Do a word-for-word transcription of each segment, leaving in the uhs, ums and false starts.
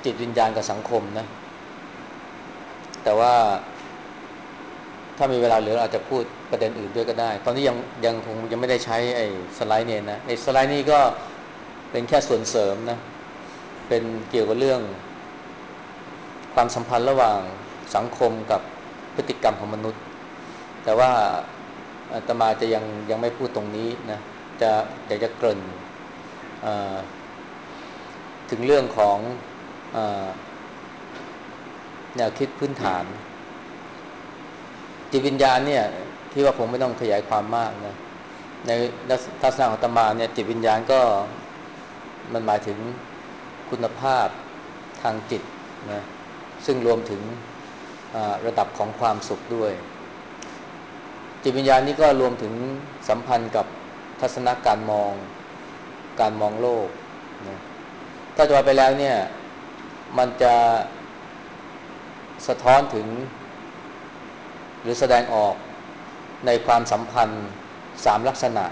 จิตวิญญาณกับสังคมนะแต่ว่าถ้ามีเวลาเหลือเราอาจจะพูดประเด็นอื่นด้วยก็ได้ตอนนี้ยังยังคงยังไม่ได้ใช้ไอ้สไลด์เนี่ยนะไอ้สไลด์นี้ก็เป็นแค่ส่วนเสริมนะเป็นเกี่ยวกับเรื่องความสัมพันธ์ระหว่างสังคมกับพฤติกรรมของมนุษย์แต่ว่าอาตมาจะยังยังไม่พูดตรงนี้นะจะอยากจะเกริ่นถึงเรื่องของเออแนวคิดพื้นฐานจิตวิญญาณเนี่ยที่ว่าผมไม่ต้องขยายความมากนะในทัศนะของอาตมาเนี่ยจิตวิญญาณก็มันหมายถึงคุณภาพทางจิตนะซึ่งรวมถึงระดับของความสุขด้วยจิตวิญญาณนี้ก็รวมถึงสัมพันธ์กับทัศนคการมองการมองโลกนะถ้าจะว่าไปแล้วเนี่ยมันจะสะท้อนถึงหรือแสดงออกในความสัมพันธ์สามลักษณะ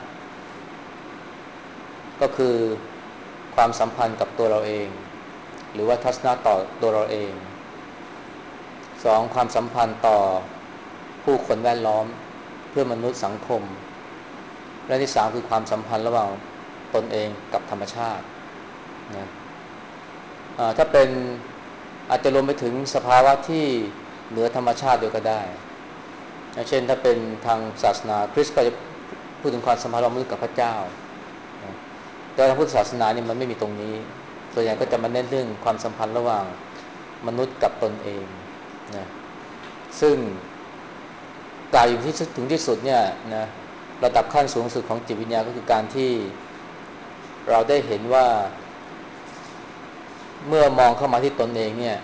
ก็คือความสัมพันธ์กับตัวเราเองหรือว่าทัศนะต่อตัวเราเองสองความสัมพันธ์ต่อผู้คนแวดล้อมเพื่อมนุษย์สังคมและที่สามคือความสัมพันธ์ระหว่างตนเองกับธรรมชาตินะถ้าเป็นอาจจะรวมไปถึงสภาวะที่เหนือธรรมชาติด้วยก็ได้เช่นถ้าเป็นทางศาสนาคริสต์ก็จะพูดถึงความสัมพันธ์ระหว่างมนุษย์กับพระเจ้าแต่ทางพุทธศาสนานี่มันไม่มีตรงนี้ส่วนใหญ่ก็จะมาเน้นเรื่องความสัมพันธ์ระหว่างมนุษย์กับตนเองนะซึ่งกล่าวอยู่ที่ถึงที่สุดเนี่ยนะระดับขั้นสูงสุดของจิตวิญญาณก็คือการที่เราได้เห็นว่าเมื่อมองเข้ามาที่ตนเองเนี่ย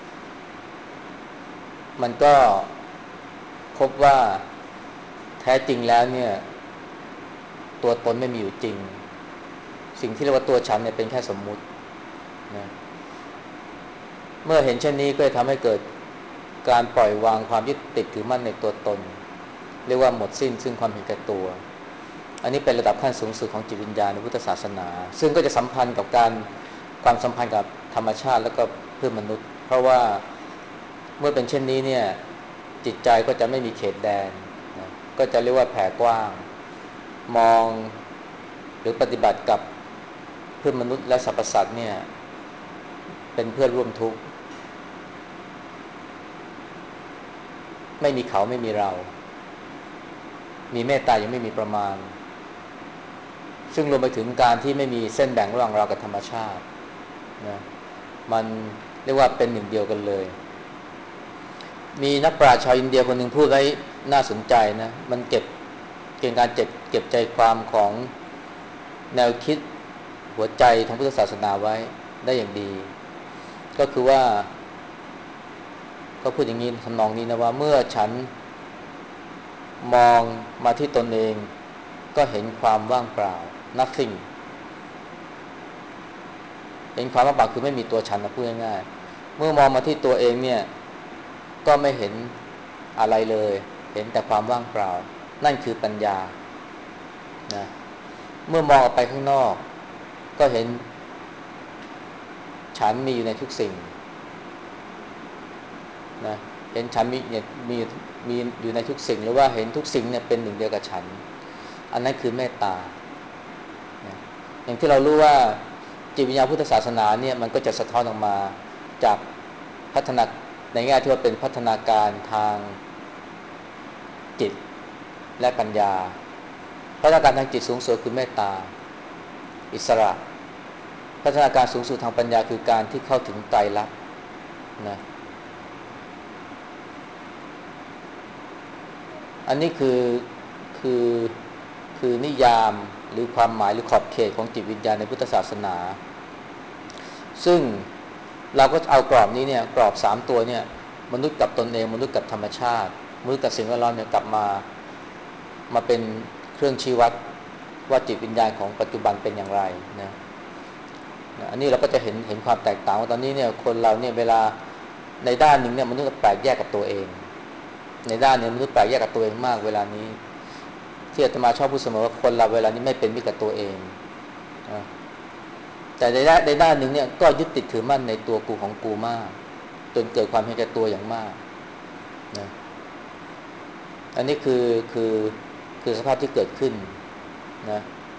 มันก็พบว่าแท้จริงแล้วเนี่ยตัวตนไม่มีอยู่จริงสิ่งที่เรียกว่าตัวฉันเนี่ยเป็นแค่สมมุตินะเมื่อเห็นเช่นนี้ก็จะทำให้เกิดการปล่อยวางความยึดติดถือมั่นในตัวตนเรียกว่าหมดสิ้นซึ่งความเห็นแก่ตัวอันนี้เป็นระดับขั้นสูงสุดของจิตวิญญาณในพุทธศาสนาซึ่งก็จะสัมพันธ์กับการความสัมพันธ์กับธรรมชาติแล้วก็เพื่อนมนุษย์เพราะว่าเมื่อเป็นเช่นนี้เนี่ยจิตใจก็จะไม่มีเขตแดนนะก็จะเรียกว่าแผ่กว้างมองหรือปฏิบัติกับเพื่อนมนุษย์และสรรพสัตว์เนี่ยเป็นเพื่อนร่วมทุกข์ไม่มีเขาไม่มีเรามีเมตตายังไม่มีประมาณซึ่งรวมไปถึงการที่ไม่มีเส้นแบ่งระหว่างเรากับธรรมชาตินะมันเรียกว่าเป็นหนึ่งเดียวกันเลยมีนักปราชญ์ชาวอินเดียคนหนึ่งพูดไว้น่าสนใจนะมันเก็บเกี่ยวกับการเก็บเก็บใจความของแนวคิดหัวใจทางพุทธศาสนาไว้ได้อย่างดีก็คือว่าก็พูดอย่างนี้ทำนองนี้นะว่าเมื่อฉันมองมาที่ตนเองก็เห็นความว่างเปล่า nothing เห็นความว่างเปล่าคือไม่มีตัวฉันนะพูดง่ายๆเมื่อมองมาที่ตัวเองเนี่ยก็ไม่เห็นอะไรเลยเห็นแต่ความว่างเปล่านั่นคือปัญญานะเมื่อมองออกไปข้างนอกก็เห็นฉันมีอยู่ในทุกสิ่งนะเห็นฉันมีเนี่ยมีมีอยู่ในทุกสิ่งหรือว่าเห็นทุกสิ่งเนี่ยเป็นหนึ่งเดียวกับฉันอันนั้นคือเมตตานะอย่างที่เรารู้ว่าจิตวิญญาณพุทธศาสนาเนี่ยมันก็จะสะท้อนออกมาจากพัฒนาในแง่ที่ว่าเป็นพัฒนาการทางจิตและปัญญาพัฒนาการทางจิตสูงสุดคือเมตตาอิสระพัฒนาการสูงสุดทางปัญญาคือการที่เข้าถึงไตรลักษณ์นะอันนี้คือคือคือนิยามหรือความหมายหรือขอบเขตของจิตวิญญาณในพุทธศาสนาซึ่งเราก็เอากรอบนี้เนี่ยกรอบสามตัวเนี่ยมนุษย์กับตนเองมนุษย์กับธรรมชาติมนุษย์กับสิ่งแวดล้อมเนี่ยกลับมามาเป็นเครื่องชี้วัดว่าจิตวิญญาณของปัจจุบันเป็นอย่างไรนะอันนี้เราก็จะเห็นเห็นความแตกต่างว่าตอนนี้เนี่ยคนเราเนี่ยเวลาในด้านหนึ่งเนี่ยมนุษย์แปลกแยกกับตัวเองในด้านนี้มนุษย์แปลกแยกกับตัวเองมากเวลานี้ที่อาตมาชอบพูดเสมอว่าคนเราเวลานี้ไม่เป็นมิตรกับตัวเองนะแต่ในด้านในด้านหนึ่งเนี่ยก็ยึดติดถือมั่นในตัวกูของกูมากจนเกิดความเห็นแก่ตัวอย่างมากนะอันนี้คือคือคือสภาพที่เกิดขึ้นนะ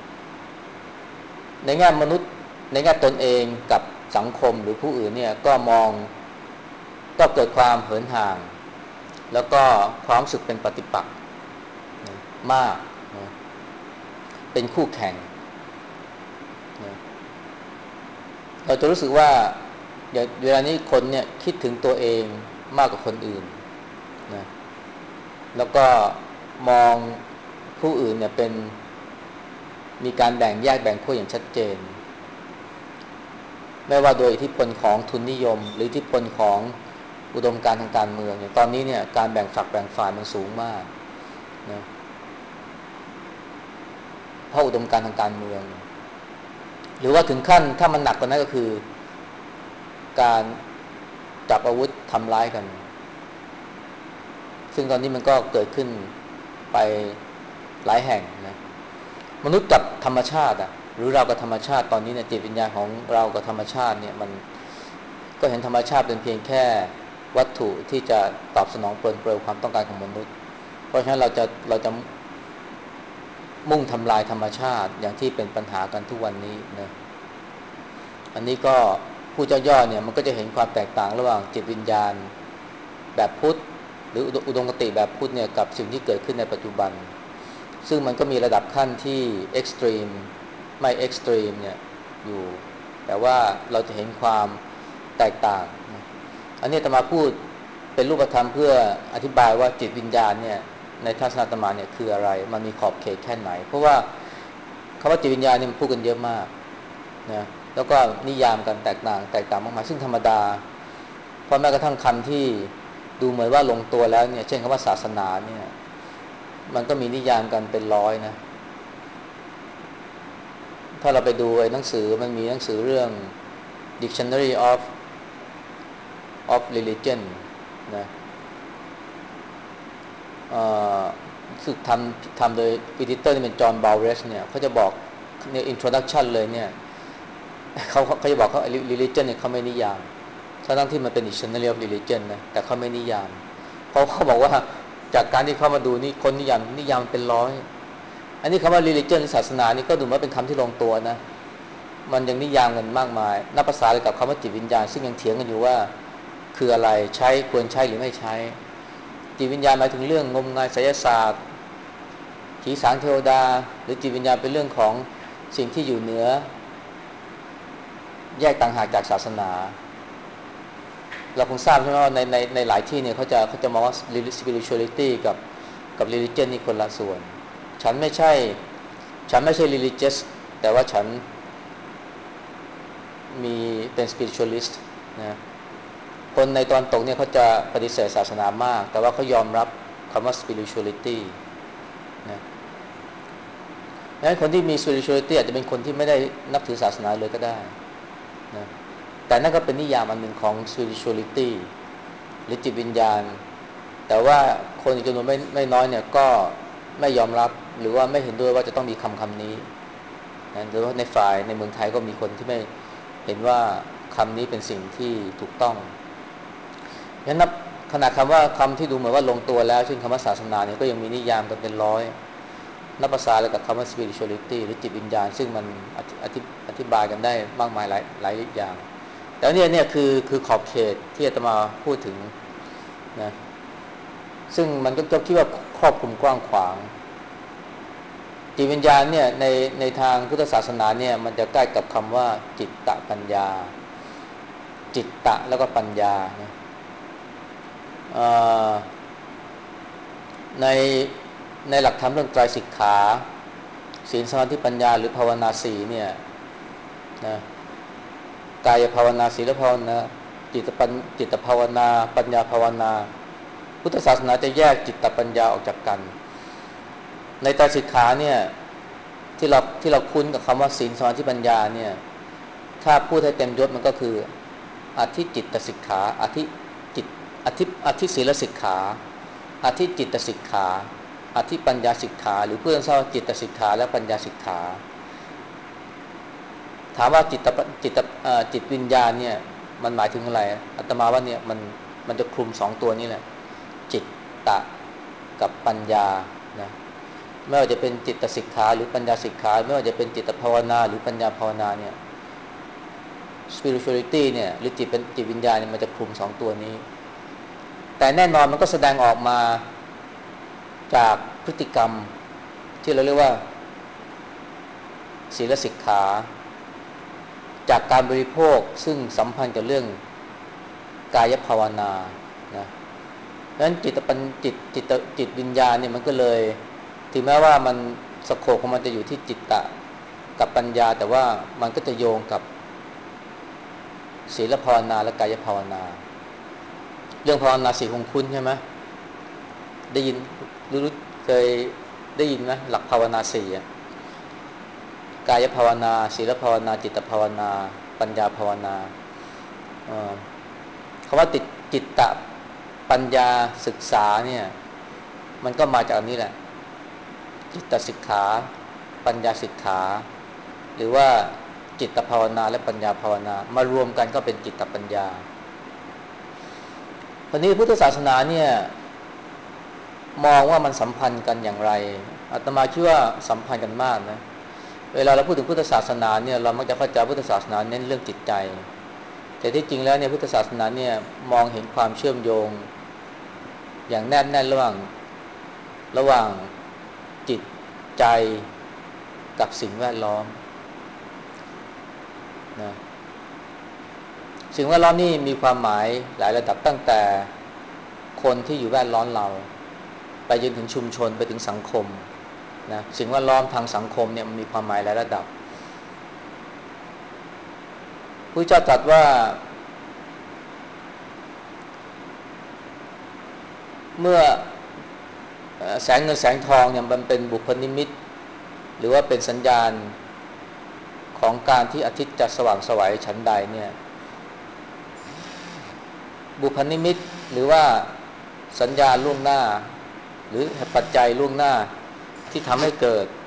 ในแง่มนุษย์ในแง่ตนเองกับสังคมหรือผู้อื่นเนี่ยก็มองก็เกิดความเหินห่างแล้วก็ความรู้สึกเป็นปฏิปักษ์นะมากนะเป็นคู่แข่งนะเราจะรู้สึกว่าอย่างเวลานี้คนเนี่ยคิดถึงตัวเองมากกว่าคนอื่นนะแล้วก็มองผู้อื่นเนี่ยเป็นมีการแบ่งแยกแบ่งขั้วอย่างชัดเจนไม่ว่าโดยอิทธิพลของทุนนิยมหรืออิทธิพลของอุดมการณ์ทางการเมืองอย่างตอนนี้เนี่ยการแบ่งฝักแบ่งฝ่ายมันสูงมากนะเพราะอุดมการณ์ทางการเมืองหรือว่าถึงขั้นถ้ามันหนักกว่านั้นก็คือการจับอาวุธทำร้ายกันซึ่งตอนนี้มันก็เกิดขึ้นไปหลายแห่งนะมนุษย์กับธรรมชาติอ่ะหรือเรากับธรรมชาติตอนนี้เนี่ยจิตวิญญาณของเรากับธรรมชาติเนี่ยมันก็เห็นธรรมชาติเป็นเพียงแค่วัตถุที่จะตอบสนองเปลนเปลือความต้องการของมนุษย์เพราะฉะนั้นเราจะเราจะมุ่งทำลายธรรมชาติอย่างที่เป็นปัญหากันทุกวันนี้นะอันนี้ก็ผู้ย่อๆเนี่ยมันก็จะเห็นความแตกต่างระหว่างจิตวิญญาณแบบพุทธหรืออุดมคติแบบพุทธเนี่ยกับสิ่งที่เกิดขึ้นในปัจจุบันซึ่งมันก็มีระดับขั้นที่เอ็กซ์ตรีมไม่เอ็กซ์ตรีมเนี่ยอยู่แต่ว่าเราจะเห็นความแตกต่างอันนี้อาตมาพูดเป็นรูปธรรมเพื่ออธิบายว่าจิตวิญญาณเนี่ยในทัศนคติอาตมาเนี่ยคืออะไรมันมีขอบเขตแค่ไหนเพราะว่าคำว่าจิตวิญญาณเนี่ยมันพูดกันเยอะมากนะแล้วก็นิยามกันแตกต่างแตกต่างมากมายซึ่งธรรมดาเพราะแม้กระทั่งคำที่ดูเหมือนว่าลงตัวแล้วเนี่ยเช่นคำว่าศาสนาเนี่ยมันก็มีนิยามกันเป็นร้อยนะถ้าเราไปดูไอ้หนังสือมันมีหนังสือเรื่อง Dictionary of of Religion นะเอ่อสึกทำทำโดยอีดิเตอร์นี่เป็นจอห์นบาวเรสเนี่ยเขาจะบอกใน introduction เลยเนี่ยเขาเขาจะบอกเขา religion เนี่ยเขาไม่นิยามทั้งที่มันเป็น dictionary of religion นะแต่เขาไม่นิยามเพราะเขาบอกว่าจากการที่เขามาดูนี่คนนิยามนิยามเป็นร้อยอันนี้คำว่า religion ศาสนานี่ก็ดูว่าเป็นคำที่ลงตัวนะมันยังนิยามกันมากมายนับภาษาเลยกับคำว่าจิตวิญญาณซึ่งยังเถียงกันอยู่ว่าคืออะไรใช้ควรใช้หรือไม่ใช้จิตวิญญาณหมายถึงเรื่องงมงายไสยศาสตร์ผีสางเทวดาหรือจิตวิญญาณเป็นเรื่องของสิ่งที่อยู่เหนือแยกต่างหากจากศาสนาเราคงทราบใช่ไหมว่าในในในหลายที่เนี่ยเขาจะเขาจะมองว่า spirituality กับกับ religion นี่คนละส่วนฉันไม่ใช่ฉันไม่ใช่ religious แต่ว่าฉันมีเป็น spiritualist นะคนในตอนตกเนี่ยเขาจะปฏิเสธศาสนามากแต่ว่าเขายอมรับคำว่า spirituality นะดังนั้นคนที่มี spirituality อาจจะเป็นคนที่ไม่ได้นับถือศาสนาเลยก็ได้นะแต่นั่นก็เป็นนิยามอันหนึ่งของ spirituality หรือจิตวิญญาณแต่ว่าคนอีกจำนวนไม่ไม่น้อยเนี่ยก็ไม่ยอมรับหรือว่าไม่เห็นด้วยว่าจะต้องมีคำคำนี้นะหรือว่าในฝ่ายในเมืองไทยก็มีคนที่ไม่เห็นว่าคำนี้เป็นสิ่งที่ถูกต้องงั้นนับขนาดคำว่าคำที่ดูเหมือนว่าลงตัวแล้วเช่นคำว่าศาสนาเนี่ยก็ยังมีนิยามกันเป็นร้อยนับภาษาอะไรกับคำว่า spirituality หรือจิตวิญญาณซึ่งมันอธิอธิบายกันได้มากมายหลายหลายอย่างแต่เนี่ยเนี่ยคือคือขอบเขตที่อาตมาพูดถึงนะซึ่งมันก็จะคิดว่าครอบคลุมกว้างขวางจิตวิญญาณเนี่ยในในทางพุทธศาสนาเนี่ยมันจะใกล้กับคำว่าจิตตปัญญาจิตตะแล้วก็ปัญญานะในในหลักธรรมเรื่องไตรสิกขาศีลสมาธิปัญญาหรือภาวนาสีเนี่ยนะกายภาวนาศีลภาวนาจิตปัญจิตภาวนาปัญญาภาวนาพุทธศาสนาจะแยกจิตปัญญาออกจากกันในไตรสิกขาเนี่ยที่เราที่เราคุ้นกับคำว่าศีลสมาธิปัญญาเนี่ยถ้าพูดให้เต็มยศมันก็คืออธิจิตสิกขาอธิจิตอธิอธิศีลสิกขาอธิจิตสิกขาอธิปัญญาสิกขาหรือเพื่อนเรียกว่าจิตสิกขาและปัญญาสิกขาถามว่าจิตจิตจิตวิญญาณเนี่ยมันหมายถึงอะไรอาตมาว่าเนี่ยมันมันจะคลุมสองตัวนี้แหละจิตตะกับปัญญานะไม่ว่าจะเป็นจิตสิกขาหรือปัญญาสิกขาไม่ว่าจะเป็นจิตภาวนาหรือปัญญาภาวนาเนี่ย spirituality เนี่ยหรือจิตเป็นจิตวิญญาณเนี่ยมันจะคลุมสองตัวนี้แต่แน่นอนมันก็แสดงออกมาจากพฤติกรรมที่เราเรียกว่าศีลสิกขาจากการบริโภคซึ่งสัมพันธ์กับเรื่องกายภาวนานะดังนั้นจิตปัญจิตจิตจิตวิญญาณเนี่ยมันก็เลยถึงแม้ว่ามันสโคปของมันจะอยู่ที่จิตตะกับปัญญาแต่ว่ามันก็จะโยงกับศีลภาวนาและกายภาวนาเรื่องภาวนาสี่คงคุ้นใช่ไหมได้ยินรู้เคยได้ยินไหมหลักภาวนาสี่อ่ะกายภาวนาศีลภาวนาจิตภาวนาปัญญาภาวนาคำว่าติดจิตตะปัญญาศึกษาเนี่ยมันก็มาจากอันนี้แหละจิตสิกขาปัญญาสิกขาหรือว่าจิตภาวนาและปัญญาภาวนามารวมกันก็เป็นจิตปัญญาทีนี้พุทธศาสนาเนี่ยมองว่ามันสัมพันธ์กันอย่างไรอาตมาคิดว่าสัมพันธ์กันมากนะเวลาเราพูดถึงพุทธศาสนาเนี่ยเรามักจะเข้าใจพุทธศาสนาเน้นเรื่องจิตใจแต่ที่จริงแล้วเนี่ยพุทธศาสนาเนี่ยมองเห็นความเชื่อมโยงอย่างแนบแน่นระหว่างระหว่างจิตใจกับสิ่งแวดล้อมนะสิ่งแวดล้อมนี่มีความหมายหลายระดับตั้งแต่คนที่อยู่แวดล้อมเราไปจนถึงชุมชนไปถึงสังคมนะสิ่งแวดล้อมทางสังคมเนี่ยมันมีความหมายหลายระดับพระเจ้าตรัสว่าเมื่อแสงเงินแสงทองเนี่ยมันเป็นบุพนิมิตหรือว่าเป็นสัญญาณของการที่อาทิตย์จะสว่างไสวฉันใดเนี่ยบุพนิมิตหรือว่าสัญญาล่วงหน้าหรือปัจจัยล่วงหน้าที่ทำให้เกิด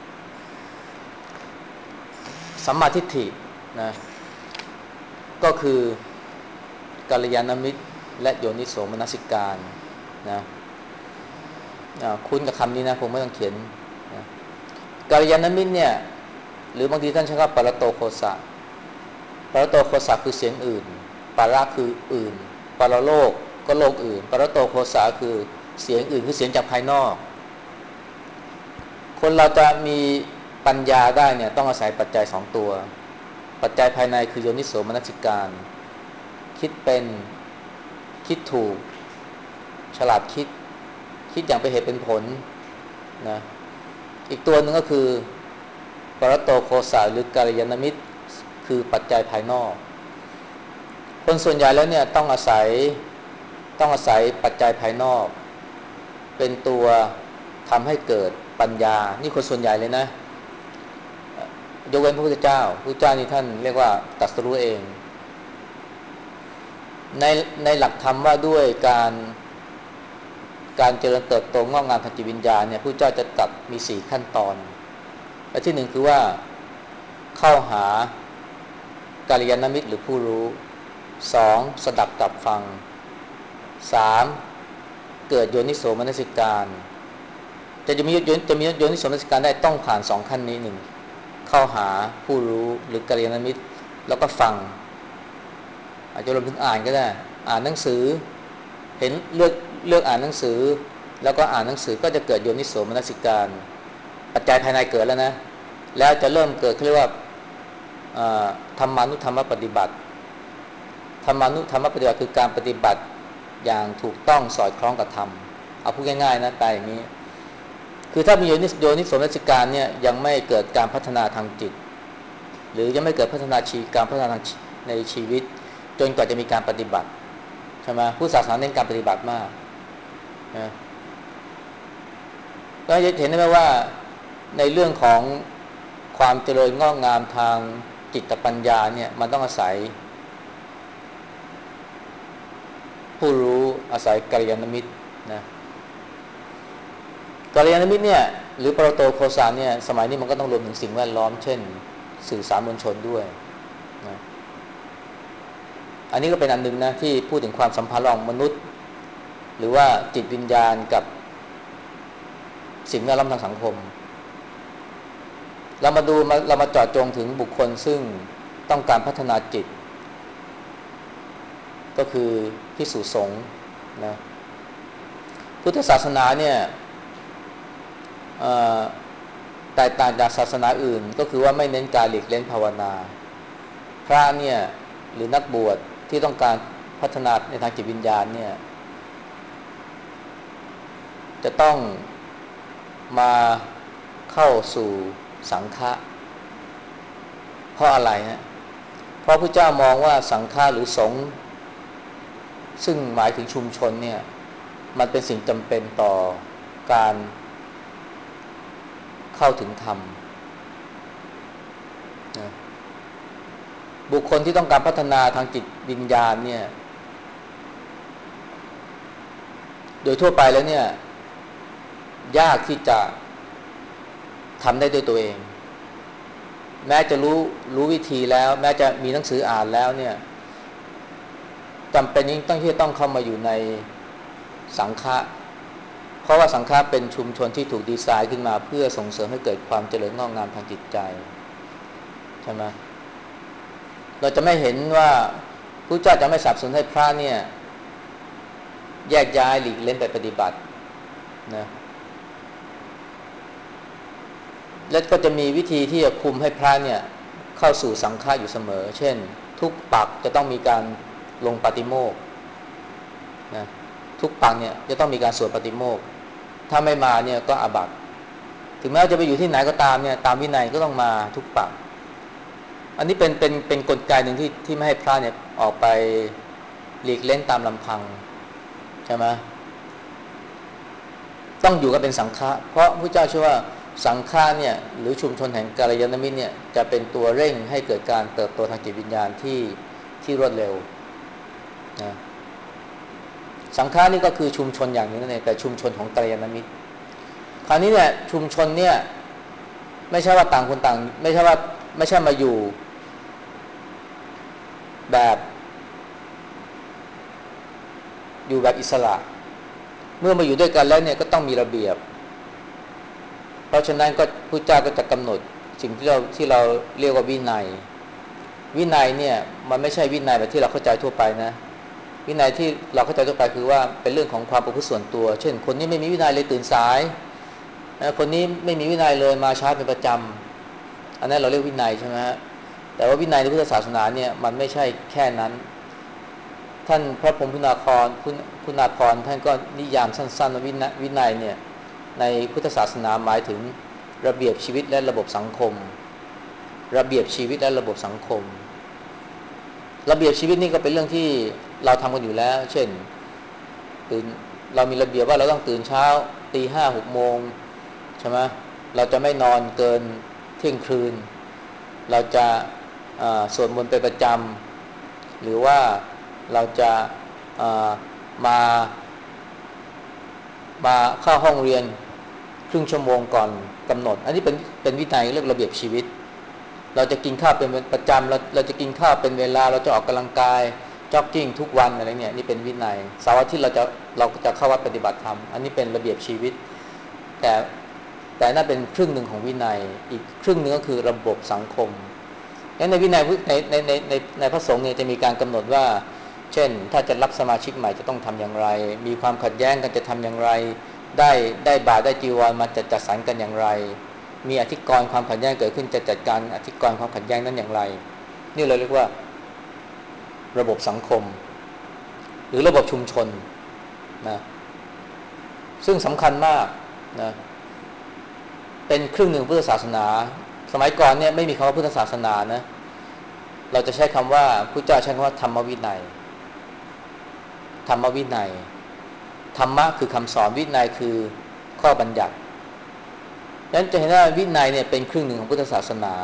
สัมมาทิฏฐินะก็คือกัลยาณมิตรและโยนิโสมนสิการนะคุ้นกับคำนี้นะผมไม่ต้องเขียนนะกัลยาณมิตรเนี่ยหรือบางทีท่านใช้คำว่าปรโตโคสะปรโตโคสะคือเสียงอื่นปาระคืออื่นปรโลกก็โลกอื่นปรโตโคสะคือเสียงอื่นคือเสียงจากภายนอกคนเราจะมีปัญญาได้เนี่ยต้องอาศัยปัจจัยสองตัวปัจจัยภายในคือโยนิโสมนสิการคิดเป็นคิดถูกฉลาดคิดคิดอย่างเป็นเหตุเป็นผลนะอีกตัวหนึ่งก็คือปรโตโคสะหรือกัลยาณมิตรคือปัจจัยภายนอกคนส่วนใหญ่แล้วเนี่ยต้องอาศัยต้องอาศัยปัจจัยภายนอกเป็นตัวทำให้เกิดปัญญานี่คนส่วนใหญ่เลยนะยกเว้นพระพุทธเจ้าพระพุทธเจ้านี่ท่านเรียกว่าตรัสรู้เองในในหลักธรรมว่าด้วยการการเจริญเติบโตงอกงามทางจิตวิญญาณเนี่ยพระเจ้าจะตัดมีสี่ขั้นตอนและที่หนึ่งคือว่าเข้าหากัลยาณมิตรหรือผู้รู้สองสดับตับฟังสามเกิดโยนิโสมนสิการจะจะมีจะมีโยนิโสมนสิการได้ต้องผ่านสองขั้นนี้หนึ่งเข้าหาผู้รู้หรือกัลยาณมิตรแล้วก็ฟังอาจจะรวมถึงอ่านก็ได้อ่านหนังสือเห็นเลือกเลือกอ่านหนังสือแล้วก็อ่านหนังสือก็จะเกิดโยนิโสมนสิการปัจจัยภายในเกิดแล้วนะแล้วจะเริ่มเกิดเรียกว่าธรรมานุธรรมปฏิบัติธรรมานุธรรมปฏิบัติคือการปฏิบัติอย่างถูกต้องสอดคล้องกับธรรมเอาพูดง่ายๆนะแปลอย่างนี้คือถ้ามีโยนิโยนิโสมนสิการเนี่ยยังไม่เกิดการพัฒนาทางจิตหรือยังไม่เกิดพัฒนาชีการพัฒนาทางในชีวิตจนกว่าจะมีการปฏิบัติใช่ไหมผู้ศาสนาเน้นการปฏิบัติมากนะก็จะเห็นได้ไหมว่าในเรื่องของความเจริญงอกงามทางจิตปัญญาเนี่ยมันต้องอาศัยผู้รู้อาศัยกัลยาณมิตรนะกัลยาณมิตรเนี่ยหรือปรโตโคสะเนี่ยสมัยนี้มันก็ต้องรวมถึงสิ่งแวดล้อมเช่นสื่อสารมวลชนด้วยนะอันนี้ก็เป็นอันหนึ่งนะที่พูดถึงความสัมพันธ์ระหว่างมนุษย์หรือว่าจิตวิญญาณกับสิ่งแวดล้อมทางสังคมเรามาดูเรามาเจาะจงถึงบุคคลซึ่งต้องการพัฒนาจิตก็คือภิกษุสงฆ์นะพุทธศาสนาเนี่ยแตกต่างจากศาสนาอื่นก็คือว่าไม่เน้นการหลีกเล่นภาวนาพระเนี่ยหรือนักบวชที่ต้องการพัฒนาในทางจิตวิญญาณเนี่ยจะต้องมาเข้าสู่สังฆะเพราะอะไรฮะเพราะพระเจ้ามองว่าสังฆะหรือสงฆ์ซึ่งหมายถึงชุมชนเนี่ยมันเป็นสิ่งจำเป็นต่อการเข้าถึงธรรมนะบุคคลที่ต้องการพัฒนาทางจิตวิญญาณเนี่ยโดยทั่วไปแล้วเนี่ยยากที่จะทำได้ด้วยตัวเองแม้จะรู้รู้วิธีแล้วแม้จะมีหนังสืออ่านแล้วเนี่ยจำเป็นยิ่งต้องที่จะต้องเข้ามาอยู่ในสังฆะเพราะว่าสังฆะเป็นชุมชนที่ถูกดีไซน์ขึ้นมาเพื่อส่งเสริมให้เกิดความเจริญงอกงามทางจิตใจใช่ไหมเราจะไม่เห็นว่าพระเจ้าจะไม่สนับสนุนให้พระเนี่ยแยกย้ายหลีกเล่นไปปฏิบัตินะและก็จะมีวิธีที่จะคุมให้พระเนี่ยเข้าสู่สังฆะอยู่เสมอเช่นทุกปักจะต้องมีการลงปาฏิโมกข์นะทุกปักเนี่ยจะต้องมีการสวดปาฏิโมกข์ถ้าไม่มาเนี่ยก็อาบัติถึงแม้จะไปอยู่ที่ไหนก็ตามเนี่ยตามวินัยก็ต้องมาทุกปักอันนี้เป็นเป็นเป็นกลไกหนึ่งที่ที่ไม่ให้พระเนี่ยออกไปหลีกเล่นตามลำพังใช่ไหมต้องอยู่กันเป็นสังฆะเพราะพระเจ้าเชื่อว่าสังฆะเนี่ยหรือชุมชนแห่งกัลยาณมิตรเนี่ยจะเป็นตัวเร่งให้เกิดการเติบโตทางจิตวิญญาณที่ที่รวดเร็วนะสังฆะนี่ก็คือชุมชนอย่างนี้นั่นเองแต่ชุมชนของกัลยาณมิตรคราวนี้เนี่ยชุมชนเนี่ยไม่ใช่ว่าต่างคนต่างไม่ใช่ว่าไม่ใช่มาอยู่แบบอยู่แบบอิสระเมื่อมาอยู่ด้วยกันแล้วเนี่ยก็ต้องมีระเบียบเพราะฉะนั้นก็พระเจ้าก็จะกำหนดสิ่งที่เราที่เราเรียกว่าวินัยวินัยเนี่ยมันไม่ใช่วินัยแบบที่เราเข้าใจทั่วไปนะวินัยที่เราเข้าใจทั่วไปคือว่าเป็นเรื่องของความประพฤติส่วนตัวเช่นคนนี้ไม่มีวินัยเลยตื่นสายคนนี้ไม่มีวินัยเลยมาช้าเป็นประจำอันนั้นเราเรียกวินัยใช่ไหมฮะแต่ว่าวินัยในพุทธศาสนาเนี่ยมันไม่ใช่แค่นั้นท่านพระพรหมคุณาภรณ์คุณาภรณ์ท่านก็นิยามสั้นๆว่าวินัยเนี่ยในพุทธศาสนาหมายถึงระเบียบชีวิตและระบบสังคมระเบียบชีวิตและระบบสังคมระเบียบชีวิตนี่ก็เป็นเรื่องที่เราทำกันอยู่แล้วเช่นตื่นเรามีระเบียบว่าเราต้องตื่นเช้าตีห้าหกโมงใช่ไหมเราจะไม่นอนเกินเที่ยงคืนเราจะสวดมนต์เป็นประจำหรือว่าเราจะมามาเข้าห้องเรียนครึ่งชั่วโมงก่อนกำหนดอันนี้เป็นเป็นวินัยเรื่องระเบียบชีวิตเราจะกินข้าวเป็นประจำเราเราจะกินข้าวเป็นเวลาเราจะออกกำลังกายจ็อกกิ้งทุกวันอะไรเงี้ยนี่เป็นวินัยเสาร์อาทิตย์เราจะเราจะเข้าวัดปฏิบัติธรรมอันนี้เป็นระเบียบชีวิตแต่แต่นั่นเป็นครึ่งหนึ่งของวินัยอีกครึ่งนึงก็คือระบบสังคมงั้นในวินัยในในในในในพระสงฆ์เนี่ยจะมีการกำหนดว่าเช่นถ้าจะรับสมาชิกใหม่จะต้องทำอย่างไรมีความขัดแย้งกันจะทำอย่างไรได้ได้บาตรได้จีวรมาจะจัดสรรกันอย่างไรมีอธิกรณ์ความขัดแย้งเกิดขึ้นจะจัดการอธิกรณ์ความขัดแย้งนั้นอย่างไรนี่เราเรียกว่าระบบสังคมหรือระบบชุมชนนะซึ่งสำคัญมากนะเป็นครึ่งหนึ่งพุทธศาสนาสมัยก่อนเนี่ยไม่มีคำว่าพุทธศาสนานะเราจะใช้คำว่าพุทธเจ้าใช้คำว่าธรรมวินัยธรรมวินัยธรรมะคือคำสอนวินัยคือข้อบัญญัติดังนั้นจะเห็นว่าวินัยเนี่ยเป็นครึ่งหนึ่งของพุทธศาสนา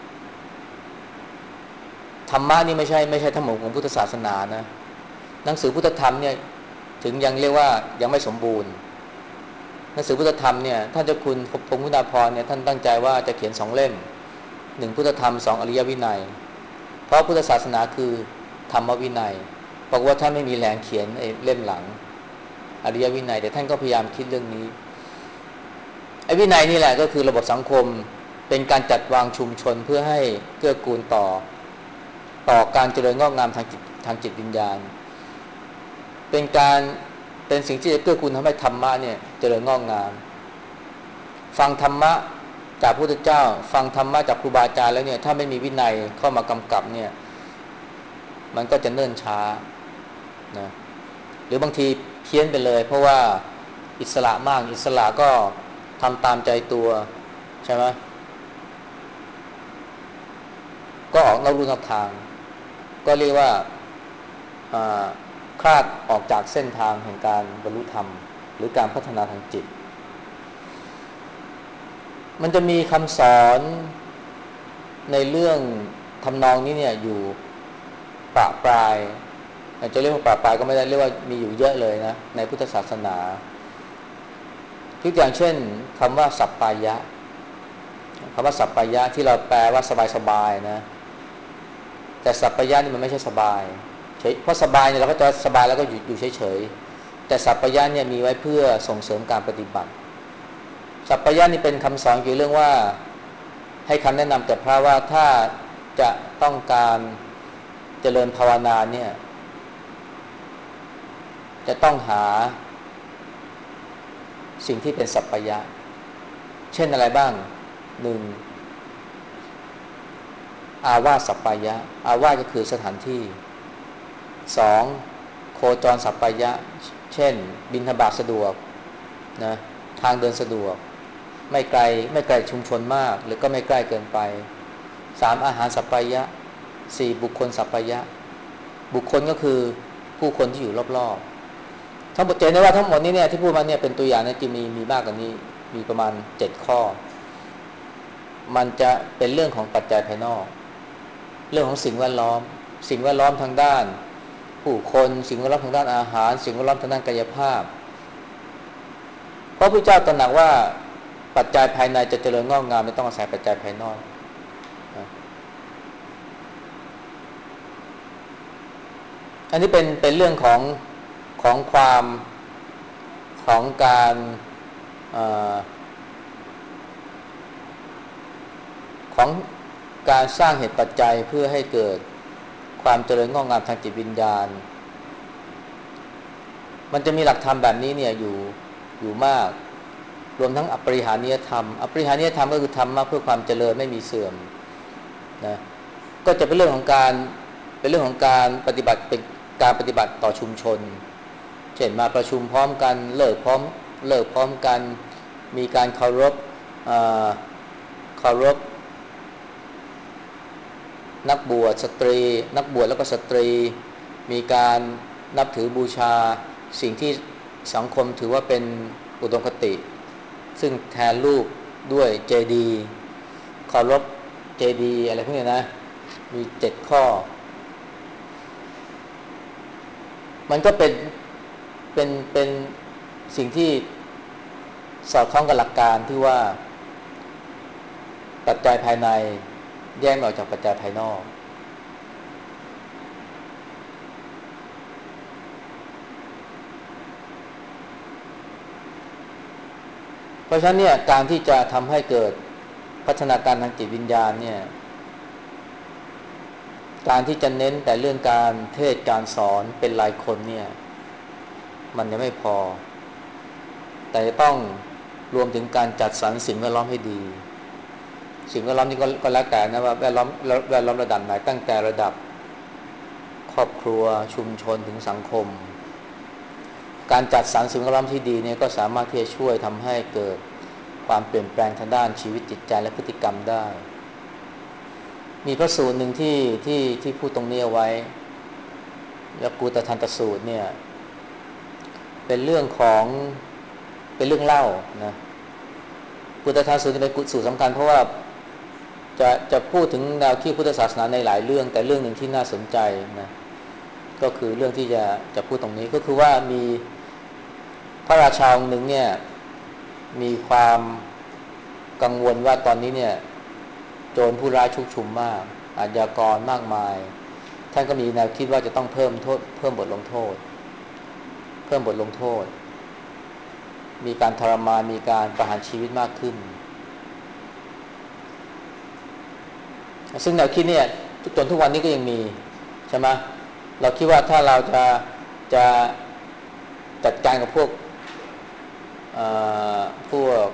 ธรรมะนี่ไม่ใช่ไม่ใช่ทั้งหมดของพุทธศาสนานะหนังสือพุทธธรรมเนี่ยถึงยังเรียกว่ายังไม่สมบูรณ์หนังสือพุทธธรรมเนี่ยท่านเจ้าคุณพรหมคุณาภรณ์เนี่ยท่านตั้งใจว่าจะเขียนสองเล่มหนึ่งพุทธธรรมสองอริยวินัยเพราะพุทธศาสนาคือธรรมวินัยบอกว่าท่านไม่มีแรงเขียนเล่มหลังอริยวินัยแต่ท่านก็พยายามคิดเรื่องนี้ไอ้วินัยนี่แหละก็คือระบบสังคมเป็นการจัดวางชุมชนเพื่อให้เกื้อกูลต่อต่อการเจริญงอกงามทางจิตทางจิตวิญญาณเป็นการเป็นสิ่งที่จะเกื้อกูลทำให้ธรรมะเนี่ยเจริญงอกงามฟังธรรมะจากพระพุทธเจ้าฟังธรรมะจากครูบาอาจารย์แล้วเนี่ยถ้าไม่มีวินัยเข้ามากำกับเนี่ยมันก็จะเนิ่นช้านะหรือบางทีเพี้ยนไปเลยเพราะว่าอิสระมากอิสระก็ทำตามใจตัวใช่ไหมก็ออกนอกลู่นอกทางก็เรียกว่าคลาดออกจากเส้นทางแห่งการบรรลุธรรมหรือการพัฒนาทางจิตมันจะมีคำสอนในเรื่องทำนองนี้เนี่ยอยู่ประปรายอาจจะเรียกว่าประปรายก็ไม่ได้เรียกว่ามีอยู่เยอะเลยนะในพุทธศาสนาทุกอย่างเช่นคำว่าสัปปายะคำว่าสัปปายะที่เราแปลว่าสบายๆนะแต่สัปปายะนี่มันไม่ใช่สบายเฉยเพราะสบายเนี่ยเราก็จะสบายแล้วก็อยู่อยู่เฉยๆแต่สัปปายะเนี่ยมีไว้เพื่อส่งเสริมการปฏิบัติสัปปายะนี่เป็นคำสอนเกี่ยวกับเรื่องว่าให้คำแนะนำแต่พระว่าถ้าจะต้องการเจริญภาวนาเนี่ยจะต้องหาสิ่งที่เป็นสัปปายะเช่นอะไรบ้างหนึ่งอาวาสสัปปายะอาวาสก็คือสถานที่สองโคจรสัปปายะเช่นบิณฑบาตสะดวกนะทางเดินสะดวกไม่ไกลไม่ไกลชุมชนมากหรือก็ไม่ใกล้เกินไปสามอาหารสัปปายะสี่บุคคลสัปปายะบุคคลก็คือผู้คนที่อยู่รอบๆทั้งหมดเจนได้ว่าทั้งหมดนี้เนี่ยที่พูดมาเนี่ยเป็นตัวอย่างนะจะมีมีมากกว่านี้มีประมาณเจ็ดข้อมันจะเป็นเรื่องของปัจจัยภายนอกเรื่องของสิ่งแวดล้อมสิ่งแวดล้อมทางด้านผู้คนสิ่งแวดล้อมทางด้านอาหารสิ่งแวดล้อมทางด้านกายภาพเพราะพระเจ้าตระหนักว่าปัจจัยภายในจะเจริญงอกงามไม่ต้องอาศัยปัจจัยภายนอกอันนี้เป็นเป็นเรื่องของของความของการเอ่อของการสร้างเหตุปัจจัยเพื่อให้เกิดความเจริญงอกงามทางจิตวิญญาณมันจะมีหลักธรรมแบบนี้เนี่ยอยู่อยู่มากรวมทั้งอปริหานิยธรรมอปริหานิยธรรมก็คือธรรมะเพื่อความเจริญไม่มีเสื่อมนะก็จะเป็นเรื่องของการเป็นเรื่องของการปฏิบัติเป็นการปฏิบัติต่อชุมชนเช่นมาประชุมพร้อมกันเลิกพร้อมเลิกพร้อมกันมีการเคารพเคารพนักบวชสตรีนักบวชแล้วก็สตรีมีการนับถือบูชาสิ่งที่สังคมถือว่าเป็นอุดมคติซึ่งแทนรูปด้วยเจดีย์เคารพเจดีย์อะไรพวกนี้นะมีเจ็ดข้อมันก็เป็นเป็นเป็นสิ่งที่สอดคล้องกับหลักการที่ว่าปัจจัยภายในแยกออกจากปัจจัยภายนอกเพราะฉะนั้นเนี่ยการที่จะทำให้เกิดพัฒนาการทางจิตวิญญาณเนี่ยการที่จะเน้นแต่เรื่องการเทศการสอนเป็นรายคนเนี่ยมันยังไม่พอแต่ต้องรวมถึงการจัดสรรสิ่งแวดล้อมให้ดีสิ่งแวดล้อมนี้ก็ก็แล้วแต่นะว่าแวดล้อมแวดล้อมระดับไหนตั้งแต่ระดับครอบครัวชุมชนถึงสังคมการจัดสรรสิ่งแวดล้อมที่ดีเนี่ยก็สามารถที่จะช่วยทำให้เกิดความเปลี่ยนแปลงทางด้านชีวิตจิตใจและพฤติกรรมได้มีพระสูตรหนึ่งที่ที่ที่พูดตรงนี้เอาไว้ยกูตทันตสูตรเนี่ยเป็นเรื่องของเป็นเรื่องเล่านะกูตทันตสูตรเป็นสูตรสำคัญเพราะว่าจะจะพูดถึงแนวคิดพุทธศาสนาในหลายเรื่องแต่เรื่องหนึ่งที่น่าสนใจนะก็คือเรื่องที่จะจะพูดตรงนี้ก็คือว่ามีพระราชาองค์หนึ่งเนี่ยมีความกังวลว่าตอนนี้เนี่ยโจรผู้ร้ายชุกชุมมากอาชญากรมากมายท่านก็มีแนวคิดว่าจะต้องเพิ่มโทษเพิ่มบทลงโทษเพิ่มบทลงโทษมีการทรมานมีการประหารชีวิตมากขึ้นซึ่งแนวคิดเนี่ยจนทุกวันนี้ก็ยังมีใช่ไหมเราคิดว่าถ้าเราจะจะจัดการกับพวกพวก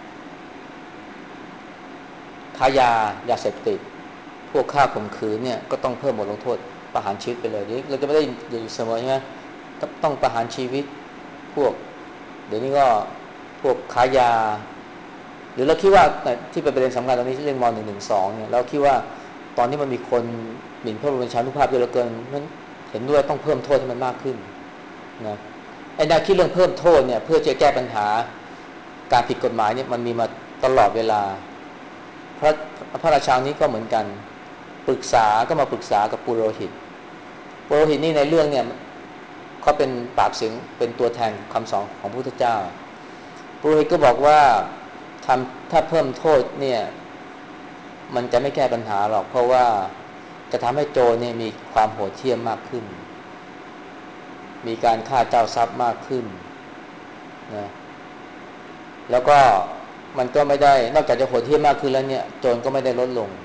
ค้ายายาเสพติดพวกฆ่าข่มขืนเนี่ยก็ต้องเพิ่มบทลงโทษประหารชีวิตไปเลยเดี๋ยวเราจะไม่ได้อยู่เสมอใช่ไหมต้องประหารชีวิตพวกเดี๋ยวนี้ก็พวกค้ายาหรือเราคิดว่าที่เป็นประเด็นสำคัญตอนนี้ที่เรื่องม หนึ่งหนึ่งสองเนี่ยเราคิดว่าตอนนี้มันมีคนหมิ่นพระบรมชานุภาพเยอะเหลือเกินนั้นเห็นด้วยต้องเพิ่มโทษให้มันมากขึ้นนะไอ้แนวคิดเรื่องเพิ่มโทษเนี่ยเพื่อจะแก้ปัญหาการผิดกฎหมายเนี่ยมันมีมาตลอดเวลาพระพระราชานี้ก็เหมือนกันปรึกษาก็มาปรึกษากับปุโรหิตปุโรหิตนี่ในเรื่องเนี่ยเขาเป็นปากเสียงเป็นตัวแทนคำสอนของพระพุทธเจ้าปุโรหิตก็บอกว่าทำถ้าเพิ่มโทษเนี่ยมันจะไม่แก้ปัญหาหรอกเพราะว่าจะทำให้โจรเนี่ยมีความโหดเหี้ยมมากขึ้นมีการฆ่าเจ้าทรัพย์มากขึ้นนะแล้วก็มันก็ไม่ได้นอกจากจะโหดเหี้ยมมากขึ้นแล้วเนี่ยโจรก็ไม่ได้ลดลง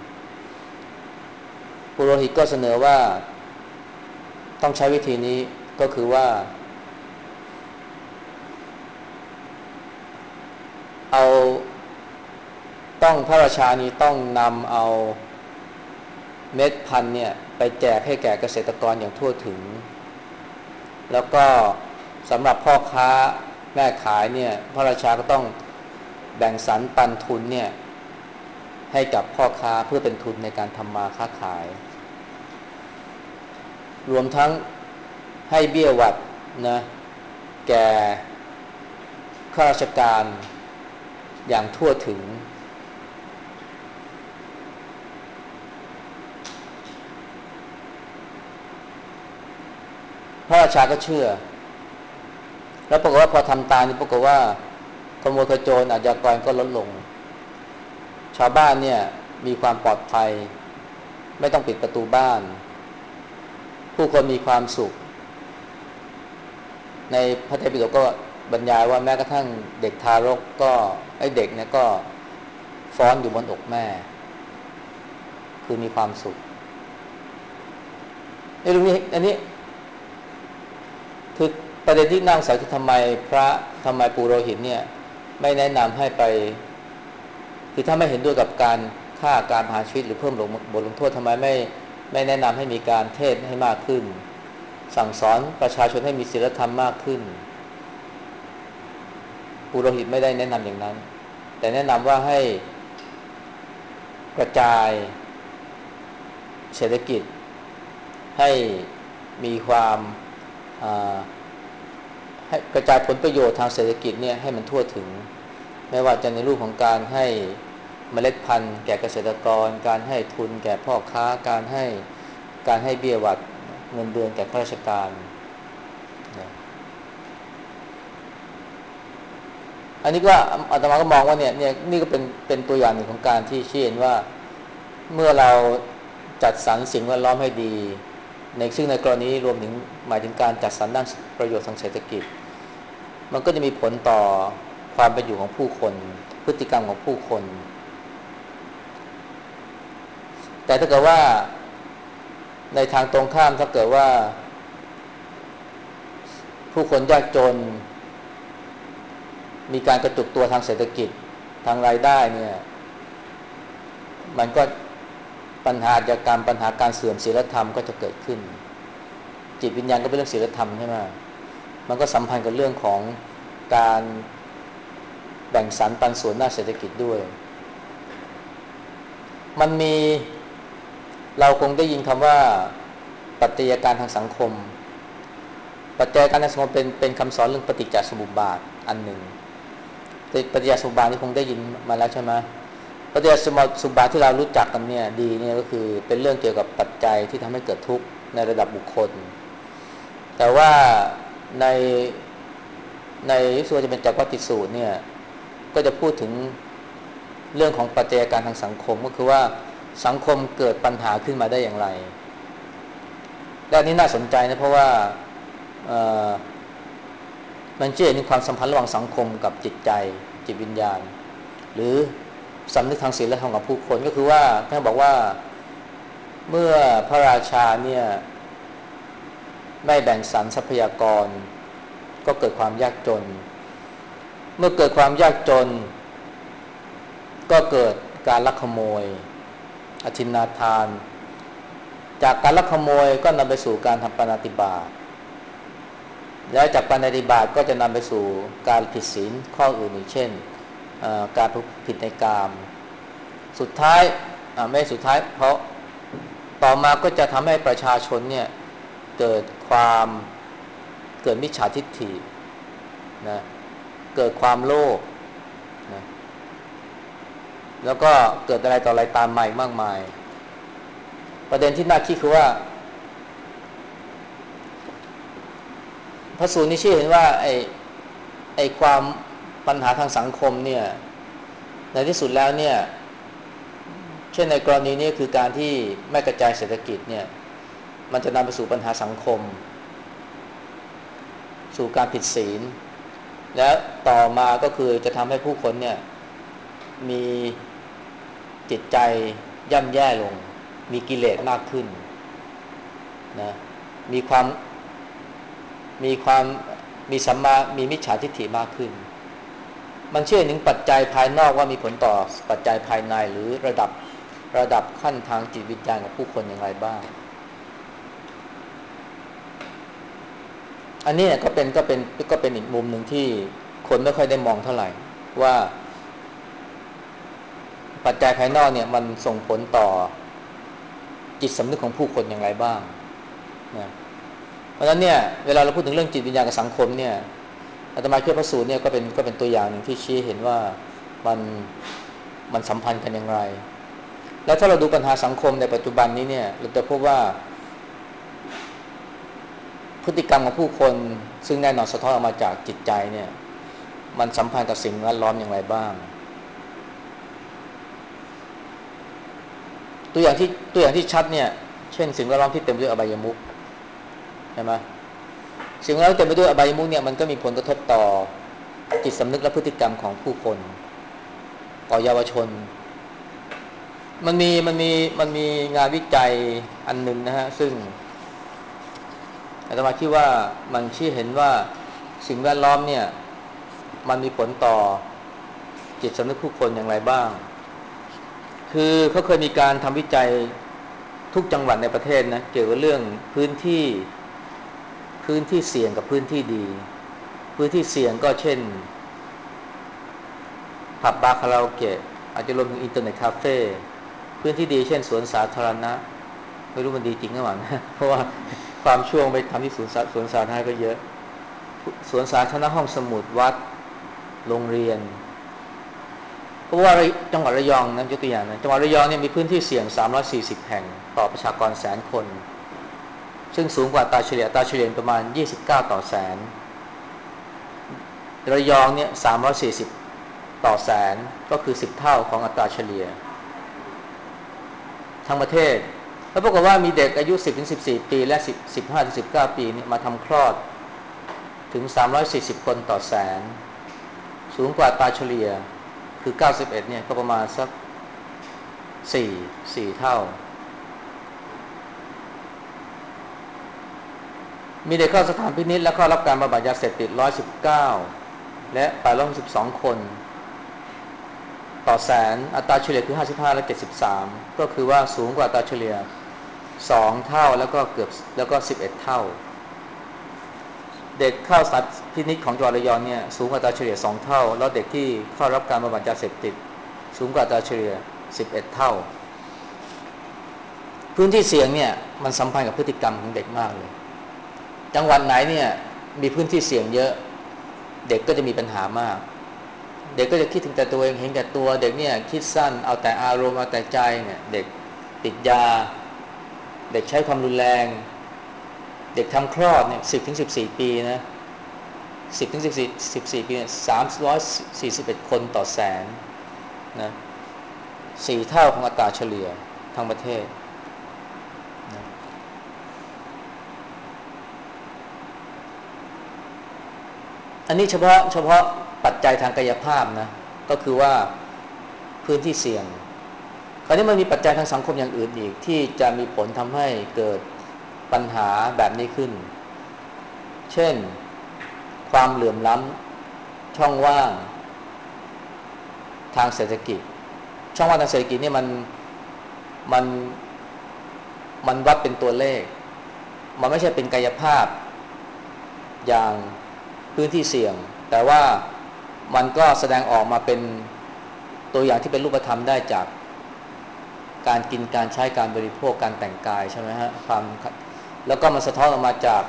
ปุโรหิตก็เสนอว่าต้องใช้วิธีนี้ก็คือว่าเอาต้องพระราชานี้ต้องนำเอาเม็ดพันธุ์เนี่ยไปแจกให้แก่เกษตรกรอย่างทั่วถึงแล้วก็สำหรับพ่อค้าแม่ขายเนี่ยพระราชาก็ต้องแบ่งสรรปันทุนเนี่ยให้กับพ่อค้าเพื่อเป็นทุนในการทำมาค้าขายรวมทั้งให้เบี้ยหวัดนะแก่ข้าราชการอย่างทั่วถึงพระราชาก็เชื่อแล้วปรากฏว่าพอทำตามนี่ปรากฏว่าขโมยขโจรอาชญากรก็ลดลงชาวบ้านเนี่ยมีความปลอดภัยไม่ต้องปิดประตูบ้านผู้คนมีความสุขในพระไตรปิฎกก็บรรยายว่าแม้กระทั่งเด็กทารกก็ไอ้เด็กเนี่ยก็ฟ้อนอยู่บนอกแม่คือมีความสุขไอ้เรื่องนี้อันนี้คือประเด็นที่นั่งสายคือทำไมพระทำไมปุโรหิตเนี่ยไม่แนะนำให้ไปคือถ้าไม่เห็นด้วยกับการฆ่าการประหารชีวิตหรือเพิ่มบทลงโทษทำไมไม่ไม่แนะนำให้มีการเทศน์ให้มากขึ้นสั่งสอนประชาชนให้มีศีลธรรมมากขึ้นปุโรหิตไม่ได้แนะนำอย่างนั้นแต่แนะนำว่าให้กระจายเศรษฐกิจให้มีความให้กระจายผลประโยชน์ทางเศรษฐกิจเนี่ยให้มันทั่วถึงไม่ว่าจะในรูปของการให้เมล็ดพันธุ์แก่เกษตรกรการให้ทุนแก่พ่อค้าการให้การให้เบี้ยหวัดเงินเดือนแก่ข้าราชการอันนี้ก็อาตมาก็มองว่าเนี่ยเนี่ยนี่ก็เป็นเป็นตัวอย่างหนึ่งของการที่ชี้เห็นว่าเมื่อเราจัดสรรสิ่งแวดล้อมให้ดีในซึ่งในกรณีรวมถึงหมายถึงการจัดสรรด้านประโยชน์ทางเศรษฐกิจมันก็จะมีผลต่อความเป็นอยู่ของผู้คนพฤติกรรมของผู้คนแต่ถ้าเกิดว่าในทางตรงข้ามถ้าเกิดว่าผู้คนยากจนมีการกระจุกตัวทางเศรษฐกิจทางรายได้เนี่ยมันก็ปัญหาอาชญากรรมปัญหาการเสื่อมศีลธรรมก็จะเกิดขึ้นจิตวิญญาณก็เป็นเรื่องศีลธรรมใช่ไหมมันก็สัมพันธ์กับเรื่องของการแบ่งสรรปันส่วนหน้าเศรษฐกิจด้วยมันมีเราคงได้ยินคำว่าปัจจัยการทางสังคมปัจจัยการทางสังคมเป็นเป็นคำสอนเรื่องปฏิจจสมุปบาทอันหนึ่งปฏิจจสมุปบาทนี่คงได้ยินมาแล้วใช่ไหมปฏิจจสมุปบาทที่เรารู้จักกันเนี่ยดีเนี่ยก็คือเป็นเรื่องเกี่ยวกับปัจจัยที่ทำให้เกิดทุกข์ในระดับบุคคลแต่ว่าในในส่วนจะเป็นจักรวัฏฏิสูตรเนี่ยก็จะพูดถึงเรื่องของปัจจัยการทางสังคมก็คือว่าสังคมเกิดปัญหาขึ้นมาได้อย่างไรและนี้น่าสนใจนะเพราะว่ามันเชื่อในความสัมพันธ์ระหว่างสังคมกับจิตใจจิตวิญญาณหรือสำนึกทางศีลธรรมกับผู้คนก็คือว่าท่านบอกว่าเมื่อพระราชาเนี่ยไม่แบ่งสรรทรัพยากรก็เกิดความยากจนเมื่อเกิดความยากจนก็เกิดการลักขโมยอธินาทานจากการลักขโมยก็นำไปสู่การทำปาณาติบาตแล้วจากปาณาติบาตก็จะนำไปสู่การผิดศีลข้ออื่นอีกเช่นการผิดในกามสุดท้ายไม่สุดท้ายเพราะต่อมาก็จะทำให้ประชาชนเนี่ยเกิดความเกิดมิจฉาทิฏฐินะเกิดความโลภนะแล้วก็เกิดอะไรต่ออะไรตามมาอีกมากมายประเด็นที่น่าคิดคือว่าพระสูตรนี้ชี้เห็นว่าไอ้ไอ้ความปัญหาทางสังคมเนี่ยในที่สุดแล้วเนี่ยเช่นในกรณีนี้คือการที่ไม่กระจายเศรษฐกิจเนี่ยมันจะนำไปสู่ปัญหาสังคมสู่การผิดศีลและต่อมาก็คือจะทำให้ผู้คนเนี่ยมีจิตใจย่ำแย่ลงมีกิเลสมากขึ้นนะมีความมีความมีสัมมามีมิจฉาทิฏฐิมากขึ้นมันเชื่อถึงปัจจัยภายนอกว่ามีผลต่อปัจจัยภายในหรือระดับระดับขั้นทางจิตวิญญาณของผู้คนอย่างไรบ้างอันนี้ก็เป็นก็เป็นก็เป็นอีกมุมหนึ่งที่คนไม่ค่อยได้มองเท่าไหร่ว่าปัจจัยภายนอกเนี่ยมันส่งผลต่อจิตสำนึกของผู้คนอย่างไรบ้างนะเพราะฉะนั้นเนี่ยเวลาเราพูดถึงเรื่องจิตวิญญาณกับสังคมเนี่ยอาตมาคิดว่าพระสูตรเนี่ยก็เป็นก็เป็นตัวอย่างหนึ่งที่ชี้เห็นว่ามันมันสัมพันธ์กันอย่างไรแล้วถ้าเราดูปัญหาสังคมในปัจจุบันนี้เนี่ยเราจะพบว่าพฤติกรรมของผู้คนซึ่งแน่นอนสะท้อนออกมาจากจิตใจเนี่ยมันสัมพันธ์กับสิ่งแวดล้อมอย่างไรบ้างตัวอย่างที่ตัวอย่างที่ชัดเนี่ยเช่นสิ่งแวดล้อมที่เต็มไปด้วยอบายมุขใช่ไหมสิ่งแวดล้อมเต็มไปด้วยอบายมุขเนี่ยมันก็มีผลกระทบต่อจิตสำนึกและพฤติกรรมของผู้คนต่อเยาวชนมันมีมันมีมันมีงานวิจัยอันหนึ่งนะฮะซึ่งอาตมาคิดว่ามันชี้เห็นว่าสิ่งแวดล้อมเนี่ยมันมีผลต่อจิตสำนึกผู้คนอย่างไรบ้างคือเขาเคยมีการทำวิจัยทุกจังหวัดในประเทศนะเกี่ยวกับเรื่องพื้นที่พื้นที่เสี่ยงกับพื้นที่ดีพื้นที่เสี่ยงก็เช่นผับบาร์คาราโอเกะอาจจะรวมถึงอินเทอร์เน็ตคาเฟ่พื้นที่ดีเช่นสวนสาธารณะไม่รู้มันดีจริงหรือเปล่านะเพราะว่าความช่วงไปทำที่สวนสวนสาธารณะก็เยอะสวนสาธารณะห้องสมุดวัดโรงเรียนเพราะว่าจังหวัดระยองนะยกตัวอย่างนะจังหวัดระยองเนี่ยมีพื้นที่เสี่ยงสามร้อยสี่สิบแห่งต่อประชากรแสนคนซึ่งสูงกว่าอัตราเฉลี่ยอัตราเฉลี่ยประมาณยี่สิบเก้าต่อแสนระยองเนี่ยสามร้อยสี่สิบต่อแสนก็คือสิบเท่าของอัตราเฉลี่ยทั้งประเทศแล้วปรากฏว่ามีเด็กอายุ สิบถึงสิบสี่ ปีและ10 สิบห้าถึงสิบเก้า ปีเนี่ยมาทำคลอดถึงสามร้อยสี่สิบคนต่อแสนสูงกว่าอัตราเฉลี่ยคือเก้าสิบเอ็ดเนี่ยก็ประมาณสักสี่ สี่เท่ามีเด็กเข้าสถานพินิจและเข้ารับการบำบัดยาเสพติดหนึ่งร้อยสิบเก้าและแปดร้อยหกสิบสองคนต่อแสนอัตราเฉลี่ยคือห้าสิบห้าและเจ็ดสิบสามก็คือว่าสูงกว่าอัตราเฉลี่ยสองเท่าแล้วก็เกือบแล้วก็สิบเอ็ดเท่าเด็กเข้าสถานพินิจของจังหวัดระยองเนี่ยสูงกว่าอัตราเฉลี่ยสองเท่าแล้วเด็กที่เข้ารับการบำบัดยาเสพติดสูงกว่าอัตราเฉลี่ยสิบเอ็ดเท่าพื้นที่เสี่ยงเนี่ยมันสัมพันธ์กับพฤติกรรมของเด็กมากเลยจังหวัดไหนเนี่ยมีพื้นที่เสี่ยงเยอะเด็กก็จะมีปัญหามากเด็กก็จะคิดถึงแต่ตัวเองเห็นแต่ตัวเด็กเนี่ยคิดสั้นเอาแต่อารมณ์เอาแต่ใจเนี่ยเด็กติดยาเด็กใช้ความรุนแรงเด็กทำคลอดเนี่ย สิบถึงสิบสี่ ปีนะสิบถึงสิบสี่ สิบสี่ปีเนี่ยสามร้อยสี่สิบเอ็ดคนต่อแสนนะสี่เท่าของอัตราเฉลี่ยทั้งประเทศนะอันนี้เฉพาะเฉพาะปัจจัยทางกายภาพนะก็คือว่าพื้นที่เสี่ยงคราวนี้มันมีปัจจัยทางสังคมอย่างอื่นอีกที่จะมีผลทำให้เกิดปัญหาแบบนี้ขึ้นเช่นความเหลื่อมล้ำช่องว่างทางเศรษฐกิจช่องว่างทางเศรษฐกิจนี่มันมันมันวัดเป็นตัวเลขมันไม่ใช่เป็นกายภาพอย่างพื้นที่เสี่ยงแต่ว่ามันก็แสดงออกมาเป็นตัวอย่างที่เป็นรูปธรรมได้จากการกินการใช้การบริโภคการแต่งกายใช่ไหมฮะความแล้วก็มันสะท้อนออกมาจาก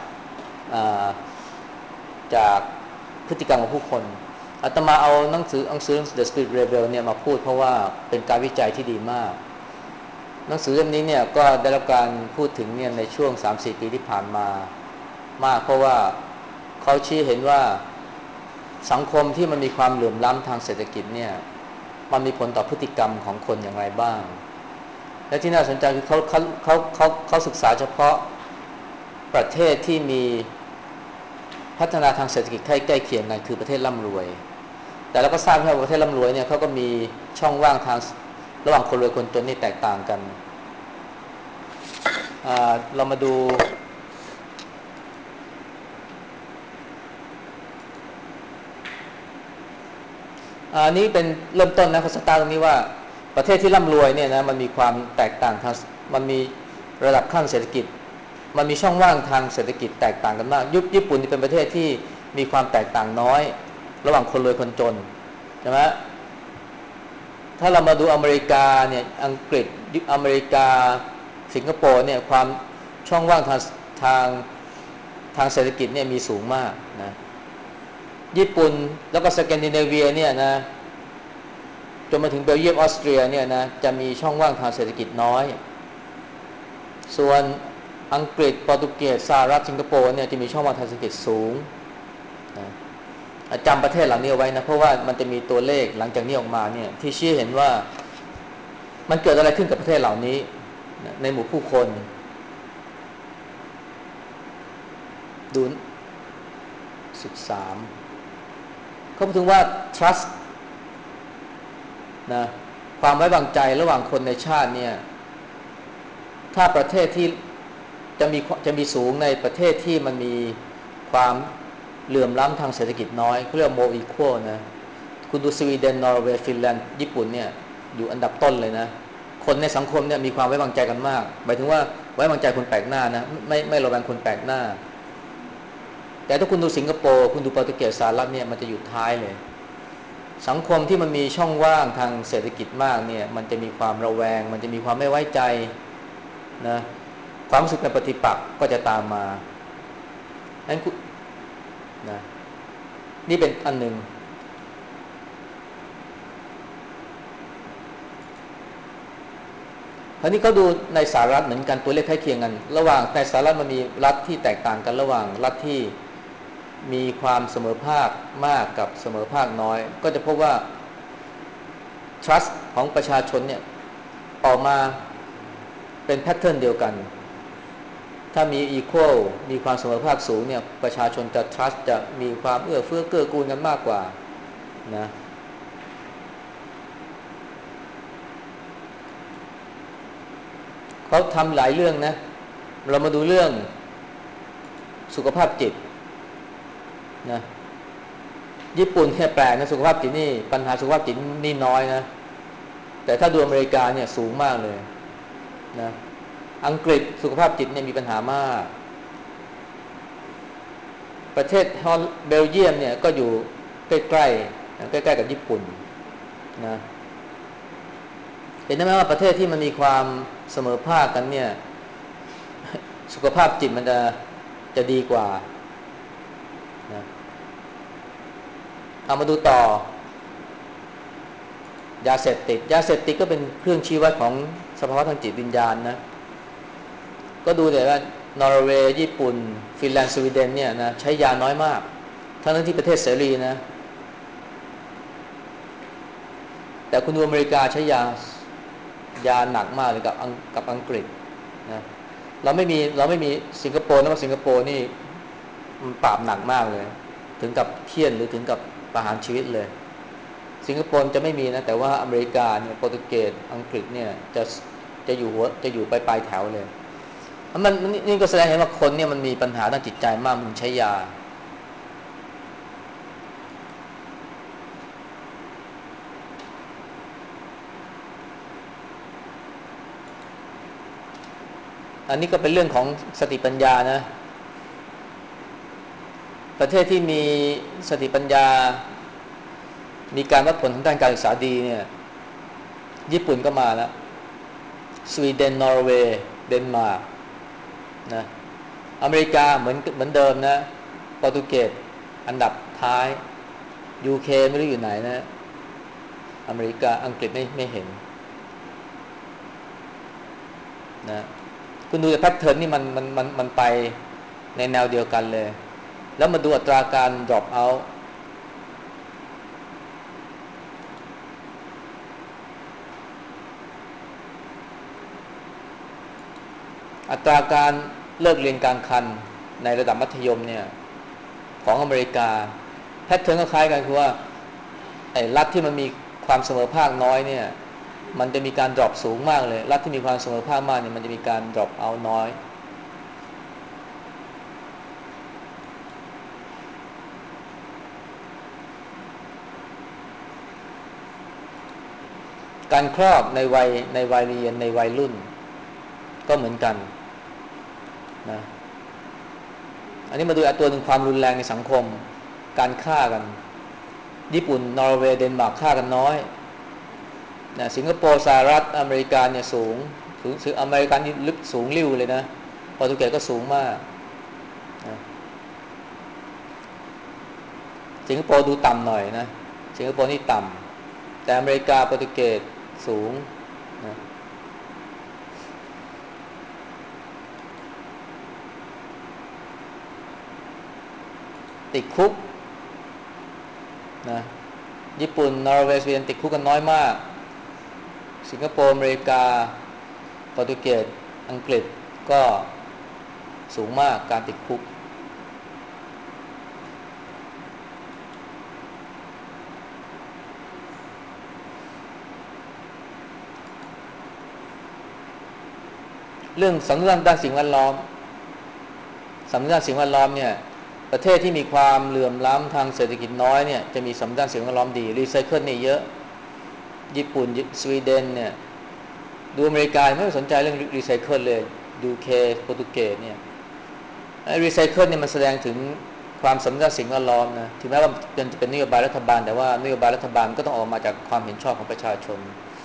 จากพฤติกรรมของผู้คนอาตมาเอาหนังสือหนังสือ The Spirit Rebel เนี่ยมาพูดเพราะว่าเป็นการวิจัยที่ดีมากหนังสือเล่มนี้เนี่ยก็ได้รับการพูดถึงเนี่ยในช่วง สามถึงสี่ ปีที่ผ่านมามากเพราะว่าเขาชี้เห็นว่าสังคมที่มันมีความเหลื่อมล้ำทางเศรษฐกิจเนี่ยมันมีผลต่อพฤติกรรมของคนอย่างไรบ้างและที่น่าสนใจคือเขาเขาเขาเขาเขาศึกษาเฉพาะประเทศที่มีพัฒนาทางเศรษฐกิจใกล้ใกล้เคียงกันคือประเทศร่ำรวยแต่เราก็ทราบว่าประเทศร่ำรวยเนี่ยเขาก็มีช่องว่างทางระหว่างคนรวยคนจนนี่แตกต่างกันเรามาดูอันนี้เป็นเริ่มต้นนะเขาสตาร์ตรงนี้ว่าประเทศที่ร่ำรวยเนี่ยนะมันมีความแตกต่างทางมันมีระดับขั้นเศรษฐกิจมันมีช่องว่างทางเศรษฐกิจแตกต่างกันมากยุคญี่ปุ่นนี่เป็นประเทศที่มีความแตกต่างน้อยระหว่างคนรวยคนจนใช่ไหมถ้าเรามาดูอเมริกาเนี่ยอังกฤษอเมริกาสิงคโปร์เนี่ยความช่องว่างทางทางทางเศรษฐกิจเนี่ยมีสูงมากนะญี่ปุ่นแล้วก็สแกนดิเนเวียเนี่ยนะจนมาถึงเบลเยียมออสเตรียเนี่ยนะจะมีช่องว่างทางเศรษฐกิจน้อยส่วนอังกฤษโปรตุเกสสหรัฐสิงคโปร์เนี่ยจะมีช่องว่างทางเศรษฐกิจสูงนะจำประเทศเหล่านี้เอาไว้นะเพราะว่ามันจะมีตัวเลขหลังจากนี้ออกมาเนี่ยที่ชี้เห็นว่ามันเกิดอะไรขึ้นกับประเทศเหล่านี้ในหมู่ผู้คนดูสิบสามเขาพูดถึงว่า trust นะความไว้วางใจระหว่างคนในชาติเนี่ยถ้าประเทศที่จะมีจะมีสูงในประเทศที่มันมีความเหลื่อมล้ำทางเศรษฐกิจน้อยเขาเรียกว่า more equal นะคุณดูสวีเดนนอร์เวย์ฟินแลนด์ญี่ปุ่นเนี่ยอยู่อันดับต้นเลยนะคนในสังคมเนี่ยมีความไว้วางใจกันมากหมายถึงว่าไว้วางใจคนแปลกหน้านะไม่ไม่ระแวงคนแปลกหน้าแต่ถ้าคุณดูสิงคโปร์คุณดูโปรตุเกสสหรัฐเนี่ยมันจะอยู่ท้ายเลยสังคมที่มันมีช่องว่างทางเศรษฐกิจมากเนี่ยมันจะมีความระแวงมันจะมีความไม่ไว้ใจนะความรู้สึกเป็นปฏิปักษ์ก็จะตามมาอันนะนี่เป็นอันหนึ่งคราวนี้เขาดูในสหรัฐเหมือนกันตัวเลขใกล้เคียงกันระหว่างในสหรัฐมันมีรัฐที่แตกต่างกันระหว่างรัฐที่มีความเสมอภาคมากกับเสมอภาคน้อยก็จะพบว่า trust ของประชาชนเนี่ยออกมาเป็นแพทเทิร์นเดียวกันถ้ามี equal มีความเสมอภาคสูงเนี่ยประชาชนจะ trust จะมีความเอื้อเฟื้อเกื้อกูลกันมากกว่านะเขาทำหลายเรื่องนะเรามาดูเรื่องสุขภาพจิตนะญี่ปุ่นแค่แปลกนะสุขภาพจิตนี่ปัญหาสุขภาพจิตนี่น้อยนะแต่ถ้าดูอเมริกาเนี่ยสูงมากเลยนะอังกฤษสุขภาพจิตเนี่ยมีปัญหามากประเทศเบลเยียมเนี่ยก็อยู่ใกล้ๆใกล้ๆกับญี่ปุ่นนะเห็นไหมว่าประเทศที่มันมีความเสมอภาคกันเนี่ยสุขภาพจิตมันจะจะดีกว่านะเอามาดูต่อยาเสพติดยาเสพติดก็เป็นเครื่องชี้วัดของสภาวะทางจิตวิญญาณนะก็ดูเลยว่านอร์เวย์ญี่ปุ่นฟินแลนด์สวีเดนเนี่ยนะใช้ยาน้อยมากทั้งที่ประเทศเสรีนะแต่คุณดูอเมริกาใช้ยายาหนักมากเลยกับอังกับอังกฤษนะเราไม่มีเราไม่มีสิงคโปร์นะว่าสิงคโปร์นี่มันปราบหนักมากเลยถึงกับเฆียนหรือถึงกับประหารชีวิตเลยสิงคโปร์จะไม่มีนะแต่ว่าอเมริกาเนี่ยโปรตุเกสอังกฤษเนี่ยจะจะอยู่หัวจะอยู่ปลายปลายแถวเลยมันนี่ก็แสดงเห็นว่าคนเนี่ยมันมีปัญหาด้านจิตใจมากมันใช้ยาอันนี้ก็เป็นเรื่องของสติปัญญานะประเทศที่มีสติปัญญามีการวัดผลทางด้านการศึกษาดีเนี่ยญี่ปุ่นก็มาแล้วสวีเดนนอร์เวย์เดนมาร์กนะอเมริกาเหมือนเหมือนเดิมนะโปรตุเกสอันดับท้าย ยู เค ไม่รู้อยู่ไหนนะอเมริกาอังกฤษไม่ไม่เห็นนะคุณดูแต่แพทเทิร์นนี่มันมันมันมันไปในแนวเดียวกันเลยแล้วมาดูอัตราการ drop out อัตราการเลิกเรียนกลางคันในระดับมัธยมเนี่ยของอเมริกาแพทเทิร์นก็คล้ายกันคือว่าไอ้รัฐที่มันมีความเสมอภาคน้อยเนี่ยมันจะมีการ drop สูงมากเลยรัฐที่มีความเสมอภาคมากเนี่ยมันจะมีการ drop out น้อยการคลอดในวัยในวัยเรียนในวัยรุ่นก็เหมือนกันนะอันนี้มาดูตัวหนึ่งความรุนแรงในสังคมการฆ่ากันญี่ปุ่นนอร์เวย์เดนมาร์กฆ่ากันน้อยนะสิงคโปร์สหรัฐอเมริกาเนี่ยสูงสูงอเมริกันนี่ลึกสูงลิ่วเลยนะโปรตุเกสก็สูงมากนะสิงคโปร์ดูต่ำหน่อยนะสิงคโปร์นี่ต่ำแต่อเมริกาโปรตุเกสสูงนะติดคุกนะญี่ปุ่นนอร์เวย์สวีเดนติดคุกกันน้อยมากสิงคโปร์อเมริกาโปรตุเกสอังกฤษก็สูงมากการติดคุกเรื่องสังคมด้านสิ่งแวดล้อมสังคมด้านสิ่งแวดล้อมเนี่ยประเทศที่มีความเหลื่อมล้ำทางเศรษฐกิจน้อยเนี่ยจะมีสังคมด้านสิ่งแวดล้อมดีรีไซเคิลนี่เยอะญี่ปุ่นสวีเดนเนี่ยดูอเมริกาไม่สนใจเรื่องรีไซเคิลเลยยูเคโปรตุเกสเนี่ยไอ้รีไซเคิลเนี่ยมันแสดงถึงความสำคัญสิ่งแวดล้อมนะถึงแม้ว่าเป็นจะเป็นนโยบายรัฐบาลแต่ว่านโยบายรัฐบาลก็ต้องออกมาจากความเห็นชอบของประชาชน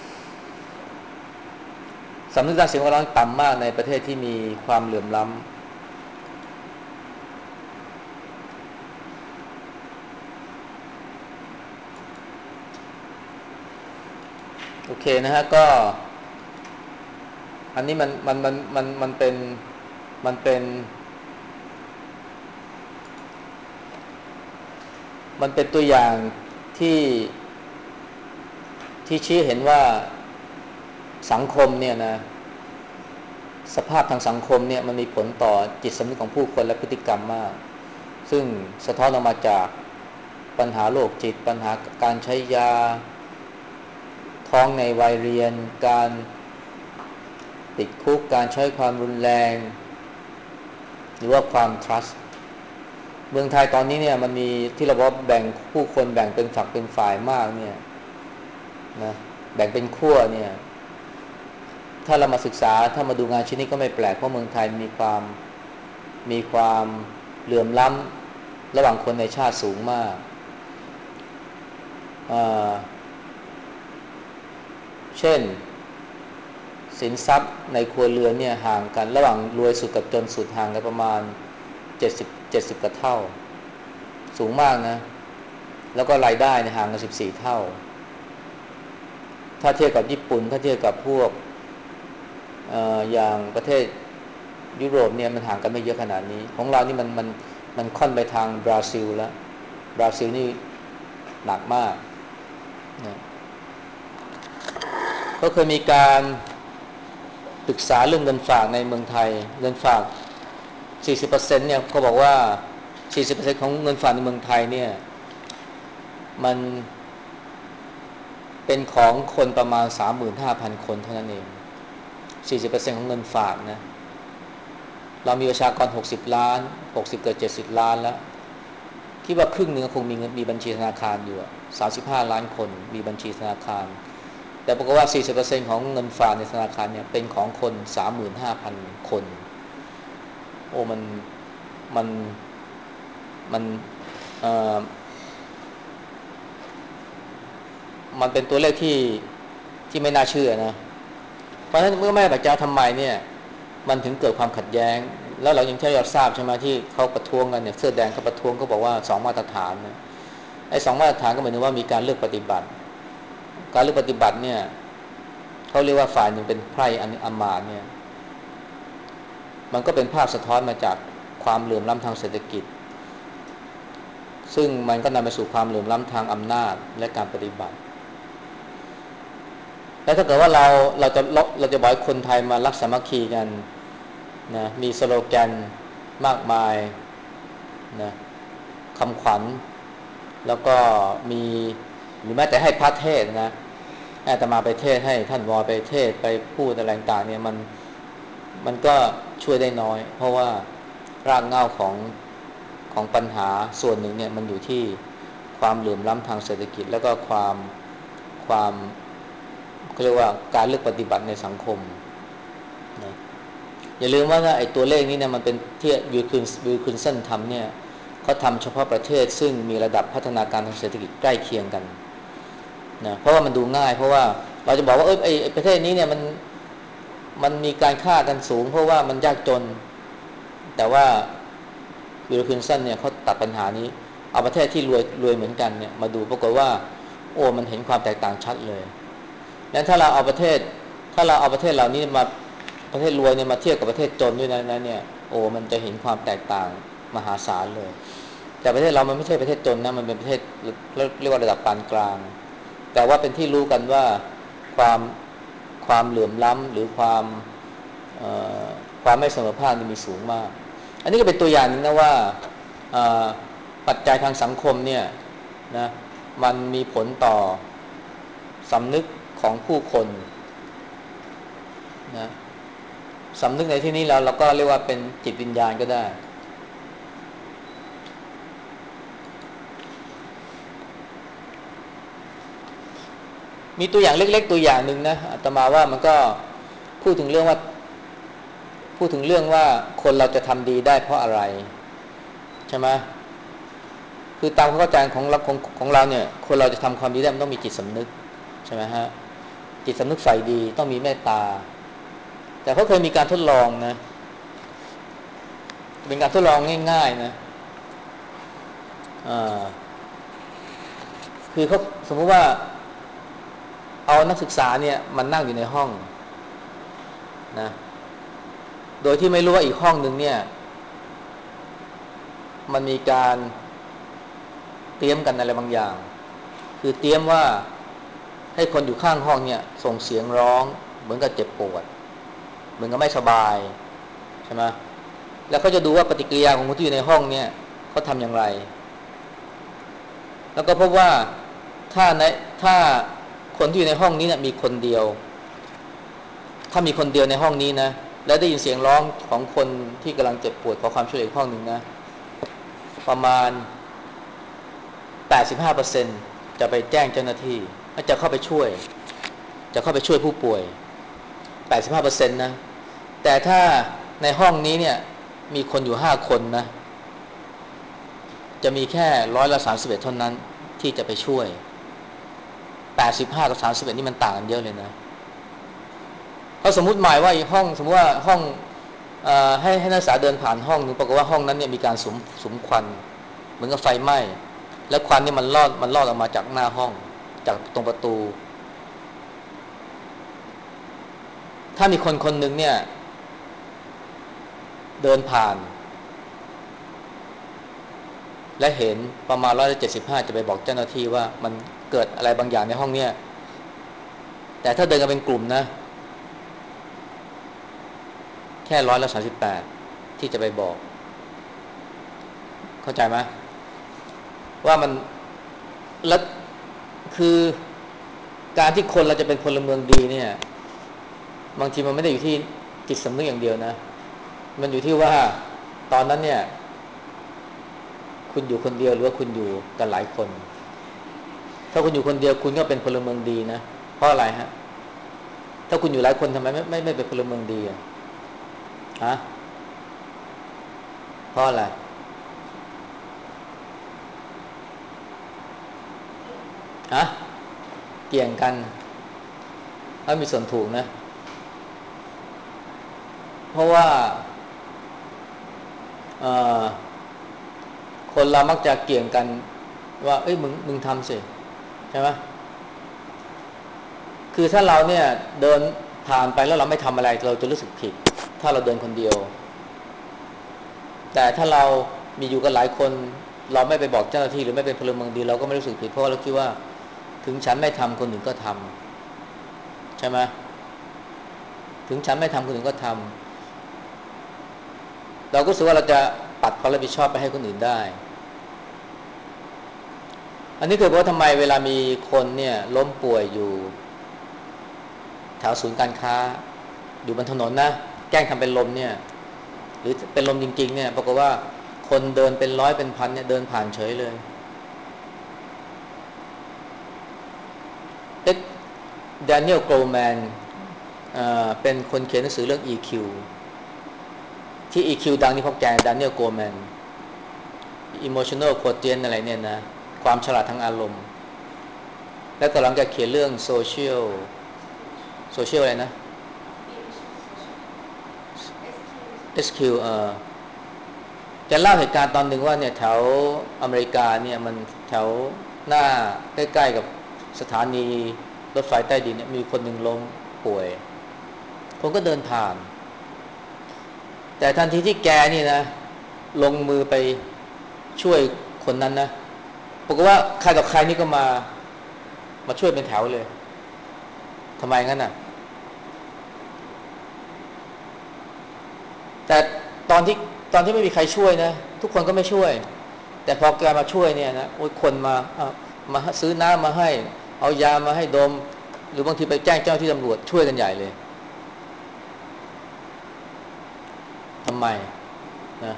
สำนึกด้านสิ่งแวดล้อมต่ำมากในประเทศที่มีความเหลื่อมล้ำโอเคนะฮะก็อันนี้มันมันมันมันมันเป็นมันเป็นมันเป็นตัวอย่างที่ที่ชี้เห็นว่าสังคมเนี่ยนะสภาพทางสังคมเนี่ยมันมีผลต่อจิตสำนึกของผู้คนและพฤติกรรมมากซึ่งสะท้อนออกมาจากปัญหาโรคจิตปัญหาการใช้ยาท้องในวัยเรียนการติดคุกการใช้ความรุนแรงหรือว่าความ trust เมืองไทยตอนนี้เนี่ยมันมีที่เราบอกแบ่งผู้คนแบ่งเป็นฝักเป็นฝ่ายมากเนี่ยนะแบ่งเป็นขั้วเนี่ยถ้าเรามาศึกษาถ้ามาดูงานชิ้นนี้ก็ไม่แปลกเพราะเมืองไทยมีความมีความเหลื่อมล้ำระหว่างคนในชาติสูงมากเช่นสินทรัพย์ในครัวเรือนเนี่ยห่างกันระหว่างรวยสุดกับจนสุดห่างกันประมาณเจ็ดสิบ เจ็ดสิบกว่าเท่าสูงมากนะแล้วก็รายได้เนี่ยห่างกันสิบสี่เท่าถ้าเทียบกับญี่ปุ่นถ้าเทียบกับพวก เอ่ออย่างประเทศยุโรปเนี่ยมันห่างกันไม่เยอะขนาดนี้ของเรานี่มันมันมันค่อนไปทางบราซิลแล้วบราซิลนี่หนักมากนะก็เคยมีการศึกษาเรื่องเงินฝากในเมืองไทยเงินฝาก สี่สิบเปอร์เซ็นต์ เนี่ยเขาบอกว่า สี่สิบเปอร์เซ็นต์ ของเงินฝากในเมืองไทยเนี่ยมันเป็นของคนประมาณ สามหมื่นห้าพัน คนเท่านั้นเอง สี่สิบเปอร์เซ็นต์ ของเงินฝากนะเรามีประชากรหกสิบล้านหกสิบเกือบเจ็ดสิบล้านแล้วคิดว่าครึ่งนึงก็คงมีเงินมีบัญชีธนาคารอยู่สามสิบห้าล้านคนมีบัญชีธนาคารแต่ปรากฏว่า สี่สิบเปอร์เซ็นต์ ของเงินฝากในธนาคารเนี่ยเป็นของคน สามหมื่นห้าพัน คนโอ้มันมันมันเอ่อมันเป็นตัวเลขที่ที่ไม่น่าเชื่อนะเพราะฉะนั้นเมื่อแม่ปัจจัยทำไมเนี่ยมันถึงเกิดความขัดแย้งแล้วเรายังใช่เราทราบใช่ไหมที่เขาประท้วงกันเนี่ยเสื้อแดงเขาประท้วงเขาบอกว่าสองมาตรฐานเนี่ยไอ้สองมาตรฐานก็หมายถึงว่ามีการเลือกปฏิบัติการเลือกปฏิบัติเนี่ยเขาเรียกว่าฝ่ายหนึ่งเป็นไพร่อำมาตย์เนี่ยมันก็เป็นภาพสะท้อนมาจากความเหลื่อมล้ำทางเศรษฐกิจซึ่งมันก็นำไปสู่ความเหลื่อมล้ำทางอำนาจและการปฏิบัติแล้วถ้าเกิดว่าเราเราจะเราจะบอกให้คนไทยมารักสามัคคีกันนะมีสโลแกนมากมายนะคำขวัญแล้วก็มีหรือแม้แต่ให้พระเทศนะให้อาตมาไปเทศให้ท่านวอไปเทศไปพูดอะไรต่างๆเนี่ยมันมันก็ช่วยได้น้อยเพราะว่ารากเหง้าของของปัญหาส่วนหนึ่งเนี่ยมันอยู่ที่ความเหลื่อมล้ำทางเศรษฐกิจแล้วก็ความความเขาเรียกว่าการเลือกปฏิบัติในสังคมนะอย่าลืมว่าไอ้ตัวเลขนี้เนี่ยมันเป็นที่วิลคินวิลคินสันทำเนี่ยเขาทำเฉพาะประเทศซึ่งมีระดับพัฒนาการทางเศรษฐกิจใกล้เคียงกันนะเพราะว่ามันดูง่ายเพราะว่าเราจะบอกว่าเออไอ้ประเทศนี้เนี่ยมันมันมีการฆ่ากันสูงเพราะว่ามันยากจนแต่ว่าวิลคินสันเนี่ยเขาตัดปัญหานี้เอาประเทศที่รวยรวยเหมือนกันเนี่ยมาดูปรากฏว่าโอ้มันเห็นความแตกต่างชัดเลยงั้นถ้าเราเอาประเทศถ้าเราเอาประเทศเหล่านี้มาประเทศรวยเนี่ยมาเทียบกับประเทศจนด้วยนะนะเนี่ยโอ้มันจะเห็นความแตกต่างมหาศาลเลยแต่ประเทศเรามันไม่ใช่ประเทศจนนะมันเป็นประเทศเรียกว่าระดับปานกลางแต่ว่าเป็นที่รู้กันว่าความความเหลื่อมล้ำหรือความความไม่เสมอภาคนี่มีสูงมากอันนี้ก็เป็นตัวอย่างนึงนะว่าปัจจัยทางสังคมเนี่ยนะมันมีผลต่อสำนึกของผู้คนนะสำนึกในที่นี้แล้วเราก็เรียกว่าเป็นจิตวิญญาณก็ได้มีตัวอย่างเล็กๆตัวอย่างหนึ่งนะอาตมาว่ามันก็พูดถึงเรื่องว่าพูดถึงเรื่องว่าคนเราจะทำดีได้เพราะอะไรใช่ไหมคือตามความเข้าใจของเราของของเราเนี่ยคนเราจะทำความดีได้มันต้องมีจิตสำนึกใช่ไหมฮะจิตสำนึกใฝ่ดีต้องมีเมตตาแต่เขาเคยมีการทดลองนะเป็นการทดลองง่ายๆนะอ่าคือเขาสมมติว่าเอานักศึกษาเนี่ยมันนั่งอยู่ในห้องนะโดยที่ไม่รู้ว่าอีกห้องนึงเนี่ยมันมีการเตรียมกันอะไรบางอย่างคือเตรียมว่าให้คนอยู่ข้างห้องเนี่ยส่งเสียงร้องเหมือนกับเจ็บปวดเหมือนกับไม่สบายใช่ไหมแล้วเขาจะดูว่าปฏิกิริยาของคนที่อยู่ในห้องเนี่ยเขาทำอย่างไรแล้วก็พบว่าถ้าในถ้าคนที่อยู่ในห้องนี้เนี่ยมีคนเดียวถ้ามีคนเดียวในห้องนี้นะแล้วได้ยินเสียงร้องของคนที่กำลังเจ็บปวดขอความช่วยเหลืออีกห้องหนึ่งนะประมาณ แปดสิบห้าเปอร์เซ็นต์ จะไปแจ้งเจ้าหน้าที่จะเข้าไปช่วยจะเข้าไปช่วยผู้ป่วย แปดสิบห้าเปอร์เซ็นต์ นะแต่ถ้าในห้องนี้เนี่ยมีคนอยู่ห้าคนนะจะมีแค่ร้อยละสามสิบเอ็ดเท่านั้นที่จะไปช่วยแปดสิบห้ากับสามสิบเอ็ดนี่มันต่างกันเยอะเลยนะเขาสมมุติหมายว่าอีกห้องสมมติว่าห้องเอ่อให้ให้นักศึกษาเดินผ่านห้องนึงปรากฏว่าห้องนั้นเนี่ยมีการสุมสุมควันเหมือนกับไฟไหม้แล้วควันนี่มันลอดมันลอดออกมาจากหน้าห้องจากตรงประตูถ้ามีคนคนหนึ่งเนี่ยเดินผ่านและเห็นประมาณร้อยละเจ็ดสิบห้าจะไปบอกเจ้าหน้าที่ว่ามันเกิดอะไรบางอย่างในห้องเนี่ยแต่ถ้าเดินกันเป็นกลุ่มนะแค่ร้อยละสามสิบแปดที่จะไปบอกเข้าใจไหมว่ามันแล้วคือการที่คนเราจะเป็นพลเมืองดีเนี่ยบางทีมันไม่ได้อยู่ที่จิตสำนึกอย่างเดียวนะมันอยู่ที่ว่าตอนนั้นเนี่ยคุณอยู่คนเดียวหรือว่าคุณอยู่กันหลายคนถ้าคุณอยู่คนเดียวคุณก็เป็นพลเมืองดีนะเพราะอะไรฮะถ้าคุณอยู่หลายคนทำไมไม่ไม่ไม่เป็นพลเมืองดีอะฮะเพราะอะไรฮะเกี่ยงกันถ้ามีส่วนถูกนะเพราะว่าเอ่อคนเรามักจะเกี่ยงกันว่าเอ้ยมึงมึงทำสิใช่ไหมคือถ้าเราเนี่ยเดินผ่านไปแล้วเราไม่ทำอะไรเราจะรู้สึกผิดถ้าเราเดินคนเดียวแต่ถ้าเรามีอยู่กันหลายคนเราไม่ไปบอกเจ้าหน้าที่หรือไม่เป็นพลเมืองดีเราก็ไม่รู้สึกผิดเพราะเราคิดว่าถึงฉันไม่ทำคนอื่นก็ทำใช่ไหมถึงฉันไม่ทำคนอื่นก็ทำเราก็รู้สึกว่าเราจะปัดความรับผิดชอบไปให้คนอื่นได้อันนี้คือเพราะทำไมเวลามีคนเนี่ยล้มป่วยอยู่แถวศูนย์การค้าอยู่บนถนนนะแกล้งทำเป็นลมเนี่ยหรือเป็นลมจริงๆเนี่ยปรากฏว่าคนเดินเป็นร้อยเป็นพันเนี่ยเดินผ่านเฉยเลยเอ็ดแดเนียลโกลแมนเป็นคนเขียนหนังสือเรื่อง อี คิว ที่ อี คิว ดังนี่เพราะแกแดเนียลโกลแมน emotional quotient อะไรเนี่ยนะความฉลาดทางอารมณ์แล้วตอนหลังแกเขียนเรื่อง social social อะไรนะ เอส คิว เอ่อแกเล่าเหตุการณ์ตอนหนึ่งว่าเนี่ยแถวอเมริกาเนี่ยมันแถวหน้าใกล้ๆกับสถานีรถไฟใต้ดินเนี่ยมีคนหนึ่งล้มป่วยคนก็เดินผ่านแต่ทันทีที่แกนี่นะลงมือไปช่วยคนนั้นนะบอกว่าใครต่อใครนี่ก็มามาช่วยเป็นแถวเลยทำไมงั้นน่ะแต่ตอนที่ตอนที่ไม่มีใครช่วยนะทุกคนก็ไม่ช่วยแต่พอแกมาช่วยเนี่ยนะโอ้ยคนมาเอามาซื้อน้ำมาให้เอายามาให้ดมหรือบางทีไปแจ้งเจ้าหน้าที่ตำรวจช่วยกันใหญ่เลยทำไมนะ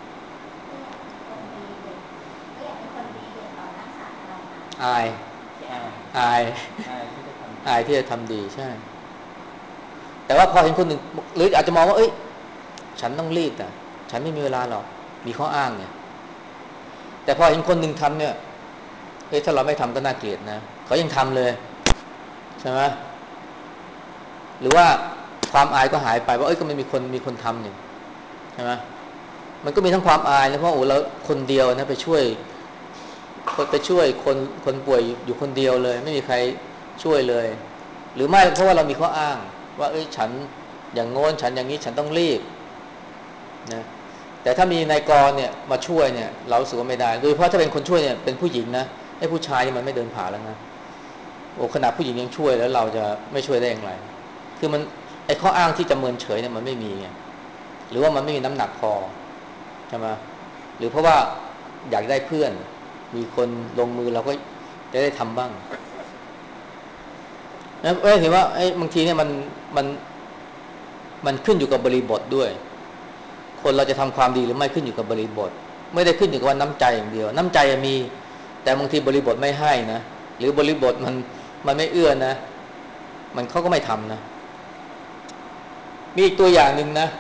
อายอายอายที่จะทำดีใช่แต่ว่าพอเห็นคนหนึ่งหรืออาจจะมองว่าเอ้ยฉันต้องรีบอ่ะฉันไม่มีเวลาหรอกมีข้ออ้างเนี่ยแต่พอเห็นคนหนึ่งทำเนี่ยเฮ้ยถ้าเราไม่ทำก็น่าเกลียดนะเขายังทำเลยใช่ไหมหรือว่าความอายก็หายไปว่าเอ้ยก็ไม่มีคนมีคนทำเนี่ยใช่ไหมมันก็มีทั้งความอายนะเพราะโอ้เราคนเดียวนะไปช่วยไปช่วยคนคนป่วยอยู่คนเดียวเลยไม่มีใครช่วยเลยหรือไม่เพราะว่าเรามีข้ออ้างว่าเอ้ยฉันอย่างโน้นฉันอย่างนี้ฉันต้องรีบนะแต่ถ้ามีนายกรเนี่ยมาช่วยเนี่ยเราสึกว่าไม่ได้โดยเฉพาะถ้าเป็นคนช่วยเนี่ยเป็นผู้หญิงนะไอ้ผู้ชายนี่มันไม่เดินผ่านแล้วนะโอ้ขนาดผู้หญิงยังช่วยแล้วเราจะไม่ช่วยได้อย่างไรคือมันไอ้ข้ออ้างที่จะเมินเฉยเนี่ยมันไม่มีไงหรือว่ามันไม่มีน้ำหนักพอใช่ไหมหรือเพราะว่าอยากได้เพื่อนมีคนลงมือเราก็จะได้ทำบ้างนะเอ้ยเห็นว่าไอ้บางทีเนี่ยมันมันมันขึ้นอยู่กับบริบทด้วยคนเราจะทำความดีหรือไม่ขึ้นอยู่กับบริบทไม่ได้ขึ้นอยู่กับว่าน้ำใจอย่างเดียวน้ำใจมีแต่บางทีบริบทไม่ให้นะหรือบริบทมันมันไม่เอื้อนะมันเขาก็ไม่ทำนะมีอีกตัวอย่างหนึ่งนะ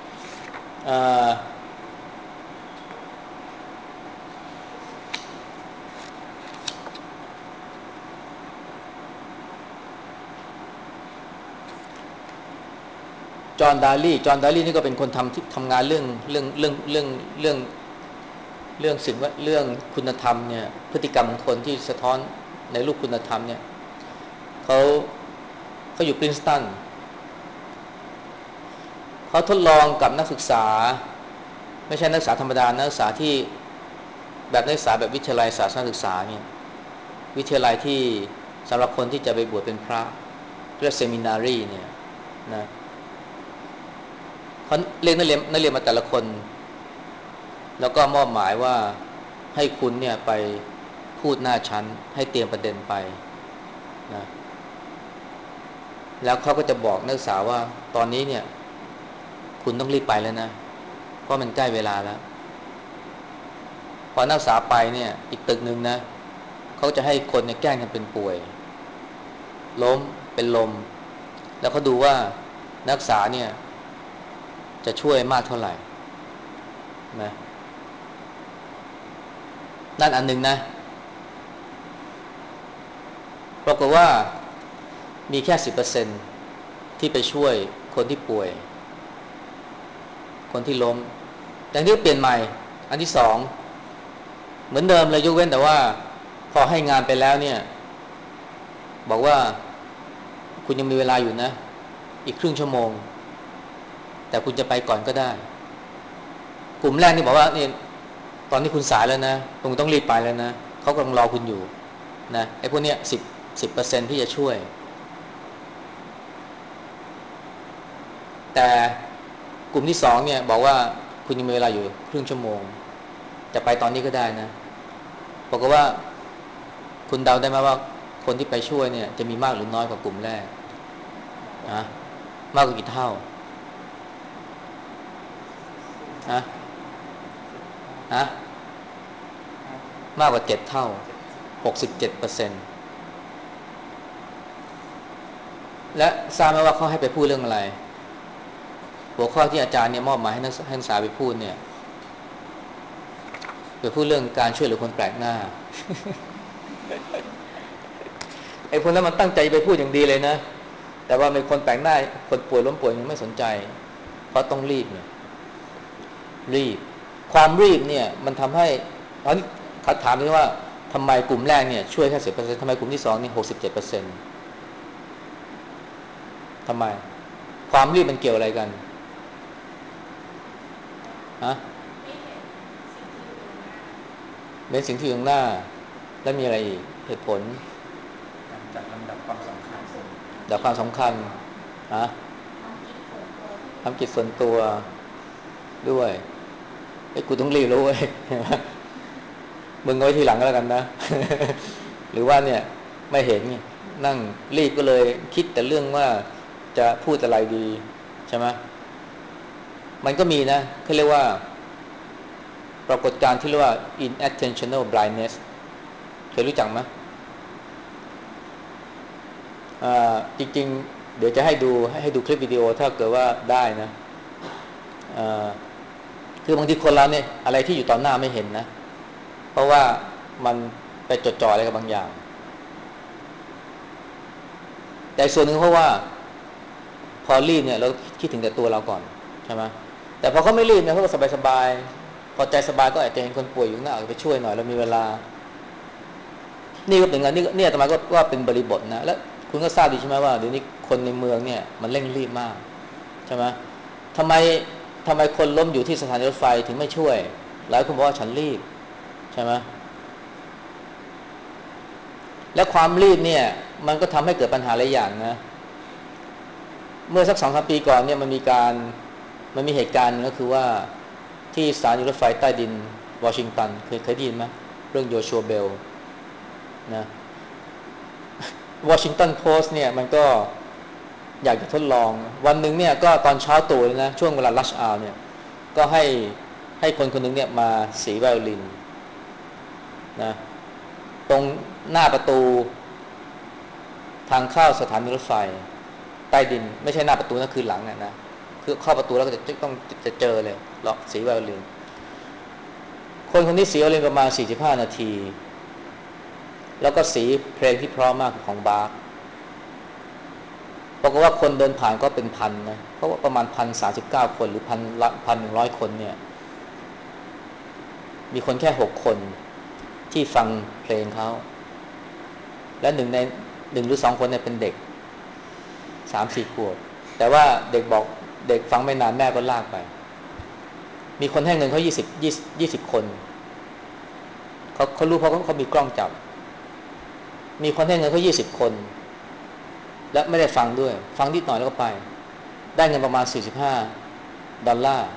จอห์นดาลี่จอห์นดาลี่นี่ก็เป็นคนทำที่ทำงานเรื่องเรื่องเรื่องเรื่องเรื่องเรื่องสิ่งว่าเรื่องคุณธรรมเนี่ยพฤติกรรมของคนที่สะท้อนในรูปคุณธรรมเนี่ยเขาเขาอยู่ปรินสตันเขาทดลองกับนักศึกษาไม่ใช่นักศึกษาธรรมดานักศึกษาที่แบบนักศึกษาแบบวิทยาลัยศาสนศึกษาเนี่ยวิทยาลัยที่สำหรับคนที่จะไปบวชเป็นพระเรียกเซมินารีเนี่ยนะเขาเรียกนักเรียนนักเรียนมาแต่ละคนแล้วก็มอบหมายว่าให้คุณเนี่ยไปพูดหน้าชั้นให้เตรียมประเด็นไปนะแล้วเขาก็จะบอกนักศึกษาว่าตอนนี้เนี่ยคุณต้องรีบไปแล้วนะเพราะมันใกล้เวลาแล้วพอนักศึกษาไปเนี่ยอีกตึกนึงนะเขาจะให้คนเนี่ยแกล้งทำเป็นป่วยล้มเป็นลมแล้วเขาดูว่านักศึกษาเนี่ยจะช่วยมากเท่าไหร่นะนั่นอันหนึ่งนะปรากฏว่ามีแค่สิบเปอร์เซ็นต์ที่ไปช่วยคนที่ป่วยคนที่ล้มแต่ที่เปลี่ยนใหม่อันที่สองเหมือนเดิมเลยยกเว้นแต่ว่าพอให้งานไปแล้วเนี่ยบอกว่าคุณยังมีเวลาอยู่นะอีกครึ่งชั่วโมงแต่คุณจะไปก่อนก็ได้กลุ่มแรกนี่บอกว่านี่ตอนนี้คุณสายแล้วนะคุณต้องรีบไปแล้วนะเขากำลังรอคุณอยู่นะไอ้พวกเนี้ยสิบสิบเปอร์เซ็นต์ที่จะช่วยแต่กลุ่มที่สองเนี่ยบอกว่าคุณยังมีเวลาอยู่ครึ่งชั่วโมงจะไปตอนนี้ก็ได้นะบอกว่าคุณเดาได้ไหมว่าคนที่ไปช่วยเนี่ยจะมีมากหรือน้อยกว่ากลุ่มแรกนะมากกว่ากี่เท่าฮะฮะมากกว่าเจ็ดเท่าหกสิบเจ็ดเปอร์เซ็นต์และทราบไหมว่าเขาให้ไปพูดเรื่องอะไรหัวข้อที่อาจารย์เนี่ยมอบหมายให้นักศึกษาไปพูดเนี่ยไปพูดเรื่องการช่วยเหลือคนแปลกหน้าไอ้พวกนั้นมันตั้งใจไปพูดอย่างดีเลยนะแต่ว่ามีคนแปลกหน้าคนป่วยล้มป่วยยังไม่สนใจเพราะต้องรีบเนี่ยรีบความรีบเนี่ยมันทำให้ตอนนี้ถามนี้ว่าทำไมกลุ่มแรกเนี่ยช่วยแค่สิบเปอร์เซ็นต์ทำไมกลุ่มที่สองนี่หกสิบเจ็ดเปอร์เซ็นต์ทำไมความรีบมันเกี่ยวอะไรกันฮะเป็นสิ่งที่อยู่ข้างหน้าแล้วมีอะไรอีกเหตุผลจัดลำดับความสำคัญดับความสำคัญฮะทำกิจส่วนตัวด้วยไอ้กูต้องรีบรู้เว้ยมึงไว้ทีหลังก็แล้วกันนะหรือว่าเนี่ยไม่เห็นนั่งรีบก็เลยคิดแต่เรื่องว่าจะพูดอะไรดีใช่ไหมมันก็มีนะเขาเรียกว่าปรากฏการณ์ที่เรียกว่า inattentional blindness เคยรู้จักไหมอ่าจริงๆเดี๋ยวจะให้ดูให้ดูคลิปวิดีโอถ้าเกิดว่าได้นะอ่าคือบางทีคนเราเนี่ยอะไรที่อยู่ต่อหน้าไม่เห็นนะเพราะว่ามันไปจดจ่ออะไรกับบางอย่างแต่ส่วนหนึ่งเพราะว่าพอรีบเนี่ยเราคิดถึงแต่ตัวเราก่อนใช่ไหมแต่พอเขาไม่รีบเนี่ยเขาก็สบายๆพอใจสบายก็อาจจะเห็นคนป่วยอยู่หน้าไปช่วยหน่อยเรามีเวลานี่ก็เป็นงานนี่เนี่ยอาตมาก็ว่าเป็นบริบทนะแล้วคุณก็ทราบดีใช่ไหมว่าเดี๋ยวนี้คนในเมืองเนี่ยมันเร่งรีบมากใช่ไหมทำไมทำไมคนล้มอยู่ที่สถานีรถไฟถึงไม่ช่วยหลายคนบอกว่าฉันรีบใช่ไหมและความรีบเนี่ยมันก็ทำให้เกิดปัญหาหลายอย่างนะเมื่อสักสองสามปีก่อนเนี่ยมันมีการมันมีเหตุการณ์ก็คือว่าที่สถานีรถไฟใต้ดินวอชิงตันเคยเคยได้ยินไหมเรื่องโยชัวเบลนะวอชิงตันโพสต์เนี่ยมันก็อยากจะทดลองวันหนึ่งเนี่ยก็ตอนเช้าตรู่นะช่วงเวลาลัชอาวเนี่ยก็ให้ให้คนคนหนึ่งเนี่ยมาสีไวโอลินนะตรงหน้าประตูทางเข้าสถานีรถไฟใต้ดินไม่ใช่หน้าประตูนะคือหลังนะคือเข้าประตูแล้วก็จะต้องจะเจอเลยหรอกสีไวโอลินคนคนนี้สีไวโอลินประมาณสี่สิบห้านาทีแล้วก็สีเพลงที่เพราะมากของบาร์บอกว่าคนเดินผ่านก็เป็นพันนะเพราะว่าประมาณพันสามสิบเก้าคนหรือพันละพันหนึ่งร้อยคนเนี่ยมีคนแค่หกคนที่ฟังเพลงเขาและหนึ่งในหนึ่งหรือสองคนเนี่ยเป็นเด็กสามสี่ขวบแต่ว่าเด็กบอกเด็กฟังไม่นานแม่ก็ลากไปมีคนให้เงินเขายี่สิบยี่ยี่สิบคนเขาเขารู้เพราะเขาเขามีกล้องจับมีคนให้เงินเขายี่สิบคนและไม่ได้ฟังด้วยฟังนิดหน่อยแล้วก็ไปได้เงินประมาณสี่สิบห้าดอลลาร์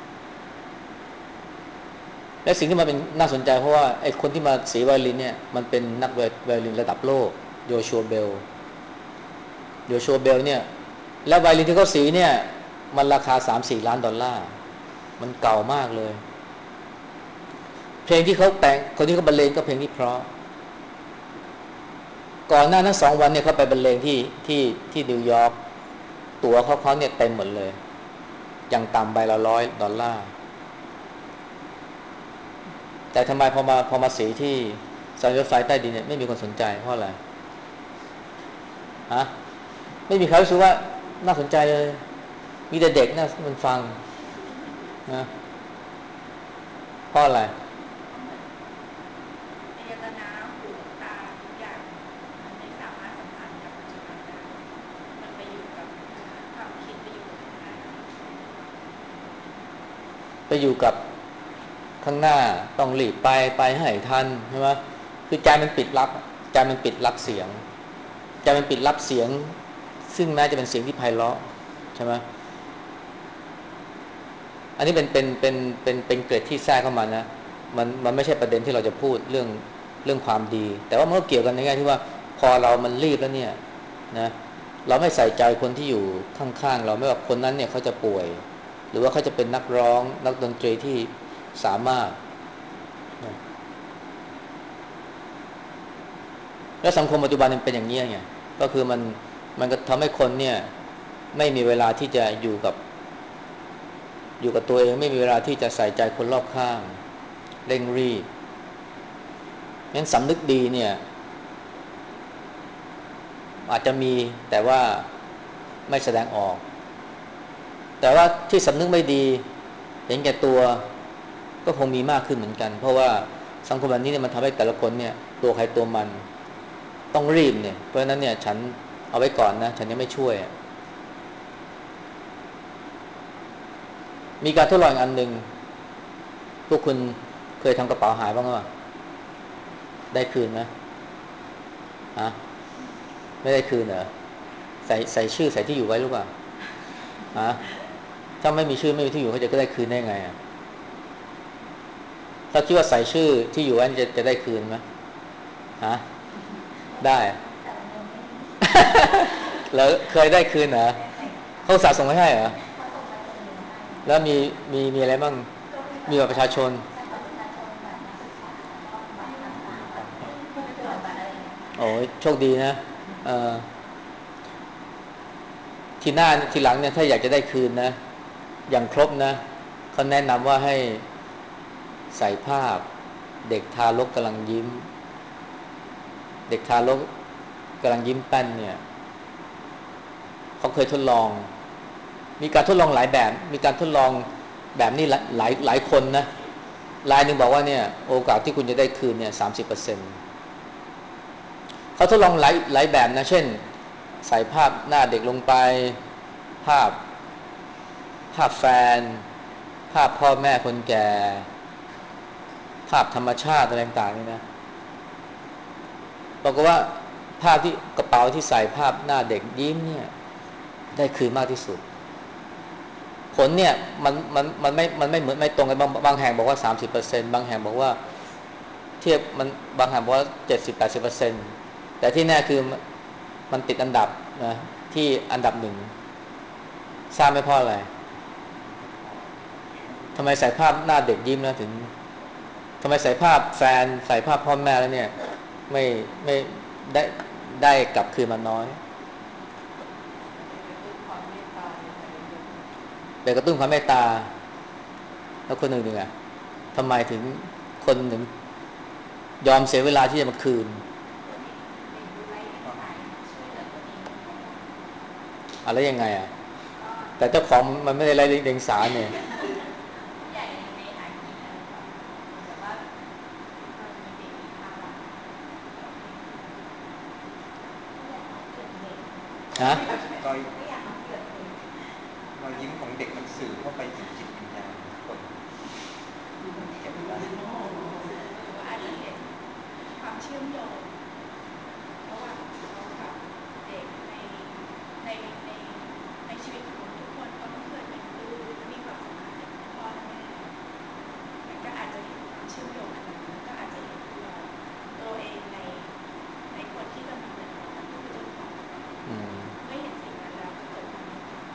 และสิ่งที่มันเป็นน่าสนใจเพราะว่าไอ้คนที่มาสีไวโอลินเนี่ยมันเป็นนักไวโอลินระดับโลกโยชัวเบลโยชัวเบลเนี่ยแล้วไวโอลินที่เขาสีเนี่ยมันราคา สามถึงสี่ ล้านดอลลาร์มันเก่ามากเลยเพลงที่เขาแต่งคนที่เขาบรรเลงก็เพลงที่เพราะก่อนหน้านั้นสองวันเนี่ยเขาไปบรรเลงที่ที่ที่นิวยอร์กตั๋วเขาเขาเนี่ยเต็มหมดเลยอย่างต่ำใบละร้อยดอลลาร์แต่ทำไมพอมาพอมาสีที่สถานีรถไฟใต้ดินเนี่ยไม่มีคนสนใจเพราะอะไรฮะไม่มีใครรู้สึกว่าน่าสนใจเลยมีแต่เด็กน่ามันฟังนะเพราะอะไรเจตนาหูตาทุกอย่างมันไม่สามารถสัมผัสกับจุดนั้นได้มันไปอยู่กับความคิดไปอยู่กับข้างหน้าไปอยู่กับข้างหน้าต้องรีบไปไปให้ทันใช่ไหมคือใจมันปิดรับใจมันปิดรับเสียงใจมันปิดรับเสียงซึ่งแม้จะเป็นเสียงที่ไพเราะใช่ไหมอันนี้เป็นเป็นเป็นเป็นเป็นเกร็ดที่แทรกเข้ามานะมันมันไม่ใช่ประเด็นที่เราจะพูดเรื่องเรื่องความดีแต่ว่ามันก็เกี่ยวกันในแง่ที่ว่าพอเรามันรีบแล้วเนี่ยนะเราไม่ใส่ใจคนที่อยู่ข้างๆเราไม่ว่าคนนั้นเนี่ยเขาจะป่วยหรือว่าเขาจะเป็นนักร้องนักดนตรีที่สามารถนะแล้วสังคมปัจจุบันมันเป็นอย่างนี้ไงก็คือมันมันก็ทำให้คนเนี่ยไม่มีเวลาที่จะอยู่กับอยู่กับตัวเองไม่มีเวลาที่จะใส่ใจคนรอบข้างเร่งรีบงั้นสำนึกดีเนี่ยอาจจะมีแต่ว่าไม่แสดงออกแต่ว่าที่สำนึกไม่ดีเห็นแก่ตัวก็คงมีมากขึ้นเหมือนกันเพราะว่าสังคมแบบนี้เนี่ยมันทำให้แต่ละคนเนี่ยตัวใครตัวมันต้องรีบเนี่ยเพราะฉะนั้นเนี่ยฉันเอาไว้ก่อนนะฉันยังไม่ช่วยมีการทดลองอันหนึ่งพวกคุณเคยทำกระเป๋าหายบ้างไหมได้คืนไหมฮะไม่ได้คืนเหรอใส่ใส่ชื่อใส่ที่อยู่ไว้หรือเปล่าฮะถ้าไม่มีชื่อไม่มีที่อยู่เขาจะก็ได้คืนได้ไงอ่ะถ้าคิดว่าใส่ชื่อที่อยู่ไว้จะจะได้คืนไหมฮะได้แล้วเคยได้คืนเหรอเขาสะสมไว้ให้เหรอแล้วมีมีมีอะไรบ้างมีบัตรประชาชนโอ้ยโชคดีนะเออทีหน้าทีหลังเนี่ยถ้าอยากจะได้คืนนะอย่างครบนะเขาแนะนำว่าให้ใส่ภาพเด็กทารกกำลังยิ้มเด็กทารกกำลังยิ้มแป้นเนี่ยเขาเคยทดลองมีการทดลองหลายแบบมีการทดลองแบบนี้หลายหลายหลายคนนะรายหนึ่งบอกว่าเนี่ยโอกาสที่คุณจะได้คืนเนี่ยสามสิบเปอร์เซ็นต์เขาทดลองหลายหลายแบบนะเช่นใส่ภาพหน้าเด็กลงไปภาพภาพแฟนภาพพ่อแม่คนแก่ภาพธรรมชาติอะไรต่างๆนี่นะบอกว่าภาพที่กระเป๋าที่ใส่ภาพหน้าเด็กยิ้มเนี่ยได้คืนมากที่สุดผลเนี่ยมันมันมันไม่มันไม่เหมือนไม่ตรงกันบางบางแห่งบอกว่าสามสิบเปอร์เซ็นต์บางแห่งบอกว่าเทียบมันบางแห่งบอกว่าเจ็ดสิบแปดสิบเปอร์เซ็นต์แต่ที่แน่คือมันติดอันดับนะที่อันดับหนึ่งทราบไม่เพราะอะไรทำไมใส่ภาพหน้าเด็กยิ้มนะถึงทำไมใส่ภาพแฟนใส่ภาพพ่อแม่แล้วเนี่ยไม่ไม่ได้ได้กลับคืนมาน้อยแต่กระตุ้นความเมตตาแล้วคนหนึ่งหนึ่งอ่ะทำไมถึงคนหนึ่งยอมเสียเวลาที่จะมาคืนอะไรยังไงอ่ะแต่เจ้าของมันไม่ได้ไร้เดียงสาเนี่ยผู้ใหญ่ในหากินอะไรแบบแต่ว่ามันมีเด็กมีภาพลักษณ์ฮะรอยรอยยิ้มของเด็กมันสื่อเข้าไปถึงจิตวิญญาณของคนเก็บได้หรือว่าอาจจะเห็นความเชื่อมโยงระหว่างเขากับเด็กในชื่อมโยงกันมาก็อาจจะเห็นตัวตัวเองในในคนที่กำลังเดือดร้อนก็คือเจ้าของไม่เห็นสิ่งนั้นแล้วก็เกิดความไม่พอ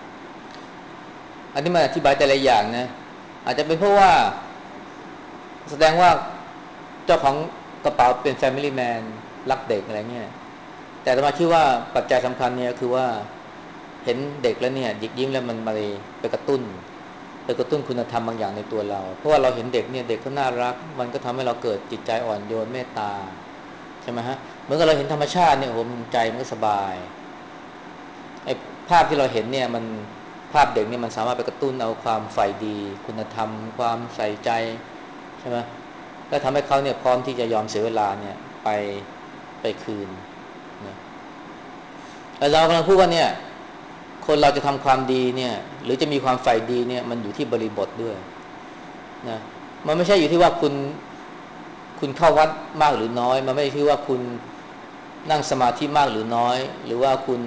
อันนี้มันอธิบายแต่ละอย่างนะอาจจะเป็นเพราะว่าแสดงว่าเจ้าของกระเป๋าเป็น Family Man รักเด็กอะไรเงี้ยแต่ธรรมาคิดว่าปัจจัยสำคัญเนี่ยคือว่าเห็นเด็กแล้วเนี่ยหยิกยิ้มแล้วมันมาเลยไปกระตุ้นไปกระตุ้นคุณธรรมบางอย่างในตัวเราเพราะว่าเราเห็นเด็กเนี่ยเด็กเขาน่ารักมันก็ทำให้เราเกิดจิตใจอ่อนโยนเมตตาใช่ไหมฮะเหมือนกับเราเห็นธรรมชาติเนี่ยโหมันใจมันก็สบายไอ้ภาพที่เราเห็นเนี่ยมันภาพเด็กเนี่ยมันสามารถไปกระตุ้นเอาความใฝ่ดีคุณธรรมความใส่ใจใช่ไหมก็ทำให้เขาเนี่ยพร้อมที่จะยอมเสียเวลาเนี่ยไปไปคืนนะแล้วเรากำลังพูดว่าเนี่ยคนเราจะทำความดีเนี่ยหรือจะมีความใฝ่ดีเนี่ยมันอยู่ที่บริบทด้วยนะมันไม่ใช่อยู่ที่ว่าคุณคุณเข้าวัดมากหรือน้อยมันไม่ใช่ที่ว่าคุณนั่งสมาธิมากหรือน้อยหรือว่าคุณ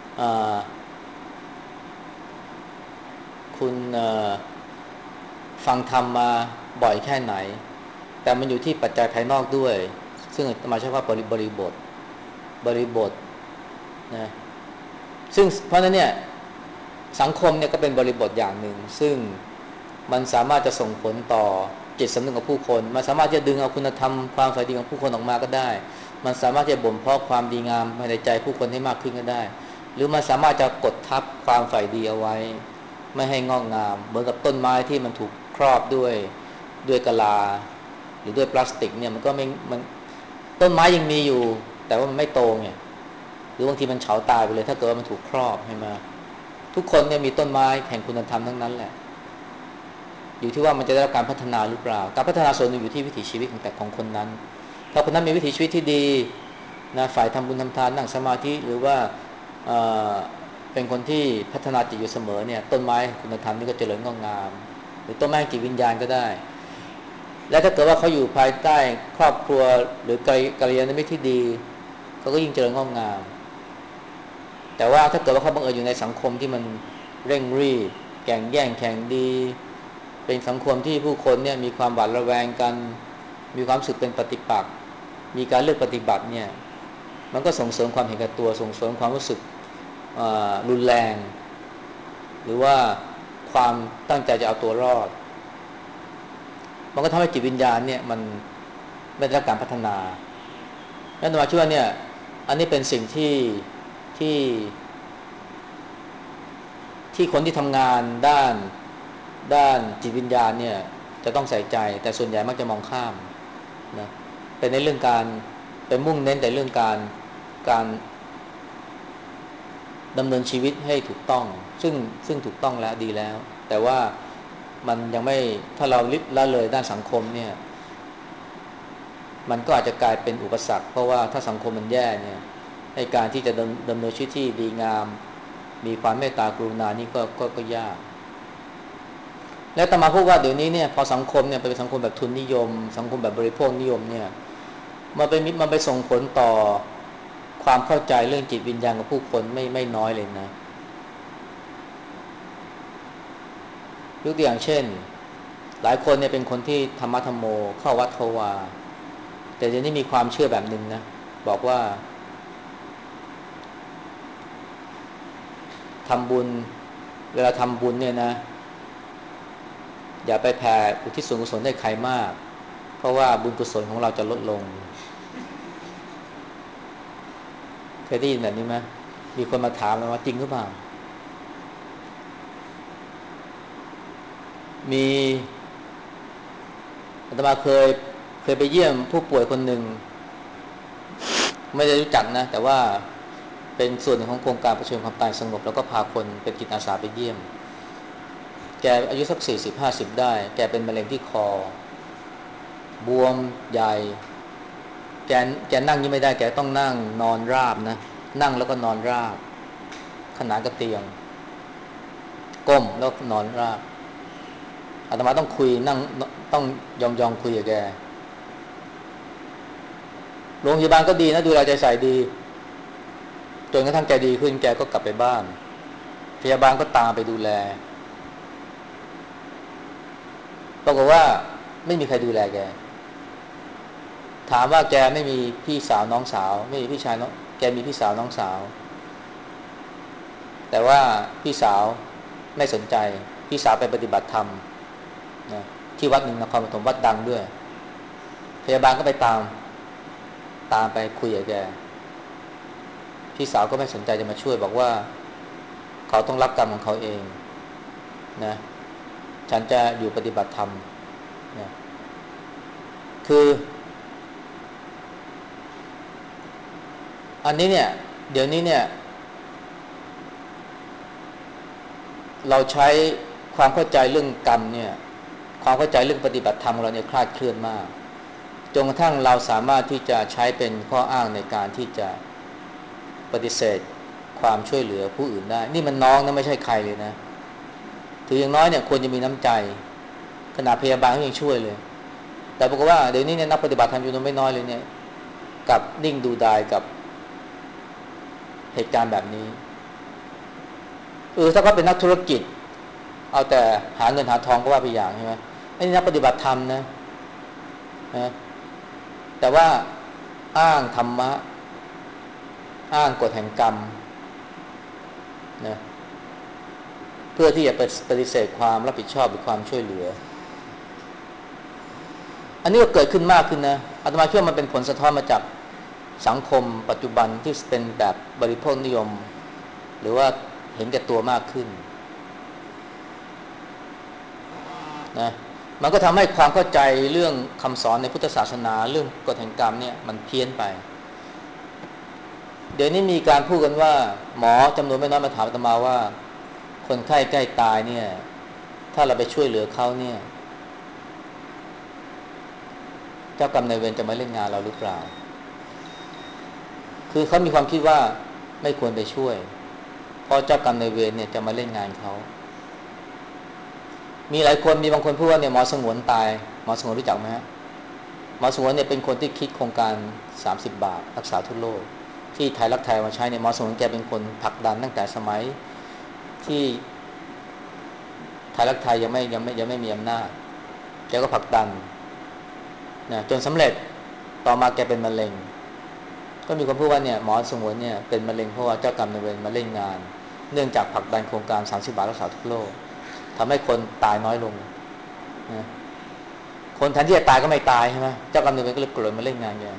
คุณฟังธรรมมาบ่อยแค่ไหนแต่มันอยู่ที่ปัจจัยภายนอกด้วยซึ่งมาใช้ว่าบริบริบทบริบทนะซึ่งเพราะนั้นเนี่ยสังคมเนี่ยก็เป็นบริบทอย่างหนึ่งซึ่งมันสามารถจะส่งผลต่อจิตสำนึกของผู้คนมันสามารถจะดึงเอาคุณธรรมความใฝ่ดีของผู้คนออกมาก็ได้มันสามารถจะบ่มเพาะความดีงามภายในใจผู้คนให้มากขึ้นก็ได้หรือมันสามารถจะกดทับความใฝ่ดีเอาไว้ไม่ให้งอกงามเหมือนกับต้นไม้ที่มันถูกครอบด้วยด้วยกะลาหรือด้วยพลาสติกเนี่ยมันก็ไม่มันต้นไม้ยังมีอยู่แต่ว่ามันไม่โตไงหรือบางทีมันเฉาตายไปเลยถ้าเกิดว่ามันถูกครอบใช่ไหมทุกคนเนี่ยมีต้นไม้แห่งคุณธรรมทั้งนั้นแหละอยู่ที่ว่ามันจะได้รับการพัฒนาหรือเปล่าการพัฒนาส่วนหนึ่งอยู่ที่วิถีชีวิตของแต่ของคนนั้นถ้าคนนั้นมีวิถีชีวิตที่ดีนะฝ่ายทำบุญทำทานนั่งสมาธิหรือว่าเอ่อเป็นคนที่พัฒนาจิตอยู่เสมอเนี่ยต้นไม้คุณธรรมนี่ก็เจริญงอกงามหรือต้นไม้จิตวิญญาณก็ได้และถ้าเกิดว่าเขาอยู่ภายใต้ครอบครัวหรือกัลยาณมิตรที่ดีเขาก็ยิ่งเจริญงอกงามแต่ว่าถ้าเกิดว่าเขาบังเอิญอยู่ในสังคมที่มันเร่งรีบแข่งแย่งแข่งดีเป็นสังคมที่ผู้คนเนี่ยมีความหวาดระแวงกันมีความสึกเป็นปฏิปักษ์มีการเลือกปฏิบัติเนี่ยมันก็ส่งเสริมความเห็นแก่ตัวส่งเสริมความรู้สึกรุนแรงหรือว่าความตั้งใจจะเอาตัวรอดมันก็ทำให้จิตวิญญาณเนี่ยมันไม่ได้รับการพัฒนานั่นหมายถึงว่าเนี่ยอันนี้เป็นสิ่งที่ที่ที่คนที่ทำงานด้านด้านจิตวิญญาณเนี่ยจะต้องใส่ใจแต่ส่วนใหญ่มักจะมองข้ามนะเป็นในเรื่องการไปมุ่งเน้นแต่เรื่องการการดำเนินชีวิตให้ถูกต้องซึ่งซึ่งถูกต้องแล้วดีแล้วแต่ว่ามันยังไม่ถ้าเราลิบละเลยด้านสังคมเนี่ยมันก็อาจจะกลายเป็นอุปสรรคเพราะว่าถ้าสังคมมันแย่เนี่ยในการที่จะดำเนินชีวิตที่ดีงามมีความเมตตากรุณานี่ก็ก็ก็ยากแล้วต่อมาพูดว่าเดี๋ยวนี้เนี่ยพอสังคมเนี่ยเป็นสังคมแบบทุนนิยมสังคมแบบบริโภคนิยมเนี่ยมันไปมันไปส่งผลต่อความเข้าใจเรื่องจิตวิญญาณของผู้คนไม่ไม่น้อยเลยนะยกตัวอย่างเช่นหลายคนเนี่ยเป็นคนที่ธรรมะธรรมโมเข้าวัดเข้าวาแต่เดี๋ยวนี้มีความเชื่อแบบนึงนะบอกว่าทำบุญเวลาทำบุญเนี่ยนะอย่าไปแผ่อุทิศส่วนกุศลให้ใครมากเพราะว่าบุญกุศลของเราจะลดลงเคยได้ยินแบบนี้ไหมมีคนมาถามเราว่าจริงหรือเปล่ามีอาตมาเคยเคยไปเยี่ยมผู้ป่วยคนหนึ่งไม่ได้รู้จักนะแต่ว่าเป็นส่วนหนึ่งของโครงการเผชิญความตายสงบแล้วก็พาคนเป็นจิตอาสาไปเยี่ยมแกอายุสักสี่สิบห้าสิบได้แกเป็นมะเร็งที่คอบวมใหญ่แกแกนั่งยังไม่ได้แกต้องนั่งนอนราบนะนั่งแล้วก็นอนราบขนานกับเตียงก้มแล้วนอนราบอาตมาต้องคุยนั่งต้องยองยองคุยกับแกโรงพยาบาลก็ดีนะดูแลใจใส่ดีจนกระทั่งแกดีขึ้นแกก็กลับไปบ้านพยาบาลก็ตามไปดูแลปรากฏว่าไม่มีใครดูแลแกถามว่าแกไม่มีพี่สาวน้องสาวไม่มีพี่ชายน้องแกมีพี่สาวน้องสาวแต่ว่าพี่สาวไม่สนใจพี่สาวไปปฏิบัติธรรมนะที่วัดหนึ่งนครปฐมวัดดังด้วยพยาบาลก็ไปตามตามไปคุยกับแกพี่สาวก็ไม่สนใจจะมาช่วยบอกว่าเขาต้องรับกรรมของเขาเองนะฉันจะอยู่ปฏิบัติธรรมนะคืออันนี้เนี่ยเดี๋ยวนี้เนี่ยเราใช้ความเข้าใจเรื่องกรรมเนี่ยความเข้าใจเรื่องปฏิบัติธรรมของเราเนี่ยคลาดเคลื่อนมากจนกระทั่งเราสามารถที่จะใช้เป็นข้ออ้างในการที่จะปฏิเสธความช่วยเหลือผู้อื่นได้นี่มันน้องนะไม่ใช่ใครเลยนะถืออย่างน้อยเนี่ยควรจะมีน้ำใจขณะพยาบาลก็ยังช่วยเลยแต่บอกว่าเดี๋ยวนี้เนี่ยนักปฏิบัติธรรมอยู่ไม่น้อยเลยเนี่ยกับนิ่งดูดายกับเหตุการณ์แบบนี้เออถ้าเขาเป็นนักธุรกิจเอาแต่หาเงินหาทองก็ว่าไปอย่างใช่ไหมไอ้นี่นักปฏิบัติธรรมนะนะแต่ว่าอ้างธรรมะอ้างกฎแห่งกรรมนะเพื่อที่จะปฏิเสธความรับผิดชอบหรือความช่วยเหลืออันนี้ก็เกิดขึ้นมากขึ้นนะอาตมาคิดว่ามันเป็นผลสะท้อนมาจากสังคมปัจจุบันที่เป็นแบบบริโภคนิยมหรือว่าเห็นแก่ตัวมากขึ้นนะมันก็ทำให้ความเข้าใจเรื่องคำสอนในพุทธศาสนาเรื่องกฎแห่งกรรมเนี่ยมันเพี้ยนไปเดี๋ยวนี้มีการพูดกันว่าหมอจำนวนไม่น้อยมาถามอาตมาว่าคนไข้ใกล้ตายเนี่ยถ้าเราไปช่วยเหลือเขาเนี่ยเจ้ากรรมนายเวรจะมาเล่นงานเราหรือเปล่าคือเขามีความคิดว่าไม่ควรไปช่วยเพราะเจ้ากรรมนายเวรเนี่ยจะมาเล่นงานเขามีหลายคนมีบางคนพูดว่าเนี่ยหมอสงวนตายหมอสงวนรู้จักไหมฮะหมอสงวนเนี่ยเป็นคนที่คิดโครงการสามสิบบาทรักษาทั่วโลกที่ไทยรักไทยมาใช้เนี่ยหมอสงวนแกเป็นคนผลักดันตั้งแต่สมัยที่ไทยรักไทยยังไม่ยังไม่ยังไม่มีอำนาจแกก็ผลักดันนะจนสำเร็จต่อมาแกเป็นมะเร็งก็มีคนพูดว่าเนี่ยหมอสงวนเนี่ยเป็นมะเร็งเพราะว่าเจ้ากรรมนายเวรมาเล่นงานเนื่องจากผลักดันโครงการสามสิบบาทรักษาทั่วโลกทำให้คนตายน้อยลงนะคนแทนที่จะตายก็ไม่ตายใช่ไหมเจ้ากรรมนายเวรก็เลยโกรธมาเล่นงานแก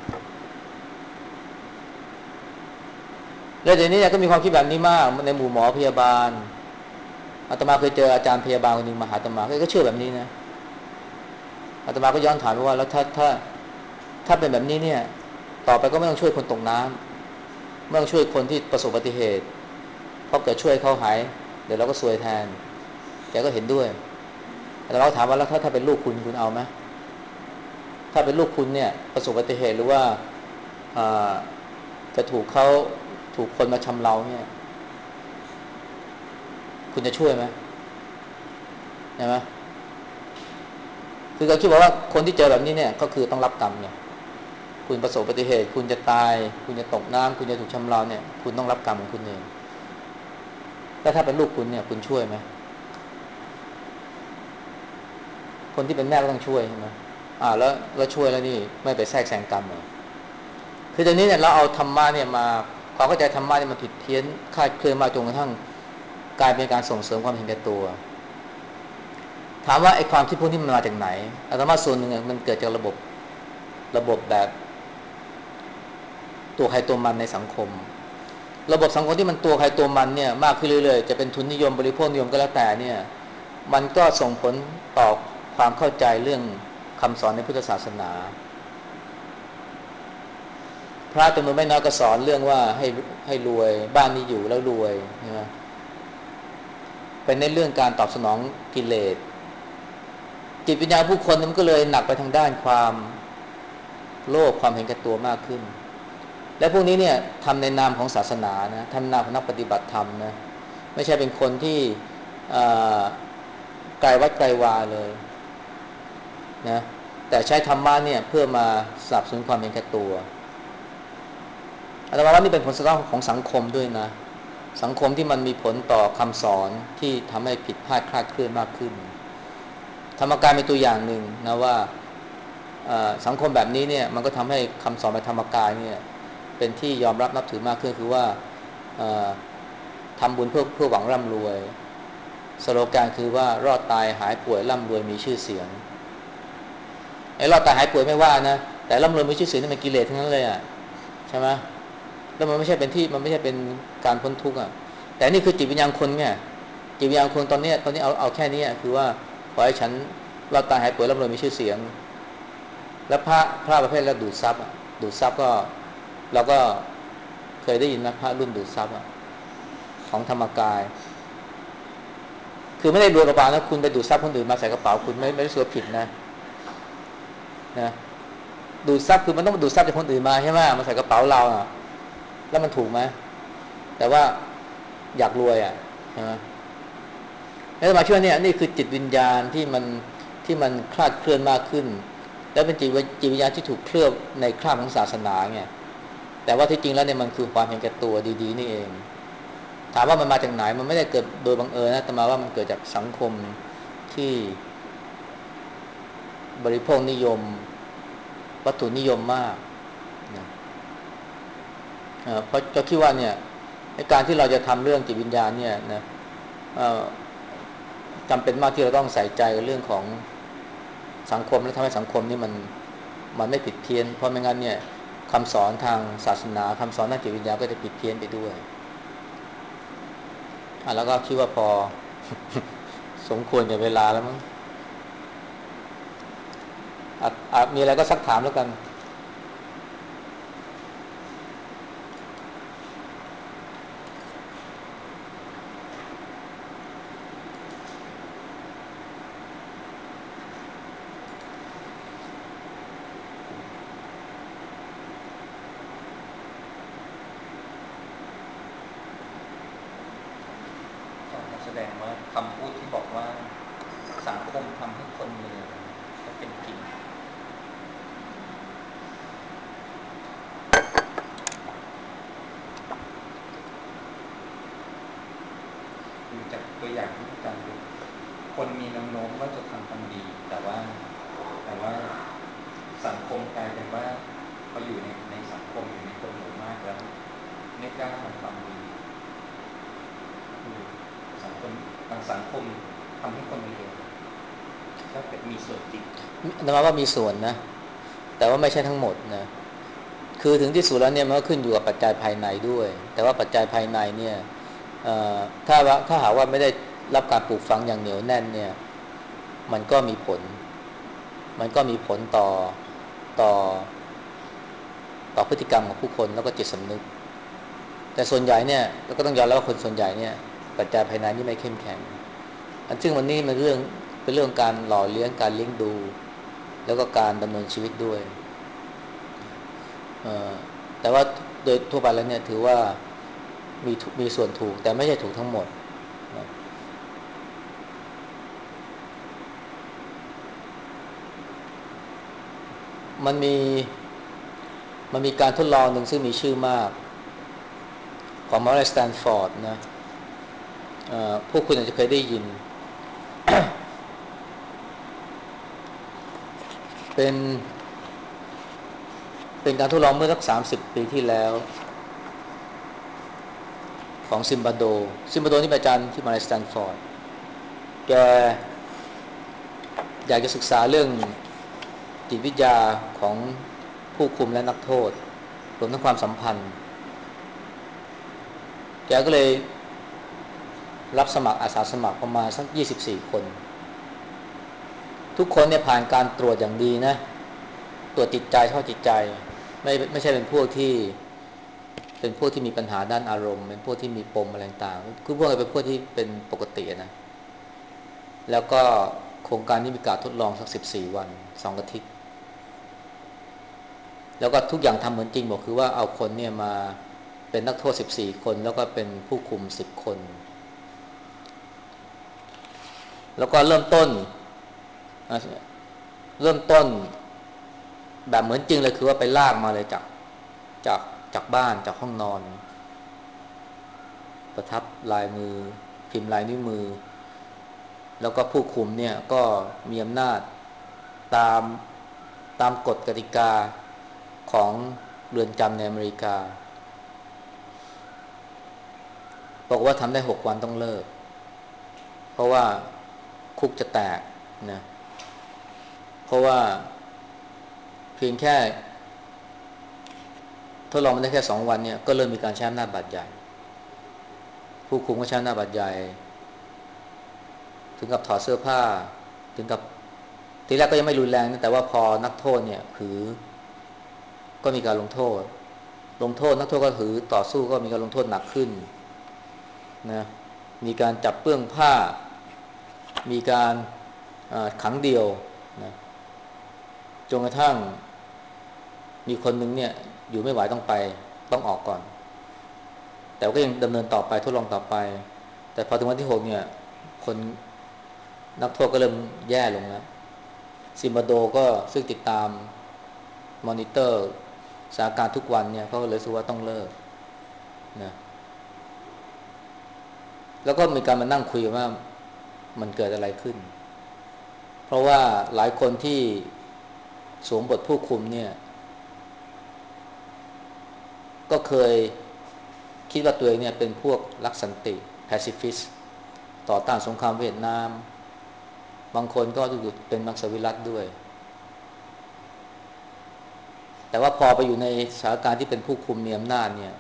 แล้วเดี๋ยวนี้ก็มีความคิดแบบนี้มากในหมู่หมอพยาบาลอาตมาเคยเจออาจารย์พยาบาลคนหนึ่งมาหาอาตมาก็เชื่อแบบนี้นะอาตมาก็ย้อนถามว่าแล้วถ้าถ้าถ้าเป็นแบบนี้เนี่ยต่อไปก็ไม่ต้องช่วยคนตกน้ำไม่ต้องช่วยคนที่ประสบอุบัติเหตุเพราะเกิดช่วยเขาหายเดี๋ยวเราก็ซวยแทนแกก็เห็นด้วยแต่เราถามว่าแล้วถ้าถ้าเป็นลูกคุณคุณเอาไหมถ้าเป็นลูกคุณเนี่ยประสบอุบัติเหตุหรือว่าจะถูกเขาถูกคนมาชำเราเนี่ยคุณจะช่วยไหมใช่ไหมคือเราคิดว่าคนที่เจอแบบนี้เนี่ยก็คือต้องรับกรรมเนี่ยคุณประสบอุบัติเหตุคุณจะตายคุณจะตกน้ำคุณจะถูกชำเราเนี่ยคุณต้องรับกรรมของคุณเองแล้วถ้าเป็นลูกคุณเนี่ยคุณช่วยไหมคนที่เป็นแม่ก็ต้องช่วยใช่ไหมอ่าแล้วแล้วช่วยแล้วนี่ไม่ไปแทรกแซงกรรมเหรอคือตอนนี้เนี่ยเราเอาธรรมะเนี่ยมาความเข้าใจธรรมะเนี่ยมันผิดเพี้ยนคลาดเคลื่อนมาจนกระทั่งกลายเป็นการส่งเสริมความเห็นแก่ตัวถามว่าไอ้ความคิดพวกนี้มันมาจากไหนอาตมาส่วนหนึ่งมันเกิดจากระบบระบบแบบตัวใครตัวมันในสังคมระบบสังคมที่มันตัวใครตัวมันเนี่ยมากขึ้นเรื่อยๆจะเป็นทุนนิยมบริโภคนิยมก็แล้วแต่เนี่ยมันก็ส่งผลต่อความเข้าใจเรื่องคำสอนในพุทธศาสนาพระจำนวนไม่น้อยก็สอนเรื่องว่าให้ให้รวยบ้านนี้อยู่แล้วรวยใช่ไหมเป็นในเรื่องการตอบสนองกิเลสจิตวิญญาณผู้คนมันก็เลยหนักไปทางด้านความโลภความเห็นแก่ตัวมากขึ้นและพวกนี้เนี่ยทำในนามของศาสนานะทำนามของนักปฏิบัติธรรมนะไม่ใช่เป็นคนที่ไกลวัดไกลวาเลยนะแต่ใช้ธรรมะเนี่ยเพื่อมาสนับสนุนความเห็นแก่ตัวอาตมาว่านี่เป็นผลสะท้อนของสังคมด้วยนะสังคมที่มันมีผลต่อคำสอนที่ทำให้ผิดพลาดคลาดเคลื่อนมากขึ้นธรรมกายเป็นตัวอย่างหนึ่งนะว่าสังคมแบบนี้เนี่ยมันก็ทำให้คำสอนในธรรมกายเนี่ยเป็นที่ยอมรับนับถือมากขึ้นคือว่าทำบุญเพื่อเพื่อหวังร่ำรวยสโลแกนคือว่ารอดตายหายป่วยร่ำรวยมีชื่อเสียงไอ้รอดตายหายป่วยไม่ว่านะแต่ร่ำรวยมีชื่อเสียงนี่มันกิเลสทั้งนั้นเลยอ่ะใช่ไหมแล้วมันไม่ใช่เป็นที่มันไม่ใช่เป็นการพ้นทุกข์อ่ะแต่นี่คือจิตวิญญาณคนไงจิตวิญญาณคนตอนนี้ตอนนี้เอาเอาแค่นี้คือว่าขอให้ฉันรอดตายหายป่วยร่ำรวยมีชื่อเสียงแล้วพระพระประเภทแล้วดูดซับดูดซับก็เราก็เคยได้ยินนะพระรุ่นดูดซับของธรรมกายคือไม่ได้รวยกระเป๋านะคุณไปดูดซับคนอื่นมาใส่กระเป๋าคุณไม่ไม่ได้ส่วนผิดนะนะดูดซับคือมันต้องดูดซับจากคนอื่นมาใช่ไหมมาใส่กระเป๋าเราอ่ะแล้วมันถูกไหมแต่ว่าอยากรวยอ่ะใช่ไหมแล้วมาช่วยเนี่ยนี่คือจิตวิญญาณที่มันที่มันคลาดเคลื่อนมากขึ้นแล้วเป็นจิตจิตวิญญาณที่ถูกเคลือบในคราบของศาสนาไงแต่ว่าที่จริงแล้วเนี่ยมันคือความเห็นแก่ตัวดีๆนี่เองถามว่ามันมาจากไหนมันไม่ได้เกิดโดยบังเอิญนะแต่มาว่ามันเกิดจากสังคมที่บริโภคนิยมวัตถุนิยมมากนะเพราะจะคิดว่าเนี่ยในการที่เราจะทำเรื่องจิตวิญญาณเนี่ยนะจำเป็นมากที่เราต้องใส่ใจเรื่องของสังคมและทำให้สังคมนี่มันมันไม่ผิดเพี้ยนเพราะไม่งั้นเนี่ยคำสอนทางศาสนาคำสอนทางจิตวิญญาณก็จะผิดเพี้ยนไปด้วยอ่ะแล้วก็คิดว่าพอ สมควรกับเวลาแล้วมั้งอ่ะมีอะไรก็ซักถามแล้วกันแสดงว่าคำพูดที่บอกว่าสังคมทำให้คนเลวก็เป็นจริงดูจากตัวอย่างที่อาจารย์ดูคนมีแนวโน้มว่าจะทำความดีแต่ว่าแต่ว่าสังคมกลายเป็นว่าพออยู่ในในสังคมอยู่ในคนหมู่มากแล้วไม่กล้าทำความดีสังคมบางสังคมทำให้คนเลวก็เป็นมีส่วนจริงนะว่ามีส่วนนะแต่ว่าไม่ใช่ทั้งหมดนะคือถึงที่สุดแล้วเนี่ยมันก็ขึ้นอยู่กับปัจจัยภายในด้วยแต่ว่าปัจจัยภายในเนี่ยถ้าว่าถ้าหากว่าไม่ได้รับการปลูกฝังอย่างเหนียวแน่นเนี่ยมันก็มีผลมันก็มีผลต่อต่อต่อพฤติกรรมของผู้คนแล้วก็จิตสำนึกแต่ส่วนใหญ่เนี่ยเราก็ต้องยอมรับว่าคนส่วนใหญ่เนี่ยปัจจัยภายในนี่ไม่เข้มแข็งอันซึ่งวันนี้มันเรื่องเป็นเรื่องการหล่อเลี้ยงการเลี้ยงดูแล้วก็การดำเนินชีวิตด้วยแต่ว่าโดยทั่วไปแล้วเนี่ยถือว่ามีมีส่วนถูกแต่ไม่ใช่ถูกทั้งหมดนะมันมีมันมีการทดลองหนึ่งซึ่งมีชื่อมากของมอริสแตนฟอร์ดนะพวกคุณอาจจะเคยได้ยิน เป็นเป็นการทดลองเมื่อสักสามสิบปีที่แล้วของซิมบาโดซิมบาโดนี่เป็นอาจารย์ที่มหาวิทยาลัยสแตนฟอร์ดแกอยากจะศึกษาเรื่องจิตวิทยาของผู้คุมและนักโทษรวมทั้งความสัมพันธ์แกก็เลยรับสมัครอาสาสมัครประมาณสักยี่สิบสี่คนทุกคนเนี่ยผ่านการตรวจอย่างดีนะตรวจจิตใจเท่าจิตใจไม่ไม่ใช่เป็นพวกที่เป็นพวกที่มีปัญหาด้านอารมณ์เป็นพวกที่มีปมอะไรต่างๆคือพวกนี้เป็นพวกที่เป็นปกตินะแล้วก็โครงการนี้มีการทดลองสักสิบสี่วันสองอาทิตย์แล้วก็ทุกอย่างทำเหมือนจริงบอกคือว่าเอาคนเนี่ยมาเป็นนักโทษสิบสี่คนแล้วก็เป็นผู้คุมสิบคนแล้วก็เริ่มต้นเริ่มต้นแบบเหมือนจริงเลยคือว่าไปลากมาเลยจากจากจากบ้านจากห้องนอนประทับลายมือพิมพ์ลายนิ้วมือแล้วก็ผู้คุมเนี่ยก็มีอำนาจตามตามกฎกติกาของเรือนจำในอเมริกาบอกว่าทำได้หกวันต้องเลิกเพราะว่าคุกจะแตกนะเพราะว่าเพียงแค่ทดลองมาได้แค่สองวันเนี่ยก็เริ่มมีการใช้อำนาจบาดใหญ่ผู้คุมก็ใช้อำนาจบาดใหญ่ถึงกับถอดเสื้อผ้าถึงกับทีแรกก็ยังไม่รุนแรงนะแต่ว่าพอนักโทษเนี่ยถือก็มีการลงโทษลงโทษนักโทษก็ถือต่อสู้ก็มีการลงโทษหนักขึ้นนะมีการจับเปื้องผ้ามีการขังเดียวนะจนกระทั่งมีคนหนึ่งเนี่ยอยู่ไม่ไหวต้องไปต้องออกก่อนแต่ก็ยังดำเนินต่อไปทดลองต่อไปแต่พอถึงวันที่หกเนี่ยคนนักโทษก็เริ่มแย่ลงแล้วซิมบาโดก็ซึ่งติดตามมอนิเตอร์สถานการณ์ทุกวันเนี่ยเขาก็เลยรู้สึกว่าต้องเลิกนะแล้วก็มีการมานั่งคุยว่ามันเกิดอะไรขึ้นเพราะว่าหลายคนที่สวมบทผู้คุมเนี่ยก็เคยคิดว่าตัวเองเนี่ยเป็นพวกรักสันติ pacifist ต่อต้านสงครามเวียดนามบางคนก็ดูเป็นมังสวิรัติด้วยแต่ว่าพอไปอยู่ในสถานการณ์ที่เป็นผู้คุมมีอำนาจเนี่ย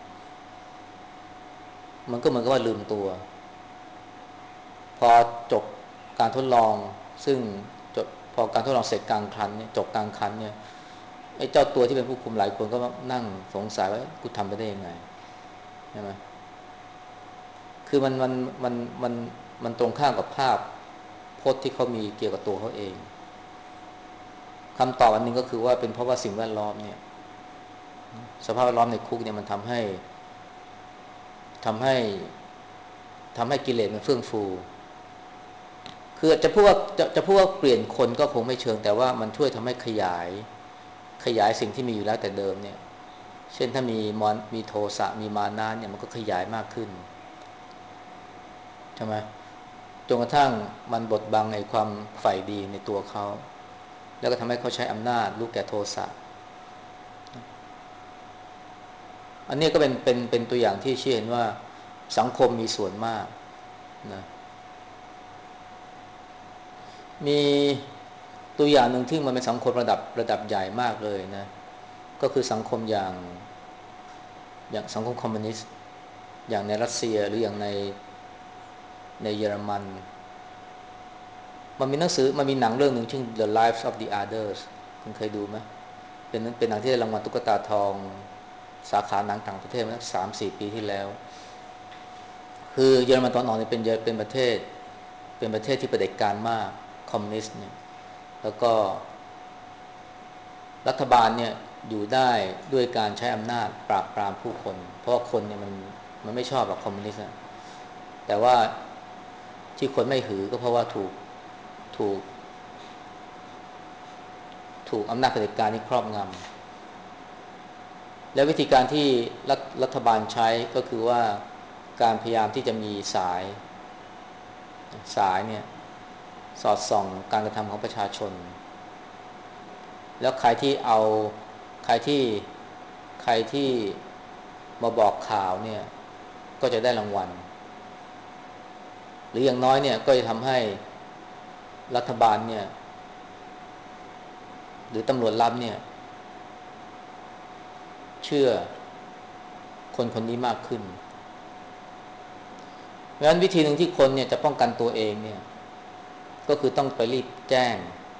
มันก็เหมือนกับว่าลืมตัวพอจบการทดลองซึ่งจบพอการทดลองเสร็จกลางคันเนี่ยจบกลางคันเนี่ยไอ้เจ้าตัวที่เป็นผู้คุมหลายคนก็นั่งสงสัยว่ากูทำไปได้ยังไงใช่ไหมคือมันมันมันมันมันตรงข้ามกับภาพพจน์ที่เขามีเกี่ยวกับตัวเขาเองคำตอบอันนึงก็คือว่าเป็นเพราะว่าสิ่งแวดล้อมเนี่ยสภาพแวดล้อมในคุกเนี่ยมันทำให้ทำให้ทำให้กิเลสมันเฟื่องฟูคือจะพูดว่าจะจะพูดว่าเปลี่ยนคนก็คงไม่เชิงแต่ว่ามันช่วยทำให้ขยายขยายสิ่งที่มีอยู่แล้วแต่เดิมเนี่ยเช่นถ้ามีมอนมีโทสะมีมานะเนี่ยมันก็ขยายมากขึ้นใช่ไหมจนกระทั่งมันบดบังในความใฝ่ดีในตัวเขาแล้วก็ทำให้เขาใช้อำนาจลูกแก่โทสะอันนี้ก็เป็นเป็นเป็นตัวอย่างที่ชี้เห็นว่าสังคมมีส่วนมากนะมีตัวอย่างหนึ่งที่มันเป็นสังคมระดับระดับใหญ่มากเลยนะก็คือสังคมอย่างอย่างสังคมคอมมิวนิสต์อย่างในรัสเซียหรืออย่างในในเยอรมันมันมีหนังสือมันมีหนังเรื่องหนึ่งชื่อ The Lives of the Others คุณเคยดูไหมเป็นเป็นหนังที่ได้รางวัลตุ๊กตาทองสาขาหนังต่างประเทศมาสักสามสี่ปีที่แล้วคือเยอรมันตอนออกเนี่ยเป็นเป็นประเทศเป็นประเทศที่เผด็จการมากคอมมิวนิสต์เนี่ยแล้วก็รัฐบาลเนี่ยอยู่ได้ด้วยการใช้อำนาจปราบปรามผู้คนเพราะคนเนี่ยมันมันไม่ชอบแบบคอมมิวนิสต์แต่ว่าที่คนไม่หือก็เพราะว่าถูกถูกถูกอำนาจเผด็จการนี้ครอบงำและวิธีการที่รัฐรัฐบาลใช้ก็คือว่าการพยายามที่จะมีสายสายเนี่ยสอดส่องการกระทำของประชาชนแล้วใครที่เอาใครที่ใครที่มาบอกข่าวเนี่ยก็จะได้รางวัลหรืออย่างน้อยเนี่ยก็จะทำให้รัฐบาลเนี่ยหรือตำรวจลับเนี่ยเชื่อคนคนนี้มากขึ้นเพราะฉะนั้นวิธีหนึ่งที่คนเนี่ยจะป้องกันตัวเองเนี่ยก็คือต้องไปรีบแจ้ง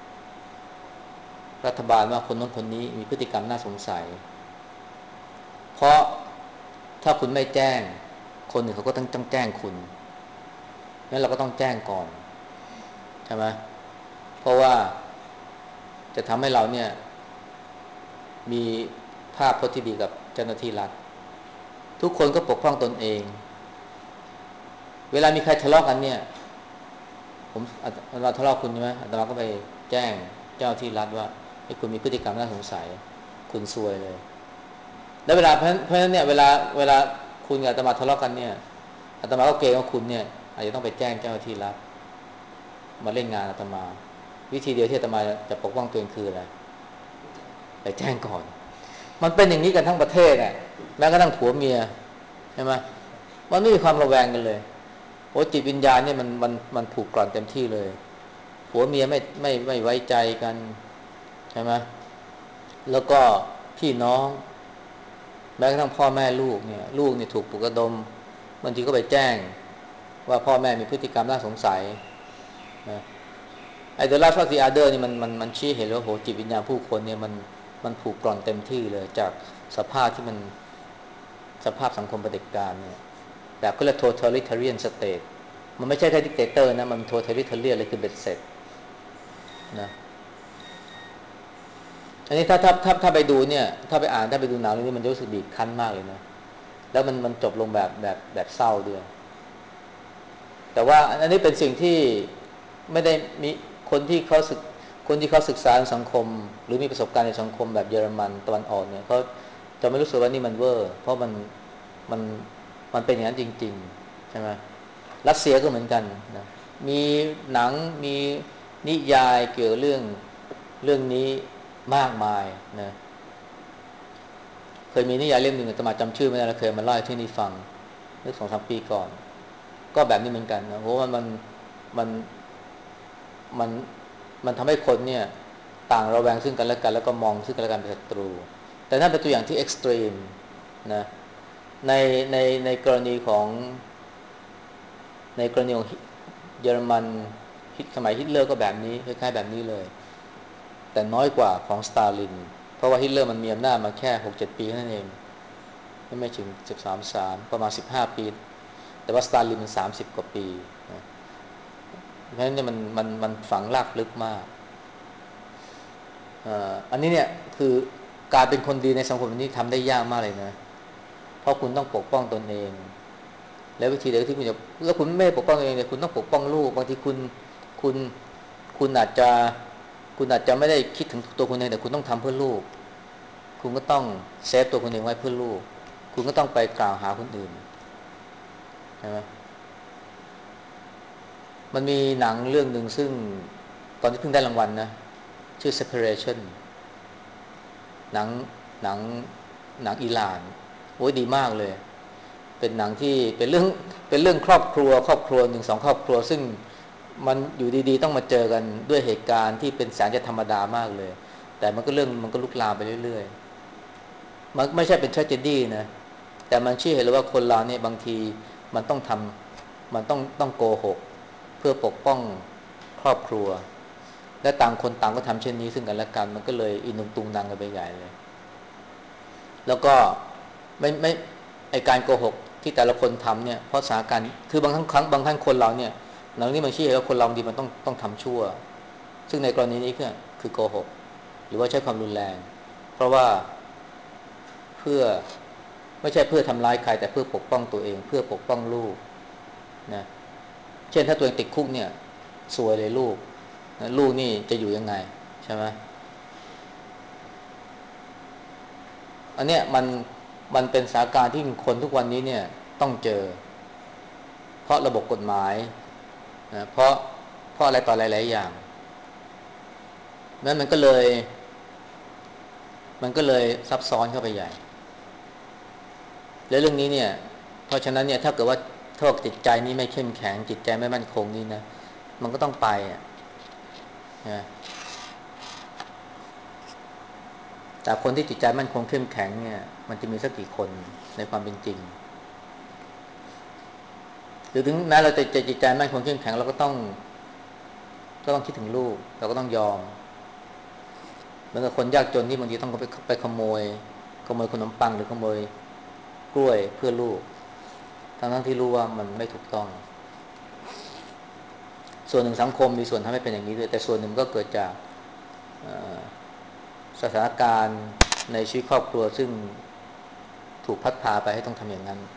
รัฐบาลว่าคนนั้นคนนี้มีพฤติกรรมน่าสงสัยเพราะถ้าคุณไม่แจ้งคนอื่นเขาก็ต้องต้องแจ้งคุณงั้นเราก็ต้องแจ้งก่อนใช่ไหมเพราะว่าจะทำให้เราเนี่ยมีภาพพจน์ที่ดีกับเจ้าหน้าที่รัฐทุกคนก็ปกป้องตนเองเวลามีใครทะเลาะกันเนี่ยผมเราทะเลาะคุณใช่ไหมอาตมาก็ไปแจ้งเจ้าที่รัฐว่าให้คุณมีพฤติกรรมน่าสงสัยคุณซวยเลยแล้วเวลาเพราะเพราะฉะนั้นเนี่ยเวลาเวลาคุณกับอาตมาทะเลาะกันเนี่ยอาตมาก็เกรงว่าคุณเนี่ยอาจจะต้องไปแจ้งเจ้าหน้าที่รัฐมาเล่นงานอาตมาวิธีเดียวที่อาตมาจะปกป้องตัวเองคืออะไรไปแจ้งก่อนมันเป็นอย่างนี้กันทั้งประเทศแหละแม้กระทั่งผัวเมียใช่ไหมมันไม่มีความระแวงกันเลยโอ้จิตวิญญาณเนี่ยมันมันมันผูกกร่อนเต็มที่เลยผัวเมียไม่ไม่ไม่ไว้ใจกันใช่ไหมแล้วก็พี่น้องแม้กระทั่งพ่อแม่ลูกเนี่ยลูกเนี่ยถูกปลุกระดมบางทีก็ไปแจ้งว่าพ่อแม่มีพฤติกรรมน่าสงสัยนะไอ้ The Last of the Other นี่มันมันมันชี้เห็นแล้วโหจิตวิญญาณผู้คนเนี่ยมันมันผูกกร่อนเต็มที่เลยจากสภาพที่มันสภาพสังคมเผด็จการเนี่ยแบบก็เรียก totalitarian state มันไม่ใช่แค่ dictator นะมัน totalitarian เลยคือเบ็ดเสร็จนะอันนี้ถ้าถ้าถ้าถ้าไปดูเนี่ยถ้าไปอ่านถ้าไปดูหนังเรื่องนี้มันจะรู้สึกบีบคั้นมากเลยนะแล้วมันมันจบลงแบบแบบแบบเศร้าด้วยแต่ว่าอันนี้เป็นสิ่งที่ไม่ได้มีคนที่เขาศึกคนที่เขาศึกษาสังคมหรือมีประสบการณ์ในสังคมแบบเยอรมันตะวันออกเนี่ยเขาจะไม่รู้สึกว่านี่มันเวอร์เพราะมันมันมันเป็นอย่างนั้นจริงๆใช่ไหมรัสเซียก็เหมือนกันนะมีหนังมีนิยายเกี่ยวเรื่องเรื่องนี้มากมายนะเคยมีนิยายเล่มหนึ่งแต่มาจำชื่อไม่ได้แล้วเคยมาเล่าให้ที่นี่ฟังเมื่อสองสามปีก่อนก็แบบนี้เหมือนกันนะโหมันมันมันมันมันทำให้คนเนี่ยต่างระแวงซึ่งกันและกันแล้วก็มองซึ่งกันและกันเป็นศัตรูแต่นั่นเป็นตัวอย่างที่เอ็กซ์ตรีมนะในในในกรณีของในกรณีของเยอรมันสมัยฮิตเลอร์ก็แบบนี้คล้ายๆแบบนี้เลยแต่น้อยกว่าของสตาลินเพราะว่าฮิตเลอร์มันมีอำนาจมาแค่ หกเจ็ด ปีนั่นเองไม่ถึงสิบสาม สามประมาณสิบห้าปีแต่ว่าสตาลินมันสามสิบกว่าปีนะเพราะฉะนั้นเนี่ยมันมันมันฝังรากลึกมากอันนี้เนี่ยคือการเป็นคนดีในสังคมนี้ทำได้ยากมากเลยนะเพราะคุณต้องปกป้องตนเองแล้ววิธีเดียวที่คุณจะแล้วคุณไม่ปกป้องตัวเองเนี่ยคุณต้องปกป้องลูกบางทีคุณคุณคุณอาจจะคุณอาจจะไม่ได้คิดถึงตัวคุณเองแต่คุณต้องทำเพื่อลูกคุณก็ต้องเซฟตัวคุณเองไว้เพื่อลูกคุณก็ต้องไปกล่าวหาคนอื่นใช่ไหมมันมีหนังเรื่องหนึ่งซึ่งตอนที่เพิ่งได้รางวัลนะชื่อ separation หนังหนังหนังอิหร่านโอ้ยดีมากเลยเป็นหนังที่เป็นเรื่องเป็นเรื่องครอบครัวครอบครัวหนึ่งสองครอบครัวซึ่งมันอยู่ดีๆต้องมาเจอกันด้วยเหตุการณ์ที่เป็นแสนจะธรรมดามากเลยแต่มันก็เรื่องมันก็ลุกลามไปเรื่อยๆมันไม่ใช่เป็น tragedy นะแต่มันชี้เห็นเลยว่าคนเราเนี่ยบางทีมันต้องทำมันต้องต้องโกหกเพื่อปกป้องครอบครัวและต่างคนต่างก็ทำเช่นนี้ซึ่งกันและกันมันก็เลยอินุงตุงนางกันไปใหญ่เลยแล้วก็ไม่ไม่ไอการโกหกที่แต่ละคนทำเนี่ยเพราะสถานการณ์คือบางครั้งบางท่านคนเราเนี่ยหนังนี้มันชี้ให้ว่าคนเราดีมันต้องต้องทำชั่วซึ่งในกรณีนี้คือคือโกหกหรือว่าใช้ความรุนแรงเพราะว่าเพื่อไม่ใช่เพื่อทำร้ายใครแต่เพื่อปกป้องตัวเองเพื่อปกป้องลูกนะเช่นถ้าตัวเองติดคุกเนี่ยซวยเลยลูกนะลูกนี่จะอยู่ยังไงใช่ไหมอันเนี้ยมันมันเป็นสถานการณ์ที่คนทุกวันนี้เนี่ยต้องเจอเพราะระบบกฎหมายนะเพราะเพราะอะไรต่อหลายๆอย่างนั้นมันก็เลยมันก็เลยซับซ้อนเข้าไปใหญ่และเรื่องนี้เนี่ยเพราะฉะนั้นเนี่ยถ้าเกิดว่าถ้าจิตใจนี้ไม่เข้มแข็งจิตใจไม่มั่นคงนี่นะมันก็ต้องไปอ่ะนะแต่คนที่จิตใจมั่นคงเข้มแข็งเนี่ยมันจะมีสักกี่คนในความเป็นจริงหรือถึงแม้เราจะจิตใจมั่นคงเข้มแข็งเราก็ต้องก็ต้องคิดถึงลูกเราก็ต้องยอมเหมือนกับคนยากจนที่บางทีต้องไปไปขโมยขโมยขนมปังหรือขโมยกล้วยเพื่อลูกทั้งทั้งที่รู้ว่ามันไม่ถูกต้องส่วนหนึ่งสังคมมีส่วนทำให้เป็นอย่างนี้ด้วยแต่ส่วนหนึ่งก็เกิดจากสถานการณ์ในชีวิตครอบครัวซึ่งถูกพัดพาไปให้ต้องทำอย่างนั้น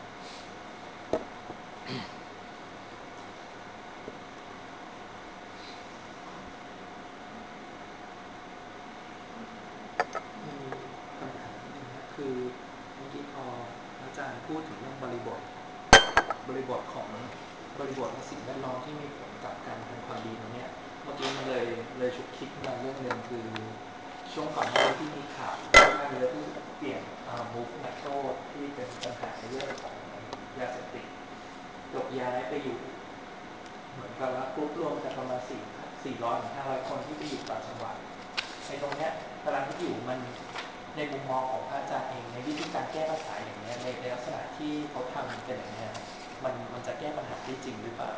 มีคำถามนิดนึงนะคือเมื่อกี้พออาจารย์พูดถึงเรื่องบริบทบริบทของบริบทและสิ่งแวดล้อมที่มีผลกับการทำความดีตรงนี้เมื่อกี้มันเลยเลยฉุกคิดมาเรื่องหนึ่งคือช่วงก่อนหน้าที่มีข่าวค่อนข้างเยอะที่เปลี่ยนมูฟนักโทษที่เป็นปัญหาในเรื่องของยาเสพติดยกย้ายไปอยู่เหมือนกับว่ากรุ๊ปรวมกันประมาณสี่สี่ร้อยถึงห้าร้อยคนที่ไปอยู่ต่างจังหวัดในตรงเนี้ยตารางที่อยู่มันในมุมมองของพระอาจารย์เองในวิธีการแก้ปัญหาอย่างนี้ในในลักษณะที่เขาทำเป็นอย่างนี้มันมันจะแก้ปัญหาได้จริงหรือเปล่า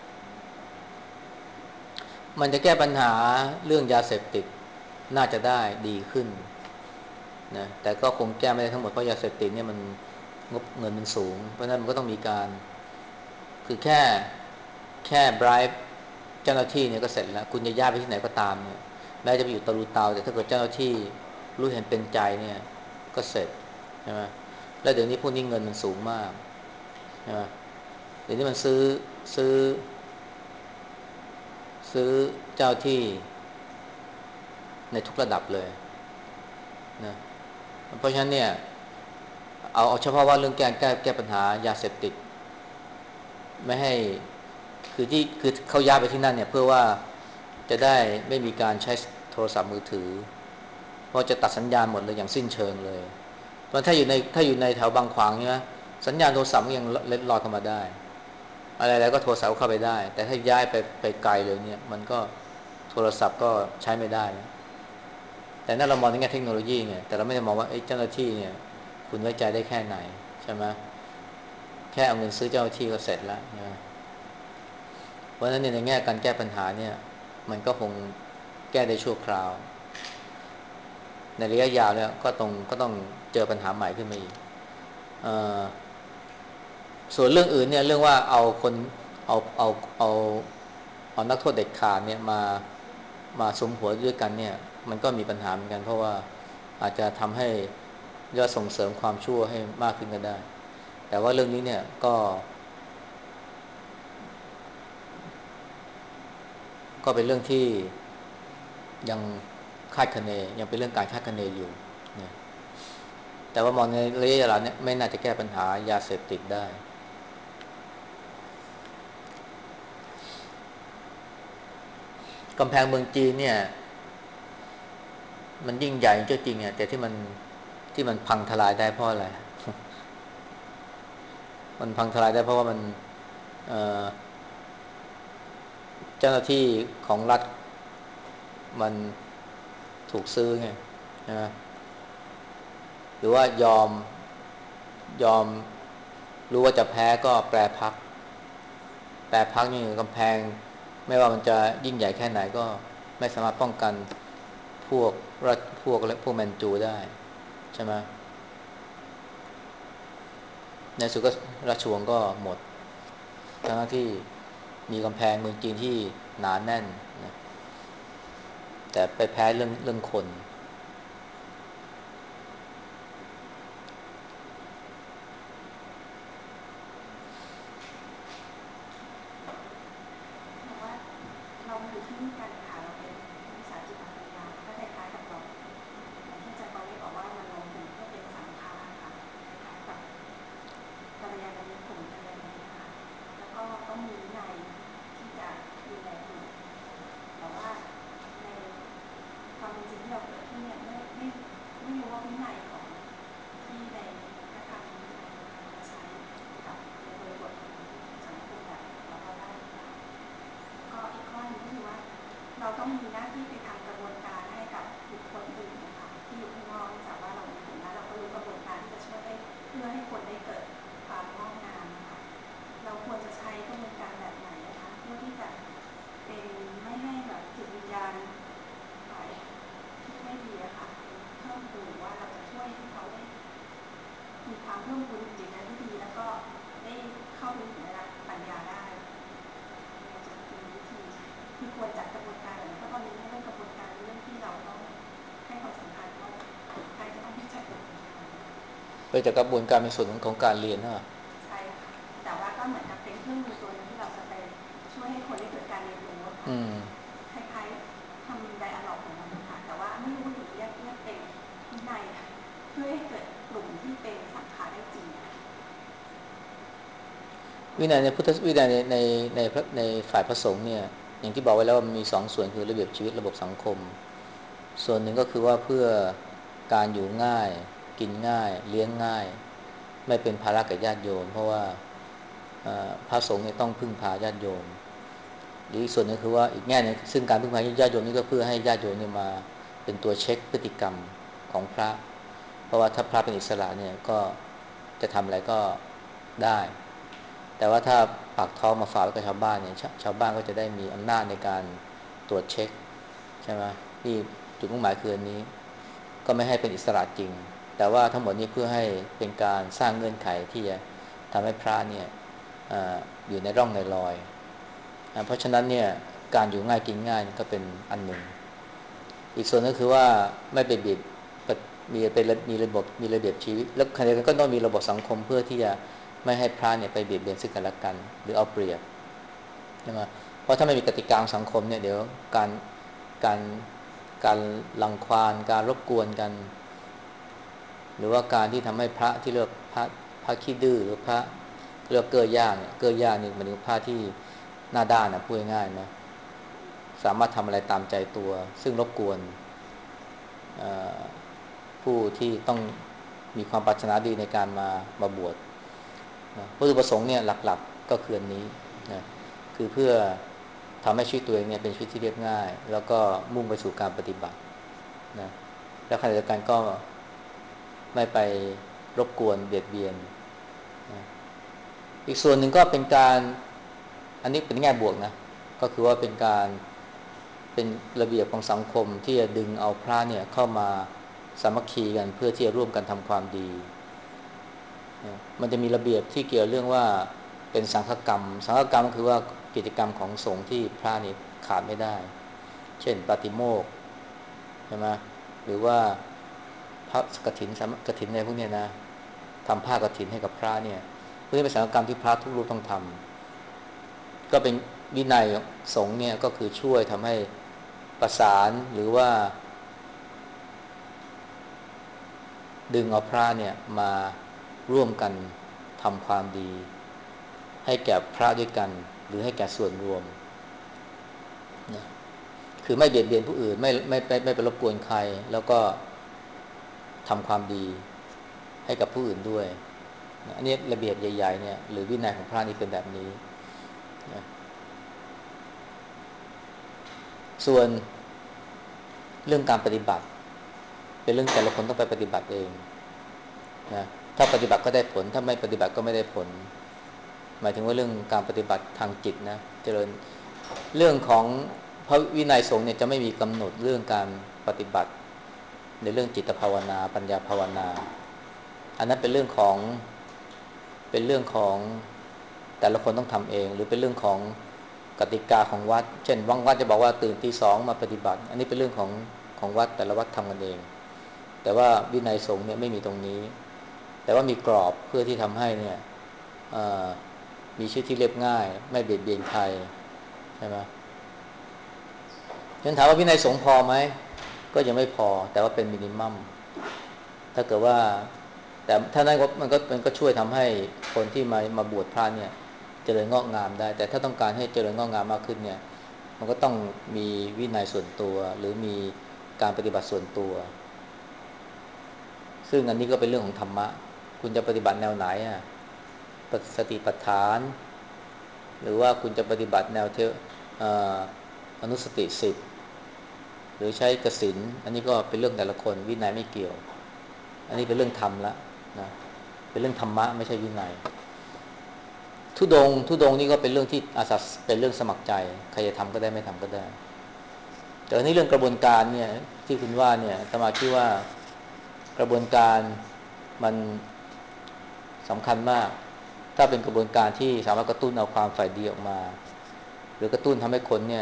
มันจะแก้ปัญหาเรื่องยาเสพติดน่าจะได้ดีขึ้นนะแต่ก็คงแก้ไม่ได้ทั้งหมดเพราะยาเสพติดเนี่ยมันงบเงินมันสูงเพราะฉะนั้นมันก็ต้องมีการคือแค่แค่ไบรฟ์เจ้าหน้าที่เนี่ยก็เสร็จแล้วคุณจะย้ายไปที่ไหนก็ตามเนี่ยแม้จะไปอยู่ตะลุเตาแต่ถ้าเกิดเจ้าหน้าที่รู้เห็นเป็นใจเนี่ยก็เสร็จใช่ไหมแล้วเดี๋ยวนี้พวกนี้เงินมันสูงมากใช่ไหมเดี๋ยวนี้มันซื้อซื้อซื้อเจ้าที่ในทุกระดับเลยนะเพราะฉะนั้นเนี่ยเอาเอาเฉพาะว่าเรื่องแก้แก้แก้ปัญหายาเสพติดไม่ให้คือที่คือเขาย้ายไปที่นั่นเนี่ยเพื่อว่าจะได้ไม่มีการใช้โทรศัพท์มือถือเพราะจะตัดสัญญาณหมดเลยอย่างสิ้นเชิงเลยเพราะถ้าอยู่ในถ้าอยู่ในแถวบางขวางเนี่ยสัญญาณโทรศัพท์ยังเล็ดลอดเข้ามาได้อะไรๆก็โทรศัพท์เข้าไปได้แต่ถ้าย้ายไปไปไกลเลยเนี่ยมันก็โทรศัพท์ก็ใช้ไม่ได้แต่นั่นเรามองในแง่เทคโนโลยีเนี่ยแต่เราไม่ได้มองว่าไอ้เจ้าหน้าที่เนี่ยคุณไว้ใจได้แค่ไหนใช่ไหมแค่เอาเงินซื้อเจ้าหน้าที่ก็เสร็จแล้วนะเพราะฉะนั้นในแง่การแก้ปัญหาเนี่ยมันก็คงแก้ได้ชั่วคราวในระยะยาวเนี่ยก็ต้องก็ต้องเจอปัญหาใหม่ขึ้นมาอีกเอ่อส่วนเรื่องอื่นเนี่ยเรื่องว่าเอาคนเอาเอาเอาเอานักโทษเด็ดขาดเนี่ยมามาสุมหัวด้วยกันเนี่ยมันก็มีปัญหาเหมือนกันเพราะว่าอาจจะทำให้ยอดส่งเสริมความชั่วให้มากขึ้นก็ได้แต่ว่าเรื่องนี้เนี่ยก็ก็เป็นเรื่องที่ยังคาดคะเนยังเป็นเรื่องการคาดคะเนอยู่นะแต่ว่ามองในระยะยาวเนี่ยไม่น่าจะแก้ปัญหายาเสพติดได้กำแพงเมืองจีนเนี่ยมันยิ่งใหญ่จริงๆเนี่ยแต่ที่มันที่มันพังทลายได้เพราะอะไรมันพังทลายได้เพราะว่ามันเอ่อเจ้าหน้าที่ของรัฐมันถูกซื้อไงนะหรือว่ายอมยอมรู้ว่าจะแพ้ก็แปรพรรคแปรพรรคนี่กำแพงไม่ว่ามันจะยิ่งใหญ่แค่ไหนก็ไม่สามารถป้องกันพวกรัฐพวกและพวกแมนจูได้ใช่ไหมในสุดก็ราชวงศ์ก็หมดทั้งที่มีกำแพงเมืองจีนที่หนาแน่นนะแต่ไปแพ้เรื่องเรื่องคนเพราะว่าเรามาอยู่ที่นี่กันค่ะเราเป็นนักศึกษาจิตปัญญาก็คล้ายๆกับเราอย่างที่อาจารย์ปอเล่บอกว่ามันลงถึงเพื่อเป็นสังฆาค่ะคล้ายๆกับกัลยาณมิตรกลุ่มกัลยาณมิตรค่ะแล้วก็ต้องมีวินัยที่จะดูแลกลุ่มแต่ว่าในความเป็นจริงที่เราเกิดที่เนี่ยไม่ไม่ไม่รู้ว่าวินัยของที่ในพระธรรมวินัยจะใช้กับในบริบทของสังคมแบบเราก็ได้หรือเปล่าก็อีกข้อนึงก็คือว่าเราต้องมีหน้าที่ไปทำกระบวนการให้กับบุคคลอื่นนะคะที่อยู่ข้างนอกเนื่องจากว่าเราอยู่ตรงนั้นเราก็รู้กระบวนการที่จะช่วยให้เพื่อให้คนได้เกิดความงอกงามนะคะเราควรจะใช้กระบวนการแบบไหนนะคะเพื่อที่จะเป็นไม่ให้แบบจิตวิญญาณฝ่ายที่ไม่ดีอะค่ะเพิ่มพูนว่าเราจะช่วยให้เขาได้มีความเพิ่มพูนจิตใจที่ดีแล้วก็ได้เข้าถึงระดับปัญญาได้เราจะมีวิธีคือควรจัดกระบวนการแบบนั้นเพราะตอนนี้เรื่องกระบวนการเรื่องที่เราต้องให้ความสำคัญว่าใครจะต้องไปจัดกระบวนการไปจากกระบวนการเป็นส่วนของการเรียนนะใช่ค่ะแต่ว่าก็เหมือนกับเป็นเครื่องมือตัวนึงที่เราจะไปช่วยให้คนได้เกิดการเรียนรู้ค่ะคล้ายๆทำไดอะล็อกของมันนะคะแต่ว่าไม่รู้ว่าอย่างนี้เรียกเป็นวินัยเพื่อให้เกิดกลุ่มที่เป็นสังฆะได้จริงวินัยในพุทธวินัยในในในพระในฝ่ายพระสงฆ์เนี่ยอย่างที่บอกไว้แล้วว่ามันมีสองส่วนคือระเบียบชีวิตระบบสังคมส่วนหนึ่งก็คือว่าเพื่อการอยู่ง่ายกินง่ายเลี้ยงง่ายไม่เป็นภาระกับญาติโยมเพราะว่าพระสงฆ์เนี่ยต้องพึ่งพาญาติโยมหรืออีกส่วนนึงคือว่าอีกแง่นึงซึ่งการพึ่งพาญาติโยมนี่ก็เพื่อให้ญาติโยมเนี่ยมาเป็นตัวเช็คพฤติกรรมของพระเพราะว่าถ้าพระเป็นอิสระเนี่ยก็จะทำอะไรก็ได้แต่ว่าถ้าปากท้องมาฝากไว้กับชาวบ้านเนี่ยชาวบ้านก็จะได้มีอำนาจในการตรวจเช็คใช่ไหมนี่จุดมุ่งหมายคืออันนี้ก็ไม่ให้เป็นอิสระจริงแต่ว่าทั้งหมดนี้เพื่อให้เป็นการสร้างเงื่อนไขที่จะทำให้พระเนี่ย อ, อยู่ในร่องในรอยเพราะฉะนั้นเนี่ยการอยู่ง่ายกินง่ายก็เป็นอันหนึ่งอีกส่วนก็คือว่าไม่ไปบีบมีเป็นมีระบบมีระเบียบชีวิตแล้วขณะเดียวกันก็ต้องมีระบบสังคมเพื่อที่จะไม่ให้พระเนี่ยไปเบียดเบียนซึ่งกันและกันหรือเอาเปรียบใช่ไหมเพราะถ้าไม่มีกติกาสังคมเนี่ยเดี๋ยวการการการรังควานการรบกวนกันหรือว่าการที่ทำให้พระที่เลือกพระพระขี้ดื้อหรือพระเลือกเก้อย่าเนี่ยเก้อย่านี่มันเป็นพระที่หน้าด้านนะพูดง่ายๆนะสามารถทำอะไรตามใจตัวซึ่งรบกวนผู้ที่ต้องมีความปรารถนาดีในการมามาบวชนะวัตถุประสงค์เนี่ยหลักๆก็คืออันนี้นะคือเพื่อทำให้ชีวิตตัวเองเนี่ยเป็นชีวิตที่เรียบง่ายแล้วก็มุ่งไปสู่การปฏิบัตินะแล้วขณะเดียวกันก็ไม่ไปรบกวนเบียดเบียนนะอีกส่วนหนึ่งก็เป็นการอันนี้เป็นแง่บวกนะก็คือว่าเป็นการเป็นระเบียบของสังคมที่จะดึงเอาพระเนี่ยเข้ามาสามัคคีกันเพื่อที่จะร่วมกันทำความดีนะมันจะมีระเบียบที่เกี่ยวเรื่องว่าเป็นสังฆกรรมสังฆกรรมก็คือว่ากิจกรรมของสงฆ์ที่พระนี่ขาดไม่ได้เช่นปาฏิโมกข์ใช่ไหมหรือว่าพระกฐินสามกฐินอะไรพวกนี้นะทำผ้ากฐินให้กับพระเนี่ยพวกนี้เป็นสังฆกรรมที่พระทุกรูปต้องทำก็เป็นวินัยสงฆ์เนี่ยก็คือช่วยทำให้ประสานหรือว่าดึงเอาพระเนี่ยมาร่วมกันทำความดีให้แก่พระด้วยกันหรือให้แก่ส่วนรวมนะคือไม่เบียดเบียนผู้อื่นไม่ไม่ไม่ไม่ไปรบกวนใครแล้วก็ทำความดีให้กับผู้อื่นด้วยนะอันนี้ระเบียบใหญ่ๆเนี่ยหรือวินัยของพระนี่เป็นแบบนี้นะส่วนเรื่องการปฏิบัติเป็นเรื่องแต่ละคนต้องไปปฏิบัติเองนะถ้าปฏิบัติก็ได้ผลถ้าไม่ปฏิบัติก็ไม่ได้ผลหมายถึงว่าเรื่องการปฏิบัติทางจิตนะเจริญเรื่องของพระวินัยสงฆ์เนี่ยจะไม่มีกำหนดเรื่องการปฏิบัติในเรื่องจิตภาวนาปัญญาภาวนาอันนั้นเป็นเรื่องของเป็นเรื่องของแต่ละคนต้องทำเองหรือเป็นเรื่องของกติกาของวัดเช่นบางวัดจะบอกว่าตื่นตีสองมาปฏิบัติอันนี้เป็นเรื่องของของวัดแต่ละวัดทำกันเองแต่ว่าวินัยสงฆ์เนี่ยไม่มีตรงนี้แต่ว่ามีกรอบเพื่อที่ทำให้เนี่ยมีชีวิตที่เรียบง่ายไม่เบียดเบียนใครใช่ไหมฉันถามว่าวินัยสงฆ์พอไหมก็ยังไม่พอแต่ว่าเป็นมินิมัมถ้าเกิดว่าแต่ถ้านั้นมันก็มันก็ช่วยทำให้คนที่มามาบวชพระเนี่ยเจริญงอกงามได้แต่ถ้าต้องการให้เจริญงอกงามมากขึ้นเนี่ยมันก็ต้องมีวินัยส่วนตัวหรือมีการปฏิบัติส่วนตัวซึ่งอันนี้ก็เป็นเรื่องของธรรมะคุณจะปฏิบัติแนวไหนอ่ะสติปัฏฐานหรือว่าคุณจะปฏิบัติแนวเทอนุสติสิบหรือใช้กสิณอันนี้ก็เป็นเรื่องแต่ละคนวินัยไม่เกี่ยวอันนี้เป็นเรื่องธรรมละนะเป็นเรื่องธรรมะไม่ใช่วินัยทุดงทุดงนี่ก็เป็นเรื่องที่อาศัยเป็นเรื่องสมัครใจใครจะทำก็ได้ไม่ทำก็ได้แต่อันนี้เรื่องกระบวนการเนี่ยที่คุณว่าเนี่ยอาตมาคิดว่ากระบวนการมันสำคัญมากถ้าเป็นกระบวนการที่สามารถกระตุ้นเอาความฝ่ายดีออกมาหรือกระตุ้นทำให้คนเนี่ย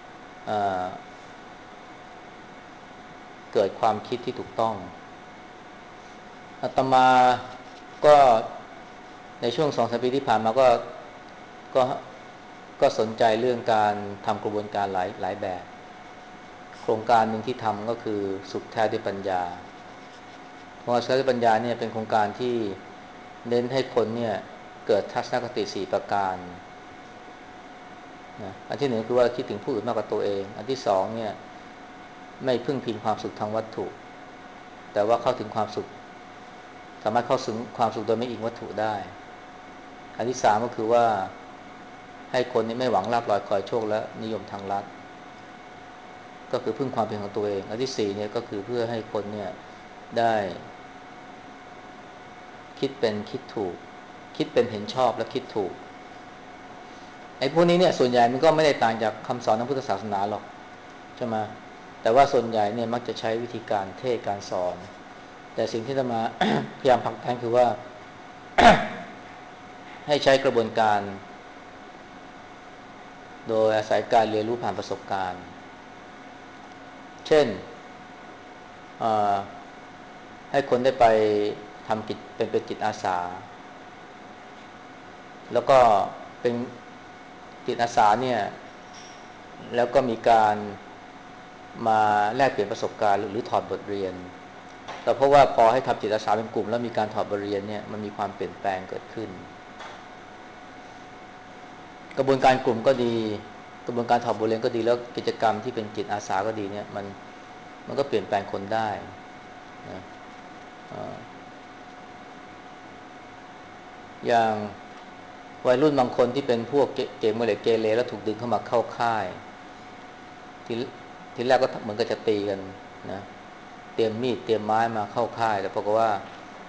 เกิดความคิดที่ถูกต้องอาตมาก็ในช่วงสองสามปีที่ผ่านมาก็ก็ก็สนใจเรื่องการทำกระบวนการหลายหลายแบบโครงการหนึ่งที่ทำก็คือสุขแท้ด้วยปัญญาโครงการสุขแท้ด้วยปัญญาเนี่ยเป็นโครงการที่เน้นให้คนเนี่ยเกิดทัศนคติสี่ประการนะอันที่หนึ่งคือว่าคิดถึงผู้อื่นมากกว่าตัวเองอันที่สองเนี่ยไม่พึ่งพิงความสุขทางวัตถุแต่ว่าเข้าถึงความสุขสามารถเข้าถึงความสุขโดยไม่อิงวัตถุได้อันที่สามก็คือว่าให้คนนี้ไม่หวังลาภลอยคอยโชคและนิยมทางลัดก็คือพึ่งความเป็นของตัวเองอันที่สี่เนี่ยก็คือเพื่อให้คนเนี่ยได้คิดเป็นคิดถูกคิดเป็นเห็นชอบและคิดถูกไอ้พวกนี้เนี่ยส่วนใหญ่มันก็ไม่ได้ต่างจากคำสอนทางพุทธศาสนาหรอกใช่ไหมแต่ว่าส่วนใหญ่เนี่ยมักจะใช้วิธีการเทศการสอนแต่สิ่งที่จะมา พยายามผลักดันคือว่า ให้ใช้กระบวนการโดยอาศัยการเรียนรู้ผ่านประสบการณ์เช่นให้คนได้ไปทำกิจเป็นเป็นจิตอาสาแล้วก็เป็นจิตอาสาเนี่ยแล้วก็มีการมาแลกเปลี่ยนประสบการณ์หรือถอดบทเรียนแต่เพราะว่าพอให้ทำจิตอาสาเป็นกลุ่มแล้วมีการถอดบทเรียนเนี่ยมันมีความเปลี่ยนแปลงเกิดขึ้นกระบวนการกลุ่มก็ดีกระบวนการถอดบทเรียนก็ดีแล้วกิจกรรมที่เป็นจิตอาสาก็ดีเนี่ยมันมันก็เปลี่ยนแปลงคนได้นะอย่างวัยรุ่นบางคนที่เป็นพวกเกมเมเรเกเรแล้วถูกดึงเข้ามาเข้าค่ายทีทีแรกก็เหมือนกับจะตีกันนะเตรียมมีดเตรียมไม้มาเข้าค่ายแต่ปรากฏว่า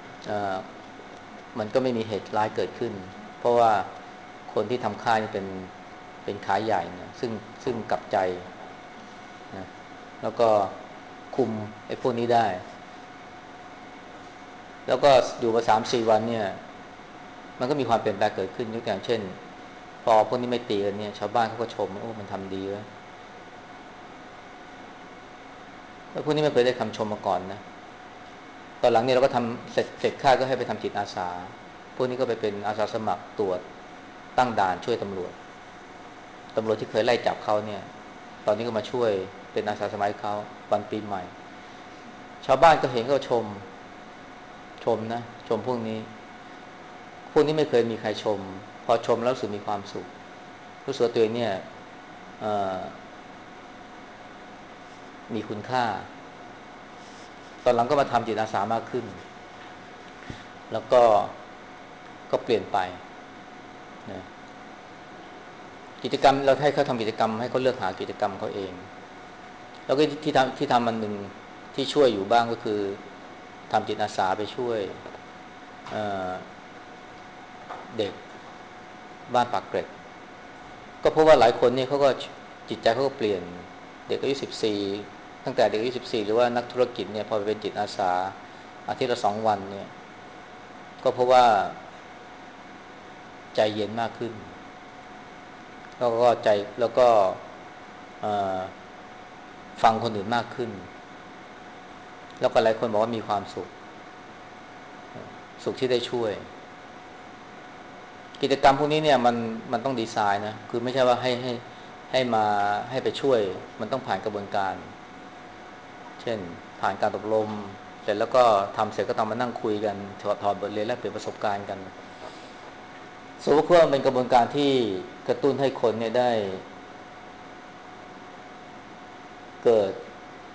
มันก็ไม่มีเหตุร้ายเกิดขึ้นเพราะว่าคนที่ทำค่ายนี่เป็นเป็นขายใหญ่นะซึ่งซึ่งกลับใจนะแล้วก็คุมไอ้พวกนี้ได้แล้วก็อยู่มา สามสี่ วันเนี่ยมันก็มีความเปลี่ยนแปลงเกิดขึ้นยกตัวอย่างเช่นพอพวกนี้ไม่ตีกันเนี่ยชาวบ้านเขาก็ชมโอ้มันทำดีเว้ยแล้วพวกนี้ไม่เคยได้คำชมมาก่อนนะตอนหลังเนี่ยเราก็ทำเสร็จเสร็จค่ายก็ให้ไปทำจิตอาสาพวกนี้ก็ไปเป็นอาสาสมัครตรวจตั้งด่านช่วยตำรวจตำรวจที่เคยไล่จับเขาเนี่ยตอนนี้ก็มาช่วยเป็นอาสาสมัครเขาวันปีใหม่ชาวบ้านก็เห็นก็ชมชมนะชมพวกนี้พวกนี้ไม่เคยมีใครชมพอชมแล้วรู้สึกมีความสุขรู้สึกตัวเองเนี่ยมีคุณค่าตอนหลังก็มาทำจิตอาสามากขึ้นแล้วก็ก็เปลี่ยนไปนะกิจกรรมเราให้เขาทำกิจกรรมให้เขาเลือกหากิจกรรมเขาเองแล้วก็ที่ทำที่ทำมันหนึ่งที่ช่วยอยู่บ้างก็คือทำจิตอาสาไปช่วยเเด็กบ้านปากเกร็ดก็เพราะว่าหลายคนนี่เขาก็จิตใจเขาก็เปลี่ยนเด็กอายุสิบสี่ตั้งแต่เด็กอายุสิบสี่หรือว่านักธุรกิจเนี่ยพอไปเป็นจิตอาสาอาทิตย์ละสองวันเนี่ยก็เพราะว่าใจเย็นมากขึ้นแล้วก็ใจแล้วก็ฟังคนอื่นมากขึ้นแล้วก็หลายคนบอกว่ามีความสุขสุขที่ได้ช่วยกิจกรรมพวกนี้เนี่ยมันมันต้องดีไซน์นะคือไม่ใช่ว่าให้ให้ให้มาให้ไปช่วยมันต้องผ่านกระบวนการเช่นผ่านการอบรมเสร็จแล้วก็ทำเสร็จก็ต้องมานั่งคุยกันถอดถอดบทเรียนแลกเปลี่ยนประสบการณ์กันสมมติว่าเป็นกระบวนการที่กระตุ้นให้คนเนี่ยได้เกิด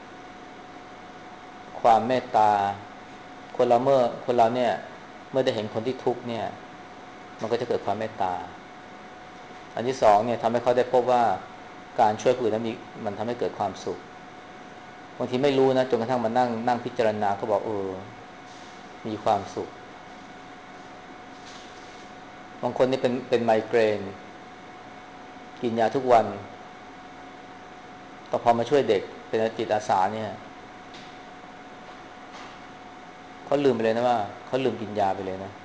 ความเมตตาคนเราเมื่อคนเราเนี่ยเมื่อได้เห็นคนที่ทุกข์เนี่ยมันก็จะเกิดความเมตตาอันที่สองเนี่ยทำให้เขาได้พบว่าการช่วยผู้อื่นนั้นมีมันทำให้เกิดความสุขบางทีไม่รู้นะจนกระทั่งมานั่งนั่งพิจารณาก็บอกเออมีความสุขบางคนนี่เป็นเป็นไมเกรนกินยาทุกวันก็พอมาช่วยเด็กเป็นจิตอาสาเนี่ยเขาลืมไปเลยนะว่าเขาลืมกินยาไปเลยนะ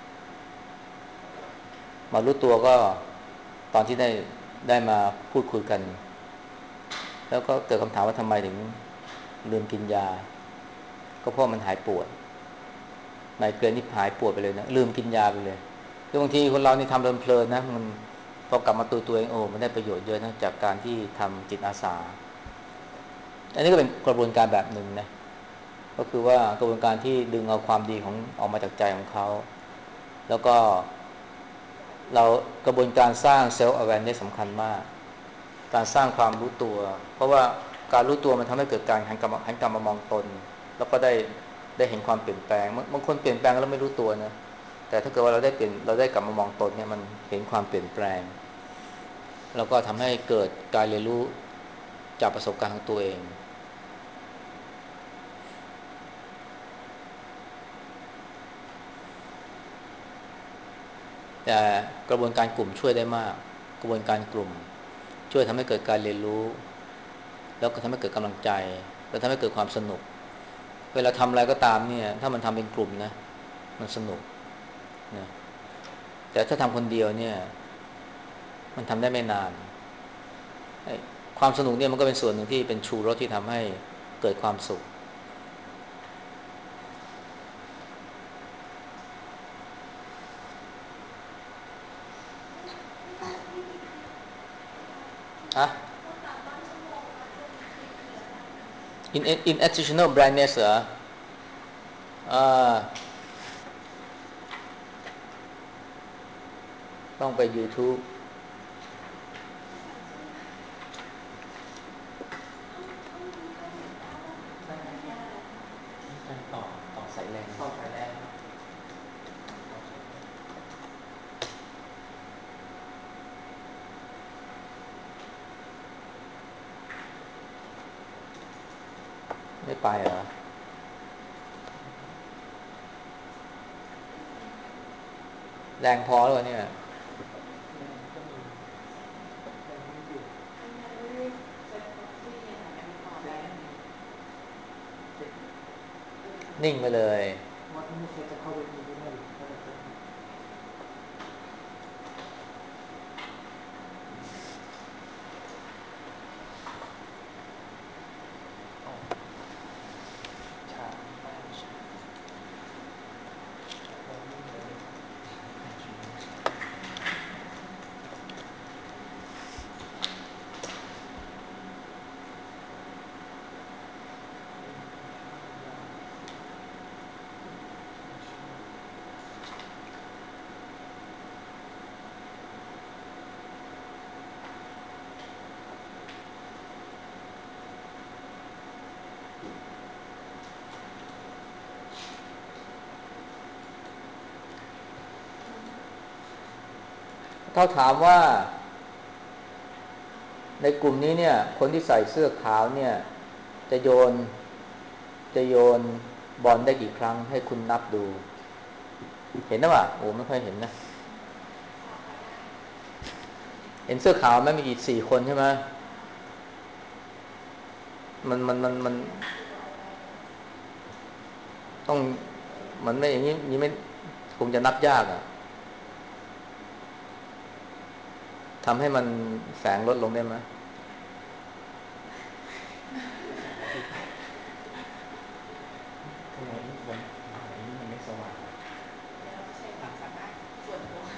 มารู้ตัวก็ตอนที่ได้ได้มาพูดคุยกันแล้วก็เกิดคำถามว่าทำไมถึงลืมกินยาก็เพราะมันหายปวดไมเกรนนี่หายปวดไปเลยนะลืมกินยาไปเลยคือบางทีคนเรานี่ทำเพลินๆนะมันพอกลับมาตัวตัวเองโอ้มันได้ประโยชน์เยอะนะจากการที่ทำจิตอาสาอันนี้ก็เป็นกระบวนการแบบหนึ่งนะก็คือว่ากระบวนการที่ดึงเอาความดีของออกมาจากใจของเขาแล้วก็เรากระบวนการสร้างเซลล์ awareness สำคัญมากการสร้างความรู้ตัวเพราะว่าการรู้ตัวมันทำให้เกิดการหันกลับมาหันกลับมามองตนแล้วก็ได้ได้เห็นความเปลี่ยนแปลงบางคนเปลี่ยนแปลงแล้วไม่รู้ตัวนะแต่ถ้าเกิดว่าเราได้เปลี่ยนเราได้กลับมามองตนเนี่ยมันเห็นความเปลี่ยนแปลงแล้วก็ทำให้เกิดการเรียนรู้จากประสบการณ์ของตัวเองแต่กระบวนการกลุ่มช่วยได้มากกระบวนการกลุ่มช่วยทำให้เกิดการเรียนรู้แล้วก็ทำให้เกิดกำลังใจแล้วทำให้เกิดความสนุกเวลาทำอะไรก็ตามเนี่ยถ้ามันทำเป็นกลุ่มนะมันสนุกนะแต่ถ้าทำคนเดียวเนี่ยมันทำได้ไม่นานความสนุกเนี่ยมันก็เป็นส่วนหนึ่งที่เป็นชูรสที่ทำให้เกิดความสุขอะ in in additional brightness เหรออ่าต้องไป YouTube ได้ไหมมีการต่อต่อสายแรงต่อสายแรงครับไม่ไปเหรอแรงพอแล้วเนี่ยนิ่งไปเลยว่าถ้าไม่ใช่จะเข้าไปดูได้ไหมหรือถ้าจะชาบ้านชาโอ้นิ่งเลยเขาถามว่าในกลุ่มนี้เนี่ยคนที่ใส่เสื้อขาวเนี่ยจะโยนจะโยนบอลได้กี่ครั้งให้คุณนับดูเห็นนะวะโอ้ไม่ค่อยเห็นนะเห็นเสื้อขาวไหมมีกี่สี่คนใช่ไหมมันมันมันมันต้องมันไม่อย่างนี้นี้ไม่คงจะนับยากอ่ะทำให้มันแสงลดลงได้ไหมทำไมนี่วันทำไมนี่มันไม่สว่างเดี๋ยวเราจะใช้ความสามารถส่วนตัว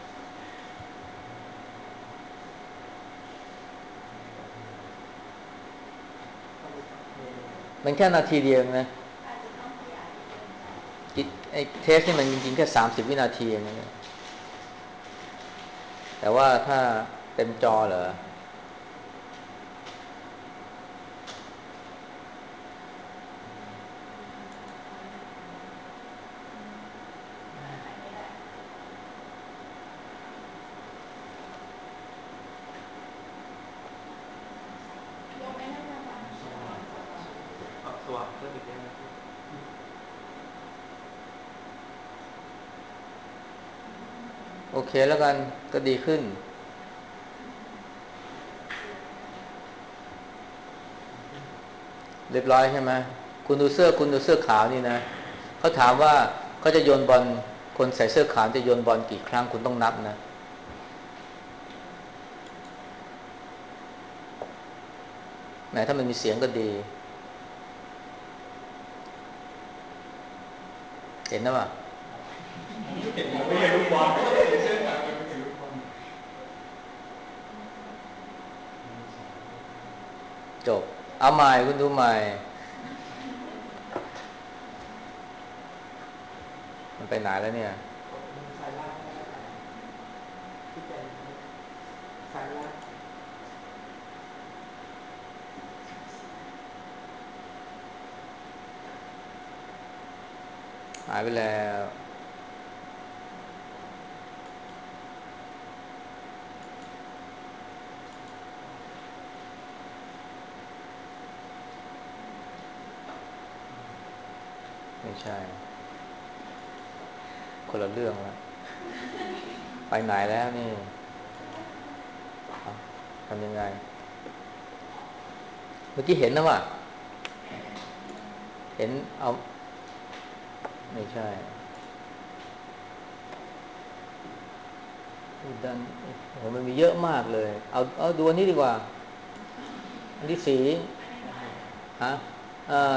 มันแค่นาทีเดียวนะอาจจะต้องขยายนิดนึงค่ะไอ้เทสนี่มันจริงๆแค่สามสิบวินาทีเองนะแต่ว่าถ้าเต็มจอเหรออันนี้แหละยกไอ้นั่นมาก่อนสว่างสว่างปรับสว่างเพิ่มอีกได้ไหมพี่โอเคแล้วกันก็ดีขึ้นเรียบร้อยใช่ไหมคุณดูเสื้อคุณดูเสื้อขาวนี่นะเขาถามว่าเขาจะโยนบอลคนใส่เสื้อขาวจะโยนบอลกี่ครั้งคุณต้องนับนะแหมถ้ามันมีเสียงก็ดีเห็นนะวะไม่เห็นลูกบอลไม่เห็นเสื้อขาวไม่เห็นลูกบอลจบเอาใหม่คุณดูใหม่มันไปไหนแล้วเนี่ยกดมือซ้ายล่างได้ไหมครับเป็นไฟล์แรกหายไปแล้วไม่ใช่คนละเรื่องแล้วไปไหนแล้วนี่ทำยังไงเมื่อกี้เห็นนะว่าเห็นเอาไม่ใช่ดันโอ้มันมีเยอะมากเลยเอาเอาดูอันนี้ดีกว่าอันที่สีฮะเออ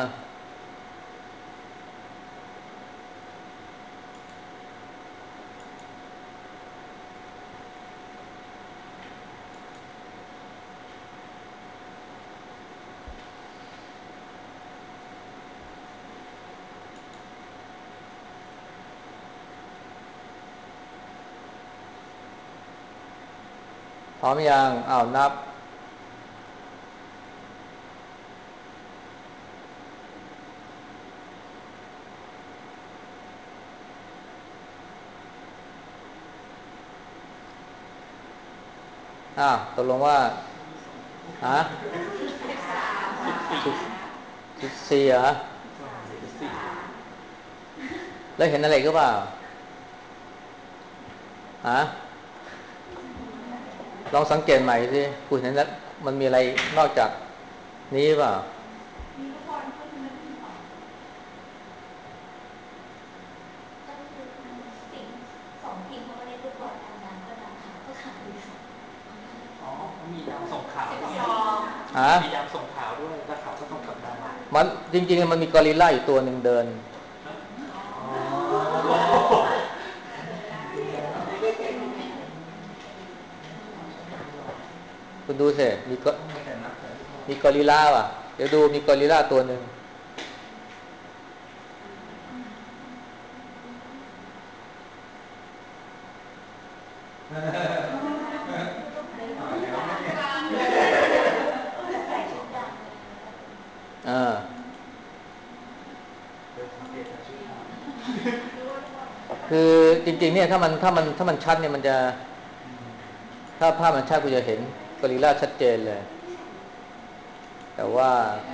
พร้อมยังอ้าวนับอ้าวตกลงว่าฮะจุดสี่เหรอแล้วเห็นอะไรก็เปล่าฮะลองสังเกตใหม่สิคุณเห็นแล้วมันมีอะไรนอกจากนี้เปล่ามีลูกบอลเพิ่มขึ้นมาที่สองก็คือสิ่งสองสิ่งเขาก็เรียกลูกบอลดำดำก็ดำขาวก็ขาวที่สองอ๋อเขามีดำส่งขาวด้วยฮะมีดำส่งขาวด้วยแล้วขาวก็ส่งกับดำมันจริงๆมันมีกอริลลาอยู่ตัวหนึ่งเดินคุณดูสิมีก็มีกอริลลาว่ะเดี๋ยวดูมีกอริลลาตัวหนึ่งอ่าคือจริงๆเนี่ยถ้ามันถ้ามันถ้ามันชัดเนี่ยมันจะถ้าภาพมันชัดคุณจะเห็นกอริลลาชัดเจนเลยแต่ว่า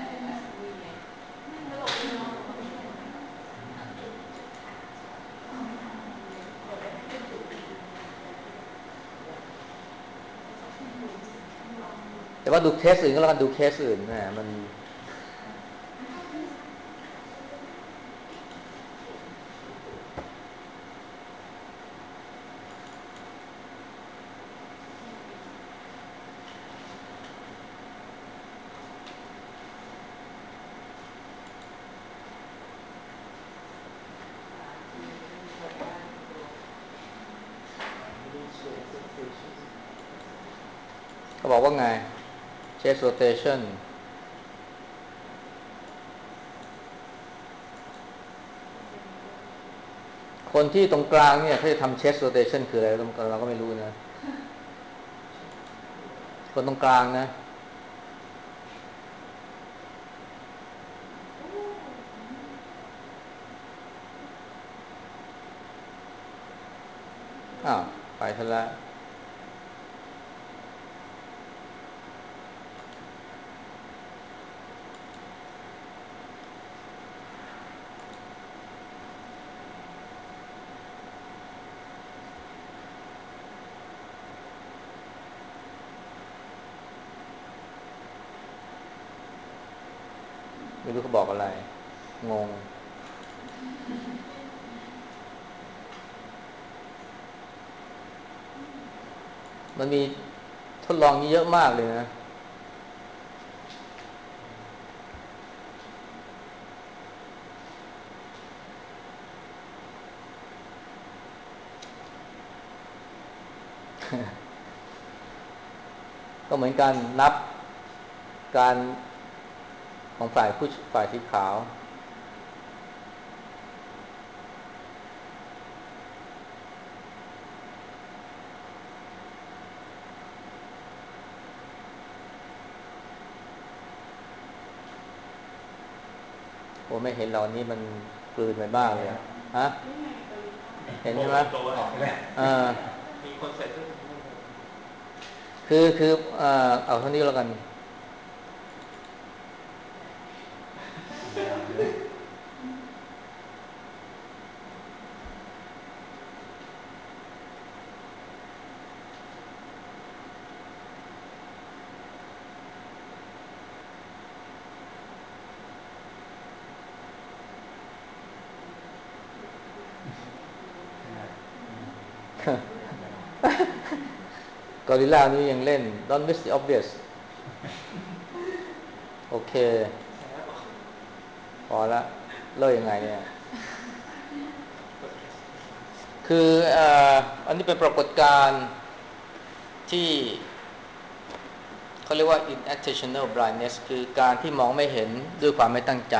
แต่ว่าดูเคสอื่นก็แล้วกันดูเคสอื่นนะมันเขาบอกว่าไง chest rotation คนที่ตรงกลางเนี่ยเขาจะทำ chest rotation คืออะไรเราก็ไม่รู้นะคนตรงกลางนะอ้าวไปซะแล้วไม่รู้เขาบอกอะไรงงมันมีทดลองนี้เยอะมากเลยนะก็เหมือนกันนับการของฝ่ายผู้ฝ่ายสีขาวไม่เห็นเหล่านี้มันกลืนไปมากเลยฮะเห็นใช่ไหมตัวออกไปแล้วอ่ามีคนใส่เสื้อสีม่วงคือคืออ่าเอาเท่านี้แล้วกันกอริลลานี่ยังเล่น Don't miss the obvious โอเคพอละเลิกยังไงเนี่ยคืออ่าอันนี้เป็นปรากฏการณ์ที่เขาเรียกว่า inattentional blindness คือการที่มองไม่เห็นด้วยความไม่ตั้งใจ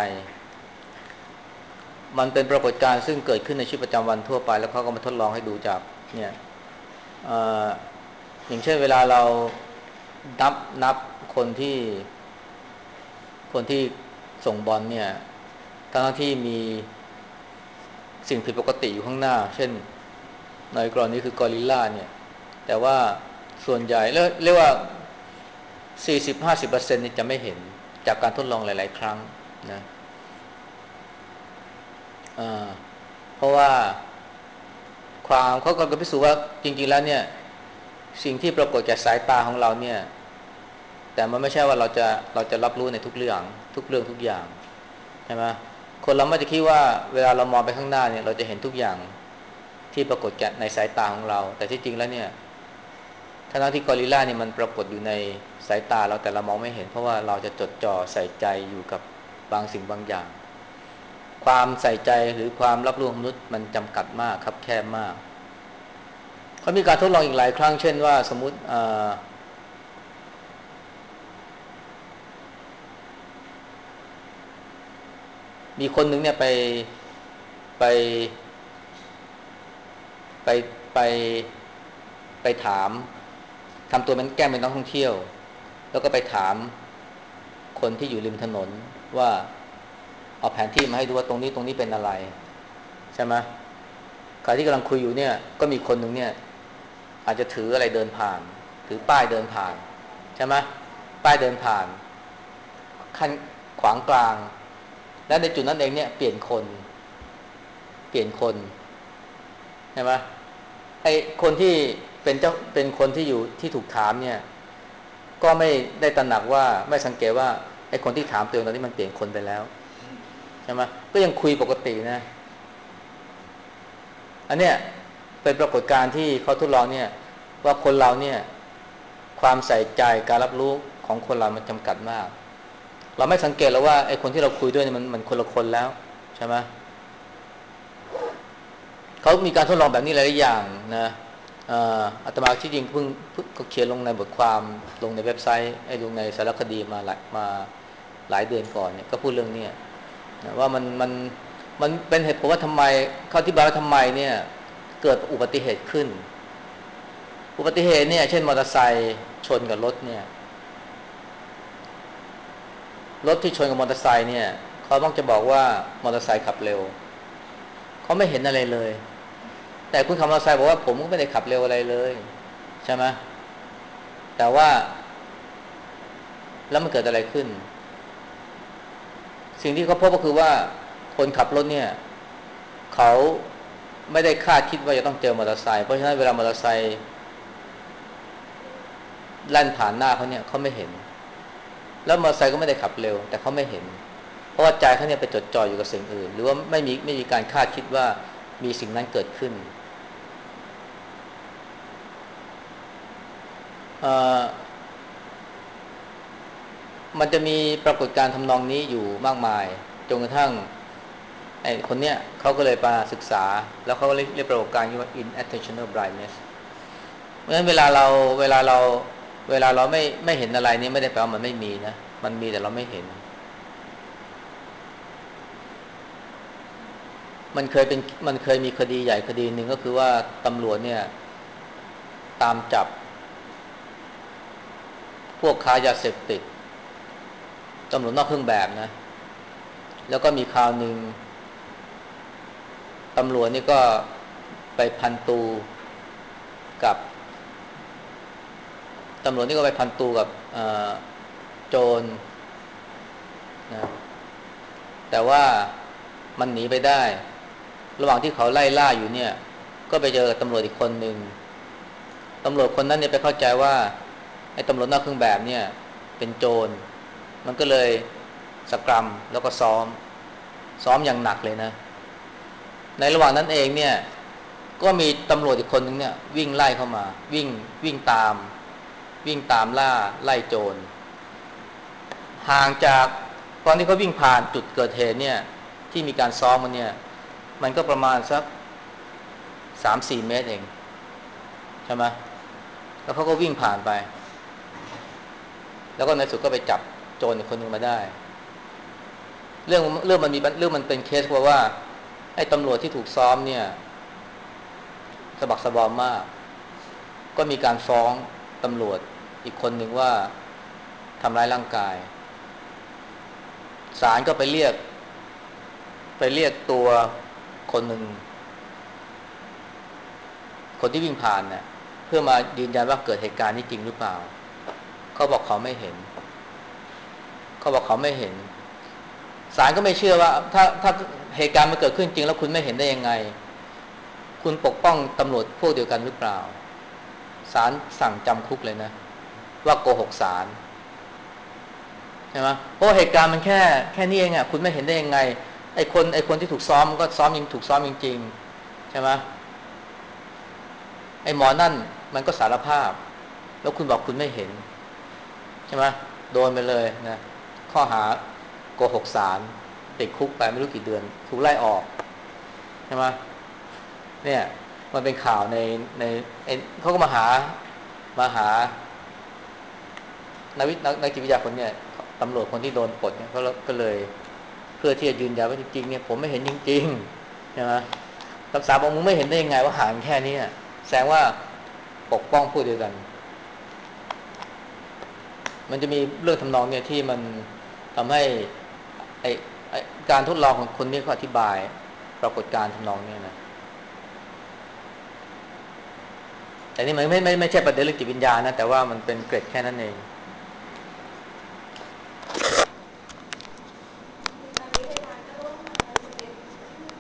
มันเป็นปรากฏการณ์ซึ่งเกิดขึ้นในชีวิตประจำวันทั่วไปแล้วเขาก็มาทดลองให้ดูจากเนี่ยอย่างเช่นเวลาเรานับนับคนที่คนที่ส่งบอลเนี่ยทั้งที่มีสิ่งผิดปกติอยู่ข้างหน้าเช่นในกรณีคือกอริลลาเนี่ยแต่ว่าส่วนใหญ่เรียกว่า สี่สิบถึงห้าสิบเปอร์เซ็นต์ นี่จะไม่เห็นจากการทดลองหลายๆครั้งนะเพราะว่าความเขาก็พิสูจน์ว่าจริงๆแล้วเนี่ยสิ่งที่ปรากฏแก่สายตาของเราเนี่ยแต่มันไม่ใช่ว่าเราจะเราจะรับรู้ในทุกเรื่องทุกเรื่องทุกอย่างใช่ไหมคนเราไม่จะคิดว่าเวลาเรามองไปข้างหน้าเนี่ยเราจะเห็นทุกอย่างที่ปรากฏแก่ในสายตาของเราแต่ที่จริงแล้วเนี่ยทั้งที่กอริลลาเนี่ยมันปรากฏอยู่ในสายตาเราแต่เรามองไม่เห็นเพราะว่าเราจะจดจ่อใส่ใจอยู่กับบางสิ่งบางอย่างความใส่ใจหรือความรับรู้ของมนุษย์มันจำกัดมากครับแคบมากเขามีการทดลองอีกหลายครั้งเช่นว่าสมมุติมีคนหนึ่งเนี่ยไปไปไปไปไปถามทำตัวเป็นแกล้งเป็นนักท่องเที่ยวแล้วก็ไปถามคนที่อยู่ริมถนนว่าเอาแผนที่มาให้ดูว่าตรงนี้ตรงนี้เป็นอะไรใช่ไหมขณะที่กำลังคุยอยู่เนี่ยก็มีคนหนึ่งเนี่ยอาจจะถืออะไรเดินผ่านถือป้ายเดินผ่านใช่ไหมป้ายเดินผ่านขั้นขวางกลางและในจุดนั้นเองเนี่ยเปลี่ยนคนเปลี่ยนคนใช่ไหมไอ้คนที่เป็นเจ้าเป็นคนที่อยู่ที่ถูกถามเนี่ยก็ไม่ได้ตระหนักว่าไม่สังเกตว่าไอ้คนที่ถามตัวเองตอนนี้มันเปลี่ยนคนไปแล้วใช่ไหมก็ยังคุยปกตินะอันเนี้ยเป็นปรากฏการณ์ที่เขาทดลองเนี่ยว่าคนเราเนี่ยความใส่ใจการรับรู้ของคนเรามันจำกัดมากเราไม่สังเกตแล้วว่าไอ้คนที่เราคุยด้วยมันมันคนละคนแล้วใช่ไหมเขามีการทดลองแบบนี้หลายอย่างนะอาตมาที่จริงเพิ่งก็เขียนลงในบทความลงในเว็บไซต์ไอ้ลงในสารคดีมาหลายมาหลายเดือนก่อนเนี่ยก็พูดเรื่องนี้นะว่ามันมันมันเป็นเหตุผลว่าทำไมเขาอธิบายว่าทำไมเนี่ยเกิดอุบัติเหตุขึ้นอุบัติเหตุเนี่ยเช่นมอเตอร์ไซค์ชนกับรถเนี่ยรถที่ชนกับมอเตอร์ไซค์เนี่ยเขาต้องจะบอกว่ามอเตอร์ไซค์ขับเร็วเขาไม่เห็นอะไรเลยแต่คุณขับมอเตอร์ไซค์บอกว่าผมก็ไม่ได้ขับเร็วอะไรเลยใช่ไหมแต่ว่าแล้วมันเกิดอะไรขึ้นสิ่งที่เขาพบก็คือว่าคนขับรถเนี่ยเขาไม่ได้คาดคิดว่าจะต้องเจอมอเตอร์ไซค์เพราะฉะนั้นเวลามอเตอร์ไซค์แล่นผ่านหน้าเขาเนี่ยเขาไม่เห็นแล้วมอเตอร์ไซค์ก็ไม่ได้ขับเร็วแต่เขาไม่เห็นเพราะว่าใจเขาเนี่ยไปจดจ่ออยู่กับสิ่งอื่นหรือว่าไม่มีไม่มีการคาดคิดว่ามีสิ่งนั้นเกิดขึ้นมันจะมีปรากฏการณ์ทำนองนี้อยู่มากมายจนกระทั่งไอ้คนเนี้ยเขาก็เลยมาศึกษาแล้วเขาก็เรียกปรากฏการณ์ว่า inattentional blindness เพราะฉะนั้นเวลาเราเวลาเราเวลาเราไม่ไม่เห็นอะไรนี่ไม่ได้แปลว่ามันไม่มีนะมันมีแต่เราไม่เห็นมันเคยเป็นมันเคยมีคดีใหญ่คดีหนึ่งก็คือว่าตำรวจเนี่ยตามจับพวกค้ายาเสพติดตำรวจนอกเครื่องแบบนะแล้วก็มีคราวหนึ่งตำรวจนี่ก็ไปพันตูกับตำรวจนี่ก็ไปพันตูกับโจรนะแต่ว่ามันหนีไปได้ระหว่างที่เขาไล่ล่าอยู่เนี่ยก็ไปเจอตำรวจอีกคนหนึ่งตำรวจคนนั้นเนี่ยไปเข้าใจว่าไอ้ตำรวจนอกเครื่องแบบเนี่ยเป็นโจรมันก็เลยสกรัมแล้วก็ซ้อมซ้อมอย่างหนักเลยนะในระหว่างนั้นเองเนี่ยก็มีตำรวจอีกคนนึงเนี่ยวิ่งไล่เข้ามาวิ่งวิ่งตามวิ่งตามล่าไล่โจรห่างจากตอนที่เขาวิ่งผ่านจุดเกิดเหตุเนี่ยที่มีการซ้อมมันเนี่ยมันก็ประมาณสัก สามสี่ เมตรเองใช่ไหมแล้วเขาก็วิ่งผ่านไปแล้วก็ในสุดก็ไปจับโจรอีกคนนึงมาได้เรื่องเรื่องมันมีเรื่องมันเป็นเคสเพราะว่าไอ้ตำรวจที่ถูกซ้อมเนี่ยสะบักสะบอมมากก็มีการฟ้องตำรวจอีกคนนึงว่าทำร้ายร่างกายศาลก็ไปเรียกไปเรียกตัวคนหนึ่งคนที่วิ่งผ่านเนี่ยเพื่อมายืนยันว่าเกิดเหตุการณ์นี้จริงหรือเปล่าเขาบอกเขาไม่เห็นเขาบอกเขาไม่เห็นศาลก็ไม่เชื่อว่าถ้าถ้าเหตุการณ์มันเกิดขึ้นจริงแล้วคุณไม่เห็นได้ยังไงคุณปกป้องตำรวจพวกเดียวกันหรือเปล่าศาลสั่งจำคุกเลยนะว่าโกหกศาลใช่ไหมเพราะเหตุการณ์มันแค่แค่นี้เองอ่ะคุณไม่เห็นได้ยังไงไอ้คนไอ้คนที่ถูกซ้อมก็ซ้อมจริงถูกซ้อมจริงๆใช่ไหมไอ้หมอนั่นมันก็สารภาพแล้วคุณบอกคุณไม่เห็นใช่ไหมโดนไปเลยนะข้อหาโกหกศาลติดคุกไปไม่รู้กี่เดือนถูกไล่ออกใช่ไหมเนี่ยมันเป็นข่าวในในเขาก็มาหามาหานักวินักนักจิตวิทยาคนเนี่ยตำรวจคนที่โดนปลดเนี่ยเขาก็เลยเพื่อที่จะยืนยันว่าจริงๆเนี่ยผมไม่เห็นจริงๆใช่ไหมรักษาบอกมึงไม่เห็นได้ยังไงว่าห่างแค่นี้แสดงว่าปกป้องผู้เดียวกันมันจะมีเรื่องทำนองเนี่ยที่มันทำให้ไอไอการทดลองของคนนี้เขาอธิบายปรากฏการณ์ทำนองเนี่ยนะแต่นี่มันไม่ไม่ไม่ใช่ประเด็นเรื่องจิตวิญญาณนะแต่ว่ามันเป็นเกร็ดแค่นั้นเอง